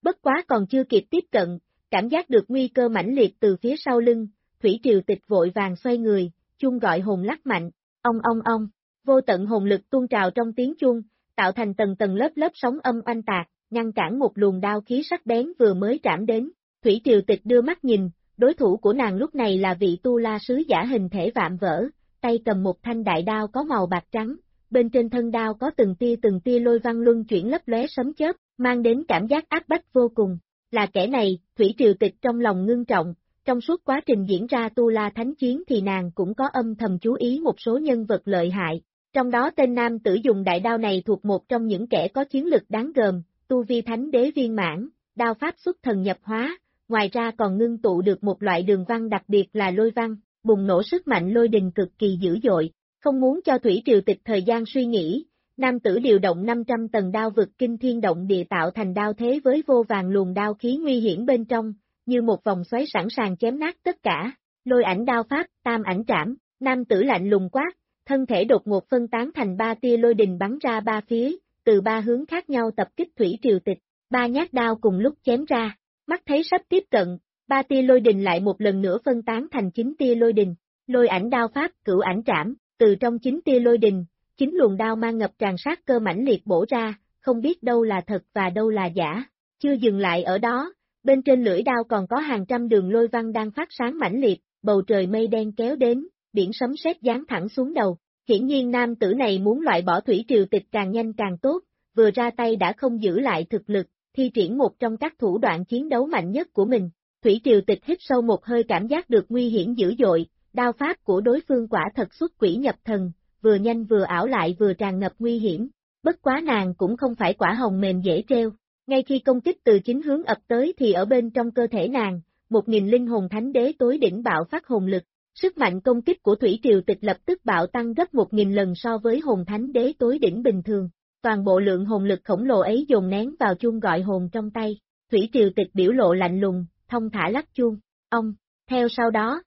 Bất quá còn chưa kịp tiếp cận, cảm giác được nguy cơ mãnh liệt từ phía sau lưng, Thủy Triều Tịch vội vàng xoay người, chuông gọi hồn lắc mạnh, ong, vô tận hồn lực tuôn trào trong tiếng chuông, tạo thành tầng tầng lớp lớp sóng âm oanh tạc, ngăn cản một luồng đao khí sắc bén vừa mới trảm đến. Thủy Triều Tịch đưa mắt nhìn, đối thủ của nàng lúc này là vị tu la sứ giả hình thể vạm vỡ, tay cầm một thanh đại đao có màu bạc trắng, bên trên thân đao có từng tia lôi văn luân chuyển lấp lóe sấm chớp, mang đến cảm giác áp bách vô cùng. Là kẻ này, Thủy Triều Tịch trong lòng ngưng trọng, trong suốt quá trình diễn ra tu la thánh chiến thì nàng cũng có âm thầm chú ý một số nhân vật lợi hại. Trong đó tên nam tử dùng đại đao này thuộc một trong những kẻ có chiến lực đáng gờm, tu vi thánh đế viên mãn, đao pháp xuất thần nhập hóa, ngoài ra còn ngưng tụ được một loại đường văn đặc biệt là lôi văn, bùng nổ sức mạnh lôi đình cực kỳ dữ dội. Không muốn cho Thủy Triều Tịch thời gian suy nghĩ, nam tử điều động 500 tầng đao vực kinh thiên động địa tạo thành đao thế với vô vàng luồng đao khí nguy hiểm bên trong, như một vòng xoáy sẵn sàng chém nát tất cả. Lôi ảnh đao pháp, tam ảnh trảm, nam tử lạnh lùng quát, thân thể đột ngột phân tán thành 3 tia lôi đình bắn ra 3 phía, từ 3 hướng khác nhau tập kích Thủy Triều Tịch. 3 nhát đao cùng lúc chém ra, mắt thấy sắp tiếp cận, 3 tia lôi đình lại một lần nữa phân tán thành 9 tia lôi đình. Lôi ảnh đao pháp, cửu ảnh trảm, từ trong 9 tia lôi đình, 9 luồng đao mang ngập tràn sát cơ mãnh liệt bổ ra, không biết đâu là thật và đâu là giả. Chưa dừng lại ở đó, bên trên lưỡi đao còn có hàng trăm đường lôi văn đang phát sáng mãnh liệt, bầu trời mây đen kéo đến, biển sấm sét giáng thẳng xuống đầu. Hiển nhiên nam tử này muốn loại bỏ Thủy Triều Tịch càng nhanh càng tốt, vừa ra tay đã không giữ lại thực lực, thi triển một trong các thủ đoạn chiến đấu mạnh nhất của mình. Thủy Triều Tịch hít sâu một hơi cảm giác được nguy hiểm dữ dội, đao pháp của đối phương quả thật xuất quỷ nhập thần, vừa nhanh vừa ảo lại vừa tràn ngập nguy hiểm. Bất quá nàng cũng không phải quả hồng mềm dễ treo. Ngay khi công kích từ chính hướng ập tới thì ở bên trong cơ thể nàng, 1000 linh hồn thánh đế tối đỉnh bạo phát hồn lực. Sức mạnh công kích của Thủy Triều Tịch lập tức bạo tăng gấp 1000 lần so với hồn thánh đế tối đỉnh bình thường. Toàn bộ lượng hồn lực khổng lồ ấy dồn nén vào chuông gọi hồn trong tay. Thủy Triều Tịch biểu lộ lạnh lùng, thông thả lắc chuông. Theo sau đó,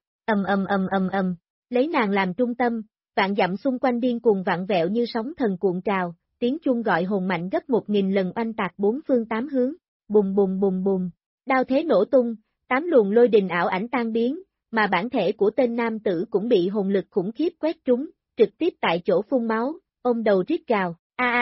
ầm, lấy nàng làm trung tâm, vạn dặm xung quanh điên cuồng vặn vẹo như sóng thần cuộn trào, tiếng chuông gọi hồn mạnh gấp 1000 lần oanh tạc bốn phương tám hướng. Bùng, đao thế nổ tung, 8 luồng lôi đình ảo ảnh tan biến, mà bản thể của tên nam tử cũng bị hồn lực khủng khiếp quét trúng, trực tiếp tại chỗ phun máu, ôm đầu rít gào.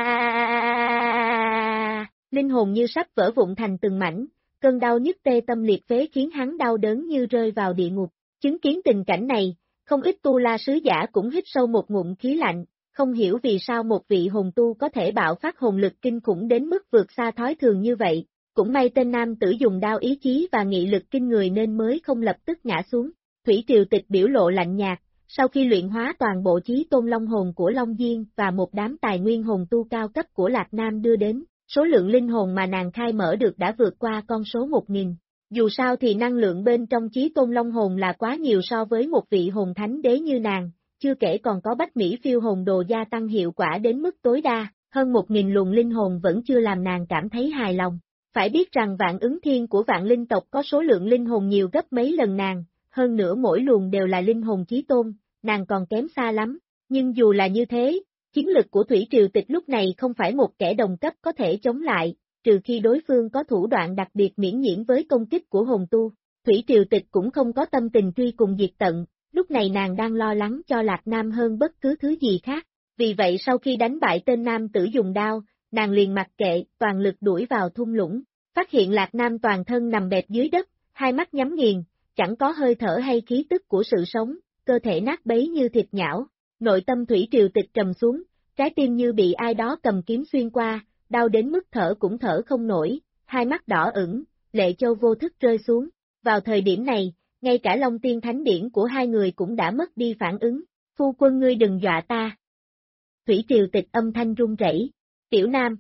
Linh hồn như sắp vỡ vụn thành từng mảnh, cơn đau nhức tê tâm liệt phế khiến hắn đau đớn như rơi vào địa ngục. Chứng kiến tình cảnh này, không ít tu la sứ giả cũng hít sâu một ngụm khí lạnh, không hiểu vì sao một vị hồn tu có thể bạo phát hồn lực kinh khủng đến mức vượt xa thói thường như vậy. Cũng may tên nam tử dùng đao ý chí và nghị lực kinh người nên mới không lập tức ngã xuống. Thủy Triều Tịch biểu lộ lạnh nhạt, sau khi luyện hóa toàn bộ chí tôn long hồn của Long Diên và một đám tài nguyên hồn tu cao cấp của Lạc Nam đưa đến, số lượng linh hồn mà nàng khai mở được đã vượt qua con số 1000. Dù sao thì năng lượng bên trong chí tôn long hồn là quá nhiều so với một vị hồn thánh đế như nàng, chưa kể còn có bách mỹ phiêu hồn đồ gia tăng hiệu quả đến mức tối đa, hơn 1000 luồng linh hồn vẫn chưa làm nàng cảm thấy hài lòng. Phải biết rằng vạn ứng thiên của vạn linh tộc có số lượng linh hồn nhiều gấp mấy lần nàng, hơn nữa mỗi luồng đều là linh hồn chí tôn, nàng còn kém xa lắm. Nhưng dù là như thế, chiến lực của Thủy Triều Tịch lúc này không phải một kẻ đồng cấp có thể chống lại, trừ khi đối phương có thủ đoạn đặc biệt miễn nhiễm với công kích của hồn tu. Thủy Triều Tịch cũng không có tâm tình truy cùng diệt tận, lúc này nàng đang lo lắng cho Lạc Nam hơn bất cứ thứ gì khác. Vì vậy sau khi đánh bại tên nam tử dùng đao, nàng liền mặc kệ, toàn lực đuổi vào thung lũng, phát hiện Lạc Nam toàn thân nằm bẹp dưới đất, hai mắt nhắm nghiền, chẳng có hơi thở hay khí tức của sự sống, cơ thể nát bấy như thịt nhão. Nội tâm Thủy Triều Tịch trầm xuống, trái tim như bị ai đó cầm kiếm xuyên qua, đau đến mức thở cũng thở không nổi, hai mắt đỏ ửng, lệ châu vô thức rơi xuống. Vào thời điểm này, ngay cả Long Tiên Thánh Điển của hai người cũng đã mất đi phản ứng. Phu quân ngươi đừng dọa ta. Thủy Triều Tịch âm thanh run rẩy. Tiểu Nam.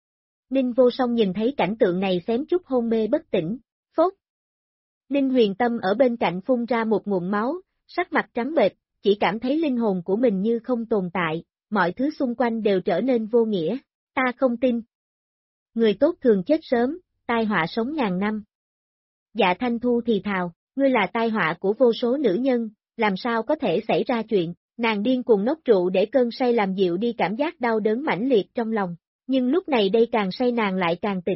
Ninh Vô Song nhìn thấy cảnh tượng này xém chút hôn mê bất tỉnh. Phốt. Ninh Huyền Tâm ở bên cạnh phun ra một ngụm máu, sắc mặt trắng bệch, chỉ cảm thấy linh hồn của mình như không tồn tại, mọi thứ xung quanh đều trở nên vô nghĩa. Ta không tin. Người tốt thường chết sớm, tai họa sống ngàn năm. Dạ Thanh Thu thì thào, ngươi là tai họa của vô số nữ nhân, làm sao có thể xảy ra chuyện. Nàng điên cuồng nốc rượu để cơn say làm dịu đi cảm giác đau đớn mãnh liệt trong lòng, nhưng lúc này đây càng say nàng lại càng tỉnh,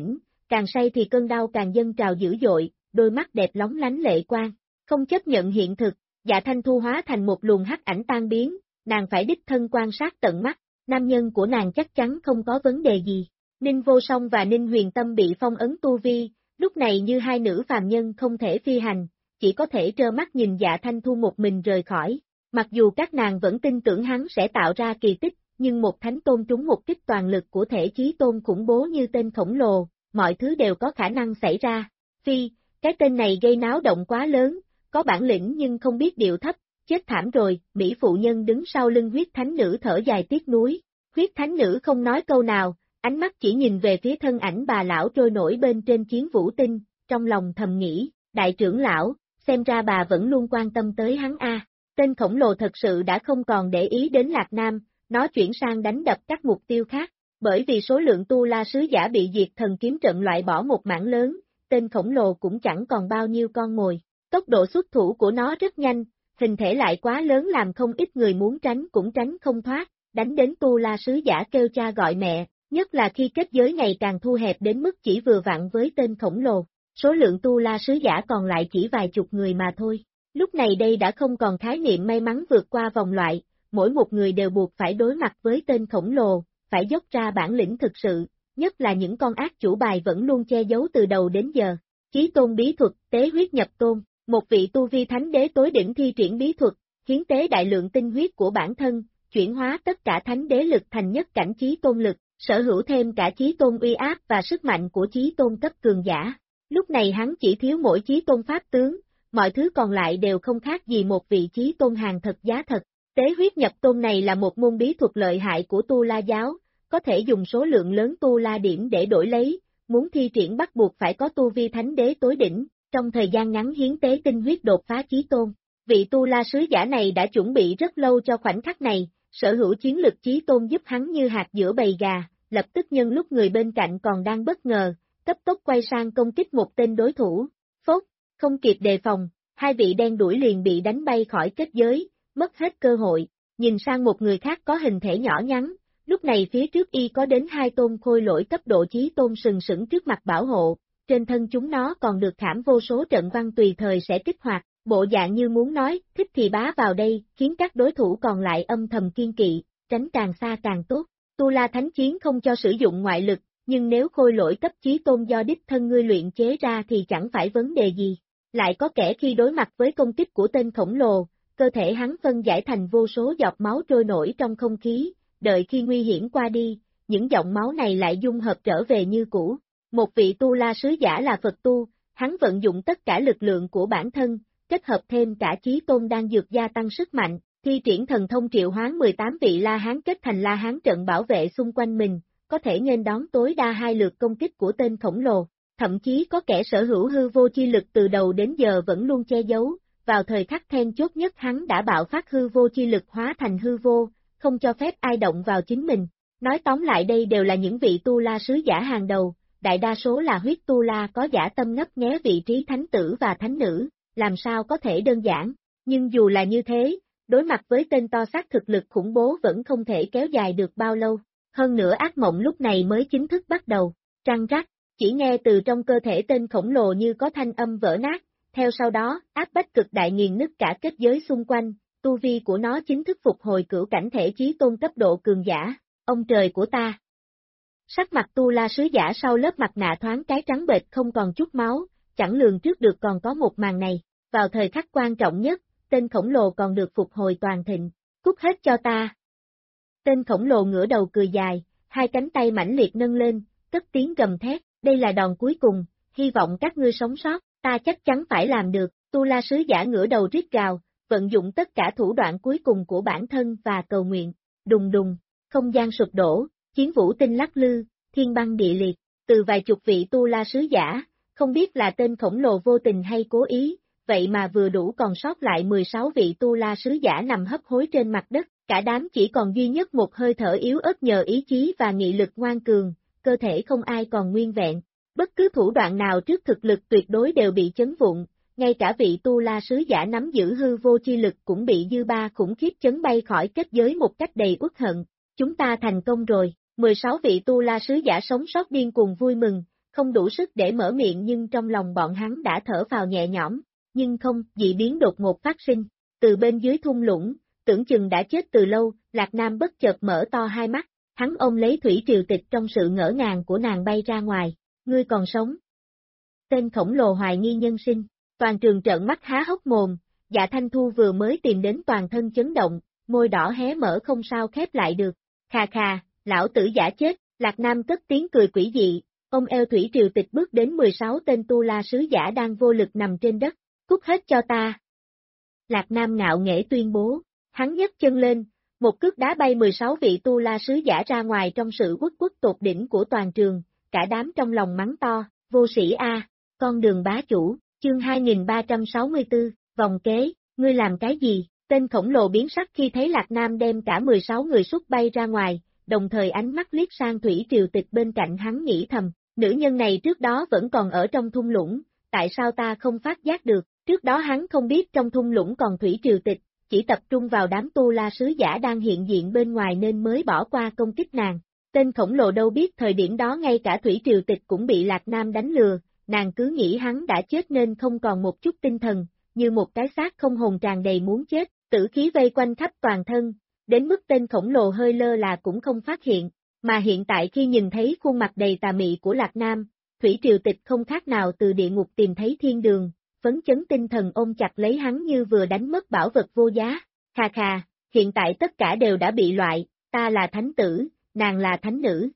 càng say thì cơn đau càng dâng trào dữ dội, đôi mắt đẹp lóng lánh lệ quang. Không chấp nhận hiện thực, Dạ Thanh Thu hóa thành một luồng hắc ảnh tan biến, nàng phải đích thân quan sát tận mắt, nam nhân của nàng chắc chắn không có vấn đề gì. Ninh Vô Song và Ninh Huyền Tâm bị phong ấn tu vi, lúc này như hai nữ phàm nhân không thể phi hành, chỉ có thể trơ mắt nhìn Dạ Thanh Thu một mình rời khỏi. Mặc dù các nàng vẫn tin tưởng hắn sẽ tạo ra kỳ tích, nhưng một thánh tôn trúng một kích toàn lực của thể chí tôn khủng bố như tên khổng lồ, mọi thứ đều có khả năng xảy ra. Phi, cái tên này gây náo động quá lớn, có bản lĩnh nhưng không biết điệu thấp, chết thảm rồi, Mỹ phụ nhân đứng sau lưng huyết thánh nữ thở dài tiếc nuối. Huyết thánh nữ không nói câu nào, ánh mắt chỉ nhìn về phía thân ảnh bà lão trôi nổi bên trên chiến vũ tinh, trong lòng thầm nghĩ, đại trưởng lão, xem ra bà vẫn luôn quan tâm tới hắn a. Tên khổng lồ thật sự đã không còn để ý đến Lạc Nam, nó chuyển sang đánh đập các mục tiêu khác, bởi vì số lượng tu la sứ giả bị diệt thần kiếm trận loại bỏ một mảng lớn, tên khổng lồ cũng chẳng còn bao nhiêu con mồi. Tốc độ xuất thủ của nó rất nhanh, hình thể lại quá lớn làm không ít người muốn tránh cũng tránh không thoát, đánh đến tu la sứ giả kêu cha gọi mẹ, nhất là khi kết giới ngày càng thu hẹp đến mức chỉ vừa vặn với tên khổng lồ. Số lượng tu la sứ giả còn lại chỉ vài chục người mà thôi. Lúc này đây đã không còn khái niệm may mắn vượt qua vòng loại, mỗi một người đều buộc phải đối mặt với tên khổng lồ, phải dốc ra bản lĩnh thực sự, nhất là những con ác chủ bài vẫn luôn che giấu từ đầu đến giờ. Chí tôn bí thuật, tế huyết nhập tôn, một vị tu vi thánh đế tối đỉnh thi triển bí thuật, hiến tế đại lượng tinh huyết của bản thân, chuyển hóa tất cả thánh đế lực thành nhất cảnh chí tôn lực, sở hữu thêm cả chí tôn uy áp và sức mạnh của chí tôn cấp cường giả. Lúc này hắn chỉ thiếu mỗi chí tôn pháp tướng, mọi thứ còn lại đều không khác gì một vị chí tôn hàng thật giá thật. Tế huyết nhập tôn này là một môn bí thuật lợi hại của Tu La giáo, có thể dùng số lượng lớn Tu La điểm để đổi lấy, muốn thi triển bắt buộc phải có tu vi thánh đế tối đỉnh, trong thời gian ngắn hiến tế tinh huyết đột phá chí tôn. Vị Tu La sứ giả này đã chuẩn bị rất lâu cho khoảnh khắc này, sở hữu chiến lực chí tôn giúp hắn như hạt giữa bầy gà, lập tức nhân lúc người bên cạnh còn đang bất ngờ, cấp tốc quay sang công kích một tên đối thủ. Phốt, không kịp đề phòng, hai vị đen đuổi liền bị đánh bay khỏi kết giới, mất hết cơ hội, nhìn sang một người khác có hình thể nhỏ nhắn, lúc này phía trước y có đến hai tôn khôi lỗi cấp độ chí tôn sừng sững trước mặt bảo hộ, trên thân chúng nó còn được khảm vô số trận văn tùy thời sẽ kích hoạt, bộ dạng như muốn nói, thích thì bá vào đây, khiến các đối thủ còn lại âm thầm kiên kỵ, tránh càng xa càng tốt. Tu La Thánh Chiến không cho sử dụng ngoại lực, nhưng nếu khôi lỗi cấp chí tôn do đích thân ngươi luyện chế ra thì chẳng phải vấn đề gì. Lại có kẻ khi đối mặt với công kích của tên khổng lồ, cơ thể hắn phân giải thành vô số giọt máu trôi nổi trong không khí, đợi khi nguy hiểm qua đi, những giọt máu này lại dung hợp trở về như cũ. Một vị tu la sứ giả là Phật tu, hắn vận dụng tất cả lực lượng của bản thân, kết hợp thêm cả chí tôn đang dược gia tăng sức mạnh, thi triển thần thông triệu hoán 18 vị La Hán kết thành La Hán trận bảo vệ xung quanh mình, có thể nghênh đón tối đa 2 lượt công kích của tên khổng lồ. Thậm chí có kẻ sở hữu hư vô chi lực từ đầu đến giờ vẫn luôn che giấu, vào thời khắc then chốt nhất hắn đã bạo phát hư vô chi lực hóa thành hư vô, không cho phép ai động vào chính mình. Nói tóm lại đây đều là những vị tu la sứ giả hàng đầu, đại đa số là huyết tu la có dã tâm ngấp nghé vị trí thánh tử và thánh nữ, làm sao có thể đơn giản, nhưng dù là như thế, đối mặt với tên to xác thực lực khủng bố vẫn không thể kéo dài được bao lâu, hơn nữa ác mộng lúc này mới chính thức bắt đầu, trăng rắc. Chỉ nghe từ trong cơ thể tên khổng lồ như có thanh âm vỡ nát, theo sau đó, áp bách cực đại nghiền nứt cả kết giới xung quanh, tu vi của nó chính thức phục hồi cửu cảnh thể chí tôn cấp độ cường giả, ông trời của ta. Sắc mặt tu la sứ giả sau lớp mặt nạ thoáng cái trắng bệch không còn chút máu, chẳng lường trước được còn có một màn này, vào thời khắc quan trọng nhất, tên khổng lồ còn được phục hồi toàn thịnh, cút hết cho ta. Tên khổng lồ ngửa đầu cười dài, hai cánh tay mãnh liệt nâng lên, cất tiếng gầm thét. Đây là đòn cuối cùng, hy vọng các ngươi sống sót, ta chắc chắn phải làm được, tu la sứ giả ngửa đầu rít gào, vận dụng tất cả thủ đoạn cuối cùng của bản thân và cầu nguyện, đùng đùng, không gian sụp đổ, chiến vũ tinh lắc lư, thiên băng địa liệt, từ vài chục vị tu la sứ giả, không biết là tên khổng lồ vô tình hay cố ý, vậy mà vừa đủ còn sót lại 16 vị tu la sứ giả nằm hấp hối trên mặt đất, cả đám chỉ còn duy nhất một hơi thở yếu ớt nhờ ý chí và nghị lực ngoan cường. Cơ thể không ai còn nguyên vẹn, bất cứ thủ đoạn nào trước thực lực tuyệt đối đều bị chấn vụn, ngay cả vị tu la sứ giả nắm giữ hư vô chi lực cũng bị dư ba khủng khiếp chấn bay khỏi kết giới một cách đầy uất hận. Chúng ta thành công rồi, 16 vị tu la sứ giả sống sót điên cuồng vui mừng, không đủ sức để mở miệng nhưng trong lòng bọn hắn đã thở phào nhẹ nhõm, nhưng không, dị biến đột ngột phát sinh, từ bên dưới thung lũng, tưởng chừng đã chết từ lâu, Lạc Nam bất chợt mở to hai mắt, hắn ôm lấy Thủy Triều Tịch trong sự ngỡ ngàng của nàng bay ra ngoài, ngươi còn sống. Tên khổng lồ hoài nghi nhân sinh, toàn trường trợn mắt há hốc mồm, Dạ Thanh Thu vừa mới tìm đến toàn thân chấn động, môi đỏ hé mở không sao khép lại được, khà khà, lão tử giả chết, Lạc Nam cất tiếng cười quỷ dị, ôm eo Thủy Triều Tịch bước đến 16 tên tu la sứ giả đang vô lực nằm trên đất, cút hết cho ta. Lạc Nam ngạo nghễ tuyên bố, hắn nhấc chân lên, một cước đá bay 16 vị tu la sứ giả ra ngoài trong sự uất ức tột đỉnh của toàn trường, cả đám trong lòng mắng to, vô sĩ A, con đường bá chủ, chương 2364, vòng kế, ngươi làm cái gì, tên khổng lồ biến sắc khi thấy Lạc Nam đem cả 16 người sút bay ra ngoài, đồng thời ánh mắt liếc sang Thủy Triều Tịch bên cạnh hắn nghĩ thầm, nữ nhân này trước đó vẫn còn ở trong thung lũng, tại sao ta không phát giác được, trước đó hắn không biết trong thung lũng còn Thủy Triều Tịch, chỉ tập trung vào đám tu la sứ giả đang hiện diện bên ngoài nên mới bỏ qua công kích nàng. Tên khổng lồ đâu biết thời điểm đó ngay cả Thủy Triều Tịch cũng bị Lạc Nam đánh lừa, nàng cứ nghĩ hắn đã chết nên không còn một chút tinh thần, như một cái xác không hồn tràn đầy muốn chết, tử khí vây quanh khắp toàn thân, đến mức tên khổng lồ hơi lơ là cũng không phát hiện, mà hiện tại khi nhìn thấy khuôn mặt đầy tà mị của Lạc Nam, Thủy Triều Tịch không khác nào từ địa ngục tìm thấy thiên đường, phấn chấn tinh thần ôm chặt lấy hắn như vừa đánh mất bảo vật vô giá, khà khà, hiện tại tất cả đều đã bị loại, ta là thánh tử, nàng là thánh nữ.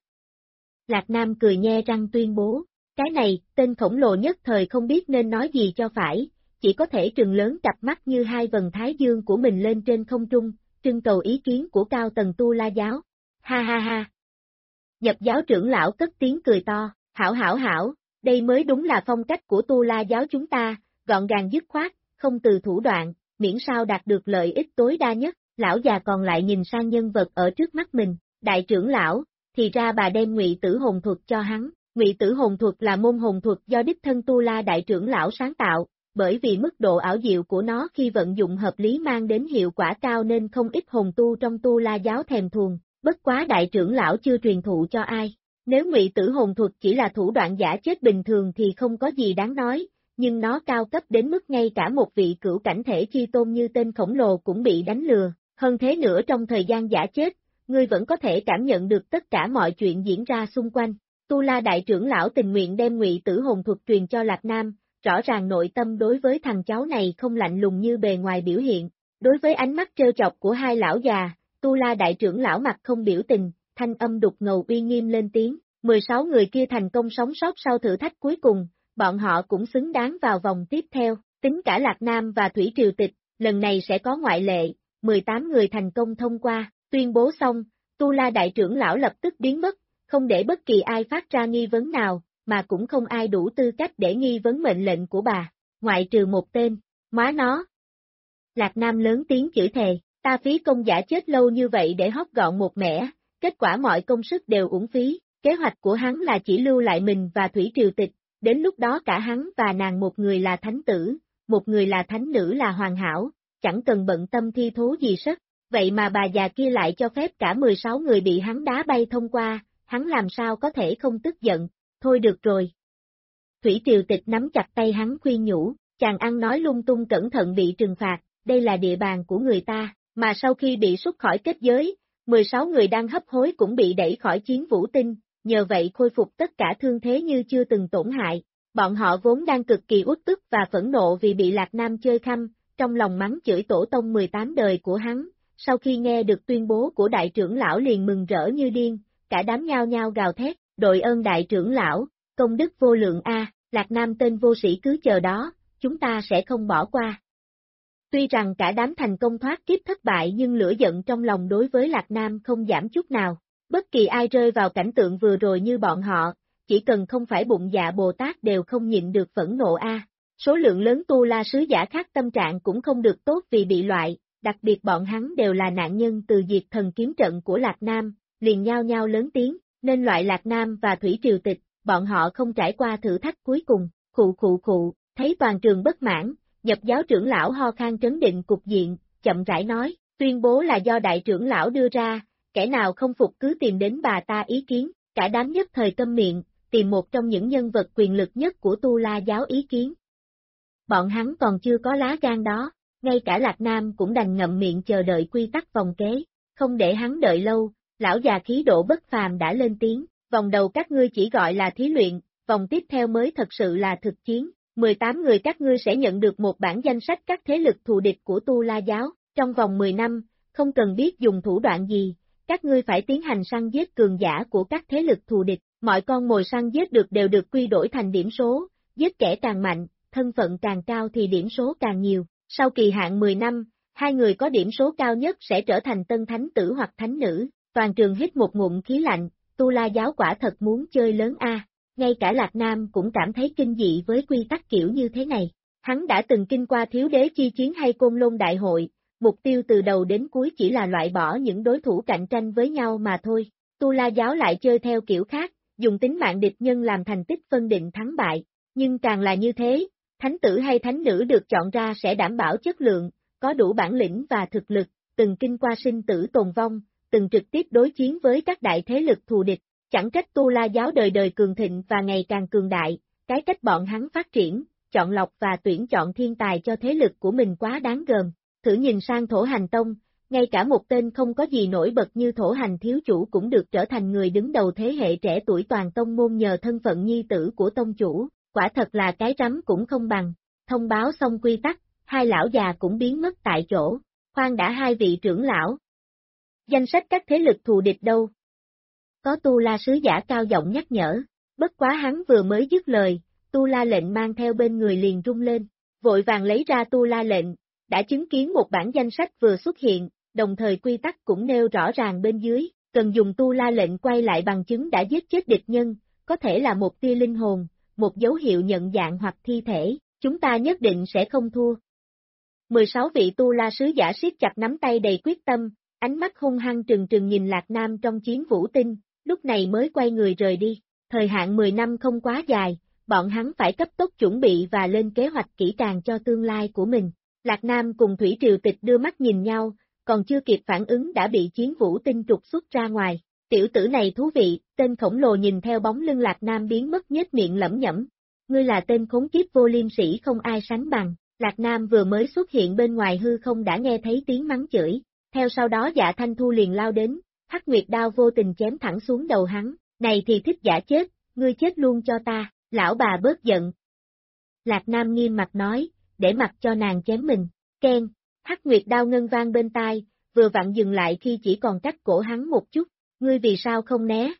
Lạc Nam cười nhe răng tuyên bố, cái này, tên khổng lồ nhất thời không biết nên nói gì cho phải, chỉ có thể trừng lớn cặp mắt như hai vầng thái dương của mình lên trên không trung, trưng cầu ý kiến của cao tầng tu la giáo. Ha ha ha. Nhập giáo trưởng lão cất tiếng cười to, hảo hảo hảo, đây mới đúng là phong cách của tu la giáo chúng ta, gọn gàng dứt khoát, không từ thủ đoạn, miễn sao đạt được lợi ích tối đa nhất, lão già còn lại nhìn sang nhân vật ở trước mắt mình, đại trưởng lão, thì ra bà đem Ngụy Tử Hồn Thuật cho hắn, Ngụy Tử Hồn Thuật là môn hồn thuật do đích thân tu la đại trưởng lão sáng tạo, bởi vì mức độ ảo diệu của nó khi vận dụng hợp lý mang đến hiệu quả cao nên không ít hồn tu trong tu la giáo thèm thuồng, bất quá đại trưởng lão chưa truyền thụ cho ai. Nếu Ngụy Tử Hồn Thuật chỉ là thủ đoạn giả chết bình thường thì không có gì đáng nói, nhưng nó cao cấp đến mức ngay cả một vị cửu cảnh thể chi tôn như tên khổng lồ cũng bị đánh lừa, hơn thế nữa trong thời gian giả chết, ngươi vẫn có thể cảm nhận được tất cả mọi chuyện diễn ra xung quanh. Tu La đại trưởng lão tình nguyện đem Ngụy Tử Hồn Thuật truyền cho Lạc Nam, rõ ràng nội tâm đối với thằng cháu này không lạnh lùng như bề ngoài biểu hiện. Đối với ánh mắt trêu chọc của hai lão già, Tu La đại trưởng lão mặt không biểu tình, thanh âm đục ngầu uy nghiêm lên tiếng, 16 người kia thành công sống sót sau thử thách cuối cùng, bọn họ cũng xứng đáng vào vòng tiếp theo, tính cả Lạc Nam và Thủy Triều Tịch, lần này sẽ có ngoại lệ, 18 người thành công thông qua, tuyên bố xong, Tu La đại trưởng lão lập tức biến mất, không để bất kỳ ai phát ra nghi vấn nào, mà cũng không ai đủ tư cách để nghi vấn mệnh lệnh của bà, ngoại trừ một tên, má nó. Lạc Nam lớn tiếng chửi thề, ta phí công giả chết lâu như vậy để hót gọn một mẻ, kết quả mọi công sức đều uổng phí, kế hoạch của hắn là chỉ lưu lại mình và Thủy Triều Tịch, đến lúc đó cả hắn và nàng một người là thánh tử, một người là thánh nữ là hoàn hảo, chẳng cần bận tâm thi thố gì sức, vậy mà bà già kia lại cho phép cả 16 người bị hắn đá bay thông qua, hắn làm sao có thể không tức giận, thôi được rồi. Thủy Triều Tịch nắm chặt tay hắn khuyên nhủ, chàng ăn nói lung tung cẩn thận bị trừng phạt, đây là địa bàn của người ta, mà sau khi bị xuất khỏi kết giới, 16 người đang hấp hối cũng bị đẩy khỏi chiến vũ tinh, nhờ vậy khôi phục tất cả thương thế như chưa từng tổn hại. Bọn họ vốn đang cực kỳ uất ức và phẫn nộ vì bị Lạc Nam chơi khăm, trong lòng mắng chửi tổ tông 18 đời của hắn, sau khi nghe được tuyên bố của đại trưởng lão liền mừng rỡ như điên, cả đám nhao nhao gào thét, đội ơn đại trưởng lão, công đức vô lượng a, Lạc Nam tên vô sĩ cứ chờ đó, chúng ta sẽ không bỏ qua. Tuy rằng cả đám thành công thoát kiếp thất bại nhưng lửa giận trong lòng đối với Lạc Nam không giảm chút nào, bất kỳ ai rơi vào cảnh tượng vừa rồi như bọn họ, chỉ cần không phải bụng dạ Bồ Tát đều không nhịn được phẫn nộ a. Số lượng lớn tu la sứ giả khác tâm trạng cũng không được tốt vì bị loại, đặc biệt bọn hắn đều là nạn nhân từ diệt thần kiếm trận của Lạc Nam, liền nhao nhao lớn tiếng, nên loại Lạc Nam và Thủy Triều Tịch, bọn họ không trải qua thử thách cuối cùng, khụ, thấy toàn trường bất mãn, nhập giáo trưởng lão ho khan trấn định cục diện, chậm rãi nói, tuyên bố là do đại trưởng lão đưa ra, kẻ nào không phục cứ tìm đến bà ta ý kiến, cả đám nhất thời câm miệng, tìm một trong những nhân vật quyền lực nhất của Tu La giáo ý kiến. Bọn hắn còn chưa có lá gan đó, ngay cả Lạc Nam cũng đành ngậm miệng chờ đợi quy tắc vòng kế, không để hắn đợi lâu, lão già khí độ bất phàm đã lên tiếng, vòng đầu các ngươi chỉ gọi là thí luyện, vòng tiếp theo mới thật sự là thực chiến, 18 người các ngươi sẽ nhận được một bản danh sách các thế lực thù địch của Tu La giáo, trong vòng 10 năm, không cần biết dùng thủ đoạn gì, các ngươi phải tiến hành săn giết cường giả của các thế lực thù địch, mọi con mồi săn giết được đều được quy đổi thành điểm số, giết kẻ càng mạnh, thân phận càng cao thì điểm số càng nhiều, sau kỳ hạn 10 năm, hai người có điểm số cao nhất sẽ trở thành tân thánh tử hoặc thánh nữ, toàn trường hít một ngụm khí lạnh, Tu La giáo quả thật muốn chơi lớn a. Ngay cả Lạc Nam cũng cảm thấy kinh dị với quy tắc kiểu như thế này, hắn đã từng kinh qua thiếu đế chi chiến hay côn lôn đại hội, mục tiêu từ đầu đến cuối chỉ là loại bỏ những đối thủ cạnh tranh với nhau mà thôi, Tu La giáo lại chơi theo kiểu khác, dùng tính mạng địch nhân làm thành tích phân định thắng bại, nhưng càng là như thế, thánh tử hay thánh nữ được chọn ra sẽ đảm bảo chất lượng, có đủ bản lĩnh và thực lực, từng kinh qua sinh tử tồn vong, từng trực tiếp đối chiến với các đại thế lực thù địch, chẳng trách Tu La giáo đời đời cường thịnh và ngày càng cường đại, cái cách bọn hắn phát triển, chọn lọc và tuyển chọn thiên tài cho thế lực của mình quá đáng gờm. Thử nhìn sang Thổ Hành Tông, ngay cả một tên không có gì nổi bật như Thổ Hành thiếu chủ cũng được trở thành người đứng đầu thế hệ trẻ tuổi toàn tông môn nhờ thân phận nhi tử của tông chủ, quả thật là cái rắm cũng không bằng. Thông báo xong quy tắc, hai lão già cũng biến mất tại chỗ, khoan đã hai vị trưởng lão. Danh sách các thế lực thù địch đâu? Có Tu La sứ giả cao giọng nhắc nhở, bất quá hắn vừa mới dứt lời, Tu La lệnh mang theo bên người liền rung lên, vội vàng lấy ra Tu La lệnh, đã chứng kiến một bản danh sách vừa xuất hiện, đồng thời quy tắc cũng nêu rõ ràng bên dưới, cần dùng Tu La lệnh quay lại bằng chứng đã giết chết địch nhân, có thể là một tia linh hồn, một dấu hiệu nhận dạng hoặc thi thể, chúng ta nhất định sẽ không thua. 16 vị Tu La sứ giả siết chặt nắm tay đầy quyết tâm, ánh mắt hung hăng trừng trừng nhìn Lạc Nam trong chiến vũ tinh, lúc này mới quay người rời đi, thời hạn 10 năm không quá dài, bọn hắn phải cấp tốc chuẩn bị và lên kế hoạch kỹ càng cho tương lai của mình. Lạc Nam cùng Thủy Triều Tịch đưa mắt nhìn nhau, còn chưa kịp phản ứng đã bị chiến vũ tinh trục xuất ra ngoài. Tiểu tử này thú vị, tên khổng lồ nhìn theo bóng lưng Lạc Nam biến mất nhếch miệng lẩm nhẩm. Ngươi là tên khốn kiếp vô liêm sĩ không ai sánh bằng. Lạc Nam vừa mới xuất hiện bên ngoài hư không đã nghe thấy tiếng mắng chửi. Theo sau đó Dạ Thanh Thu liền lao đến, Hắc Nguyệt đao vô tình chém thẳng xuống đầu hắn. Này thì thích giả chết, ngươi chết luôn cho ta, lão bà bớt giận. Lạc Nam nghiêm mặt nói, để mặc cho nàng chém mình, keng, Hắc Nguyệt đao ngân vang bên tai, vừa vặn dừng lại khi chỉ còn cách cổ hắn một chút, ngươi vì sao không né?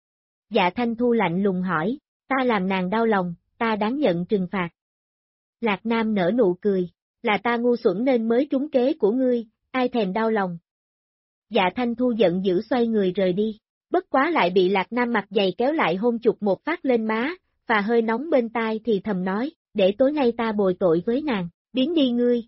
Dạ Thanh Thu lạnh lùng hỏi, ta làm nàng đau lòng, ta đáng nhận trừng phạt. Lạc Nam nở nụ cười, là ta ngu xuẩn nên mới trúng kế của ngươi, ai thèm đau lòng. Dạ Thanh Thu giận dữ xoay người rời đi, bất quá lại bị Lạc Nam mặt dày kéo lại hôn chụp một phát lên má, và hơi nóng bên tai thì thầm nói, để tối nay ta bồi tội với nàng, biến đi ngươi.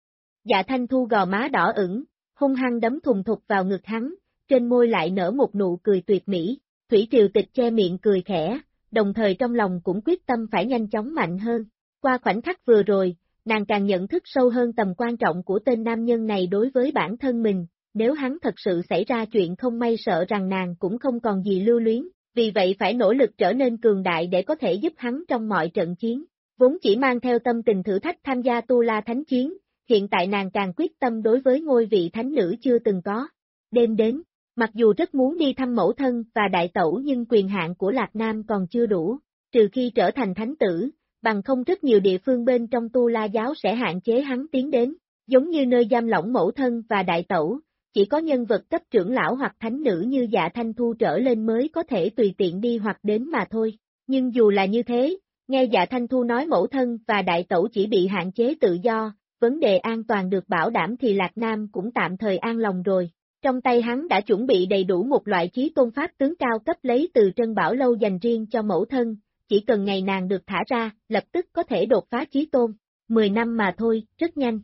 Dạ Thanh Thu gò má đỏ ửng, hung hăng đấm thùng thục vào ngực hắn, trên môi lại nở một nụ cười tuyệt mỹ, Thủy Triều Tịch che miệng cười khẽ, đồng thời trong lòng cũng quyết tâm phải nhanh chóng mạnh hơn. Qua khoảnh khắc vừa rồi, nàng càng nhận thức sâu hơn tầm quan trọng của tên nam nhân này đối với bản thân mình, nếu hắn thật sự xảy ra chuyện không may sợ rằng nàng cũng không còn gì lưu luyến, vì vậy phải nỗ lực trở nên cường đại để có thể giúp hắn trong mọi trận chiến. Vốn chỉ mang theo tâm tình thử thách tham gia Tu La Thánh Chiến, hiện tại nàng càng quyết tâm đối với ngôi vị thánh nữ chưa từng có. Đêm đến, mặc dù rất muốn đi thăm mẫu thân và đại tẩu nhưng quyền hạn của Lạc Nam còn chưa đủ, trừ khi trở thành thánh tử, bằng không rất nhiều địa phương bên trong Tu La giáo sẽ hạn chế hắn tiến đến, giống như nơi giam lỏng mẫu thân và đại tẩu, chỉ có nhân vật cấp trưởng lão hoặc thánh nữ như Dạ Thanh Thu trở lên mới có thể tùy tiện đi hoặc đến mà thôi. Nhưng dù là như thế, nghe Dạ Thanh Thu nói mẫu thân và đại tẩu chỉ bị hạn chế tự do, vấn đề an toàn được bảo đảm thì Lạc Nam cũng tạm thời an lòng rồi. Trong tay hắn đã chuẩn bị đầy đủ một loại chí tôn pháp tướng cao cấp lấy từ Trân Bảo Lâu dành riêng cho mẫu thân, chỉ cần ngày nàng được thả ra, lập tức có thể đột phá chí tôn. 10 năm mà thôi, rất nhanh.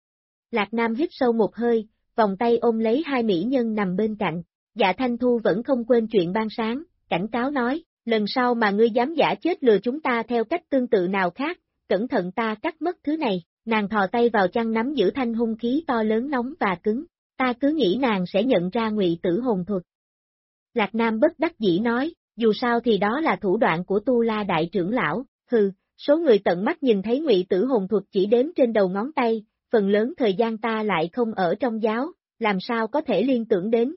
Lạc Nam hít sâu một hơi, vòng tay ôm lấy hai mỹ nhân nằm bên cạnh. Dạ Thanh Thu vẫn không quên chuyện ban sáng, cảnh cáo nói, lần sau mà ngươi dám giả chết lừa chúng ta theo cách tương tự nào khác, cẩn thận ta cắt mất thứ này. Nàng thò tay vào chăn nắm giữ thanh hung khí to lớn nóng và cứng, ta cứ nghĩ nàng sẽ nhận ra ngụy tử hồn thuật. Lạc Nam bất đắc dĩ nói, dù sao thì đó là thủ đoạn của Tu La đại trưởng lão, hừ, số người tận mắt nhìn thấy Ngụy Tử hồn thuật chỉ đếm trên đầu ngón tay, phần lớn thời gian ta lại không ở trong giáo, làm sao có thể liên tưởng đến.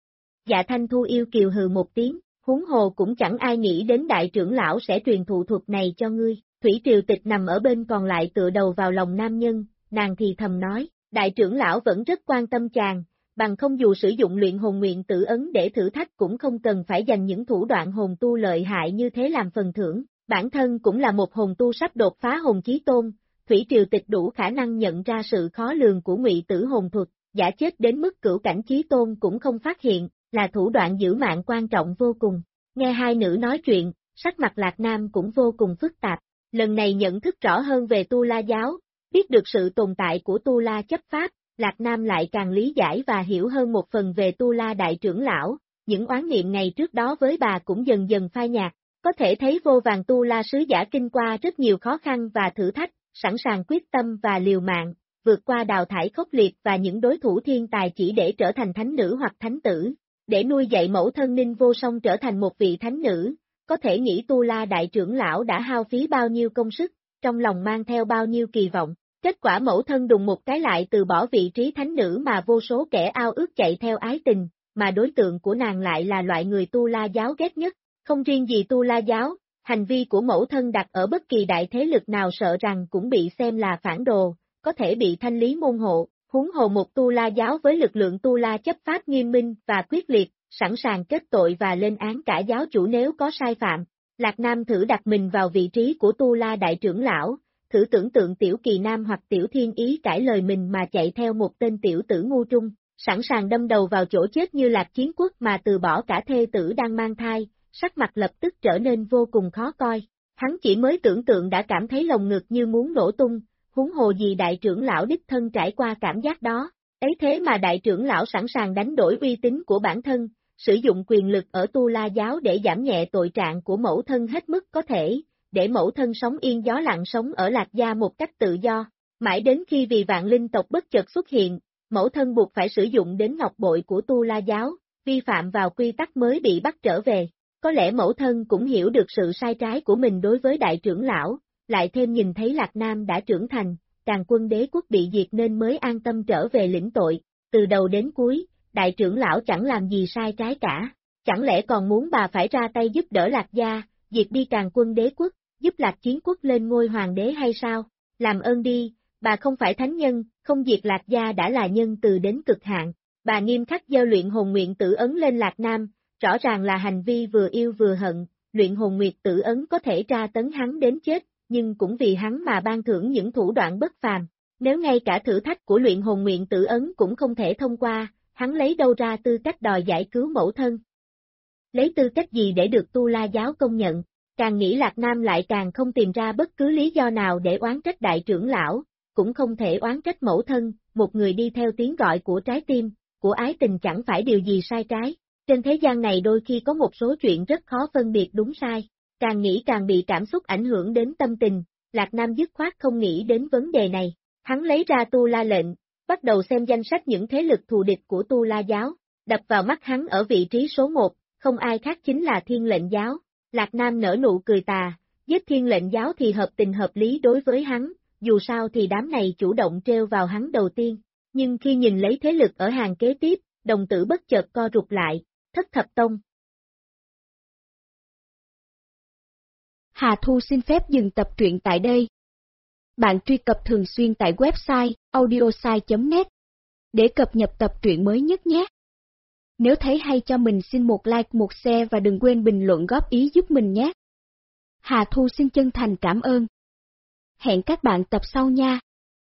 Dạ Thanh Thu yêu kiều hừ một tiếng, huống hồ cũng chẳng ai nghĩ đến đại trưởng lão sẽ truyền thụ thuật này cho ngươi. Thủy Triều Tịch nằm ở bên còn lại tựa đầu vào lòng nam nhân, nàng thì thầm nói, đại trưởng lão vẫn rất quan tâm chàng, bằng không dù sử dụng luyện hồn nguyện tử ấn để thử thách cũng không cần phải dành những thủ đoạn hồn tu lợi hại như thế làm phần thưởng, bản thân cũng là một hồn tu sắp đột phá hồn chí tôn, Thủy Triều Tịch đủ khả năng nhận ra sự khó lường của Ngụy Tử hồn thuật, giả chết đến mức cửu cảnh chí tôn cũng không phát hiện, là thủ đoạn giữ mạng quan trọng vô cùng. Nghe hai nữ nói chuyện, sắc mặt Lạc Nam cũng vô cùng phức tạp, lần này nhận thức rõ hơn về Tu La giáo, biết được sự tồn tại của Tu La chấp pháp, Lạc Nam lại càng lý giải và hiểu hơn một phần về Tu La đại trưởng lão, những oán niệm ngày trước đó với bà cũng dần dần phai nhạt, có thể thấy vô vàn Tu La sứ giả kinh qua rất nhiều khó khăn và thử thách, sẵn sàng quyết tâm và liều mạng, vượt qua đào thải khốc liệt và những đối thủ thiên tài chỉ để trở thành thánh nữ hoặc thánh tử, để nuôi dạy mẫu thân Ninh Vô Song trở thành một vị thánh nữ, có thể nghĩ Tu La đại trưởng lão đã hao phí bao nhiêu công sức, trong lòng mang theo bao nhiêu kỳ vọng. Kết quả mẫu thân đùng một cái lại từ bỏ vị trí thánh nữ mà vô số kẻ ao ước chạy theo ái tình, mà đối tượng của nàng lại là loại người Tu La giáo ghét nhất, không riêng gì Tu La giáo, hành vi của mẫu thân đặt ở bất kỳ đại thế lực nào sợ rằng cũng bị xem là phản đồ, có thể bị thanh lý môn hộ, huống hồ một Tu La giáo với lực lượng Tu La chấp pháp nghiêm minh và quyết liệt, sẵn sàng kết tội và lên án cả giáo chủ nếu có sai phạm. Lạc Nam thử đặt mình vào vị trí của Tu La đại trưởng lão, thử tưởng tượng Tiểu Kỳ Nam hoặc Tiểu Thiên Ý cãi lời mình mà chạy theo một tên tiểu tử ngu trung, sẵn sàng đâm đầu vào chỗ chết như Lạc Chiến Quốc mà từ bỏ cả thê tử đang mang thai, sắc mặt lập tức trở nên vô cùng khó coi. Hắn chỉ mới tưởng tượng đã cảm thấy lồng ngực như muốn nổ tung, huống hồ gì đại trưởng lão đích thân trải qua cảm giác đó, ấy thế mà đại trưởng lão sẵn sàng đánh đổi uy tín của bản thân, sử dụng quyền lực ở Tu La giáo để giảm nhẹ tội trạng của mẫu thân hết mức có thể, để mẫu thân sống yên gió lặng sống ở Lạc gia một cách tự do, mãi đến khi vì vạn linh tộc bất chợt xuất hiện, mẫu thân buộc phải sử dụng đến ngọc bội của Tu La giáo, vi phạm vào quy tắc mới bị bắt trở về. Có lẽ mẫu thân cũng hiểu được sự sai trái của mình đối với đại trưởng lão, lại thêm nhìn thấy Lạc Nam đã trưởng thành, Càn Quân đế quốc bị diệt nên mới an tâm trở về lĩnh tội, từ đầu đến cuối, đại trưởng lão chẳng làm gì sai trái cả, chẳng lẽ còn muốn bà phải ra tay giúp đỡ Lạc gia, diệt đi Càn Quân đế quốc, giúp Lạc Chiến quốc lên ngôi hoàng đế hay sao? Làm ơn đi, bà không phải thánh nhân, không diệt Lạc gia đã là nhân từ đến cực hạn. Bà nghiêm khắc gieo luyện hồn nguyện tử ấn lên Lạc Nam, rõ ràng là hành vi vừa yêu vừa hận, luyện hồn nguyệt tử ấn có thể tra tấn hắn đến chết, nhưng cũng vì hắn mà ban thưởng những thủ đoạn bất phàm. Nếu ngay cả thử thách của luyện hồn nguyện tử ấn cũng không thể thông qua, hắn lấy đâu ra tư cách đòi giải cứu mẫu thân? Lấy tư cách gì để được Tu La giáo công nhận? Càng nghĩ Lạc Nam lại càng không tìm ra bất cứ lý do nào để oán trách đại trưởng lão, cũng không thể oán trách mẫu thân, một người đi theo tiếng gọi của trái tim, của ái tình chẳng phải điều gì sai trái. Trên thế gian này đôi khi có một số chuyện rất khó phân biệt đúng sai, càng nghĩ càng bị cảm xúc ảnh hưởng đến tâm tình, Lạc Nam dứt khoát không nghĩ đến vấn đề này, hắn lấy ra Tu La lệnh, bắt đầu xem danh sách những thế lực thù địch của Tu La giáo, đập vào mắt hắn ở vị trí số 1, không ai khác chính là Thiên lệnh giáo. Lạc Nam nở nụ cười tà, giết Thiên lệnh giáo thì hợp tình hợp lý đối với hắn, dù sao thì đám này chủ động treo vào hắn đầu tiên, nhưng khi nhìn lấy thế lực ở hàng kế tiếp, đồng tử bất chợt co rụt lại, Thất Thập Tông. Hà Thu xin phép dừng tập truyện tại đây. Bạn truy cập thường xuyên tại website audiosai.net để cập nhật tập truyện mới nhất nhé. Nếu thấy hay cho mình xin một like, một share và đừng quên bình luận góp ý giúp mình nhé. Hà Thu xin chân thành cảm ơn. Hẹn các bạn tập sau nha.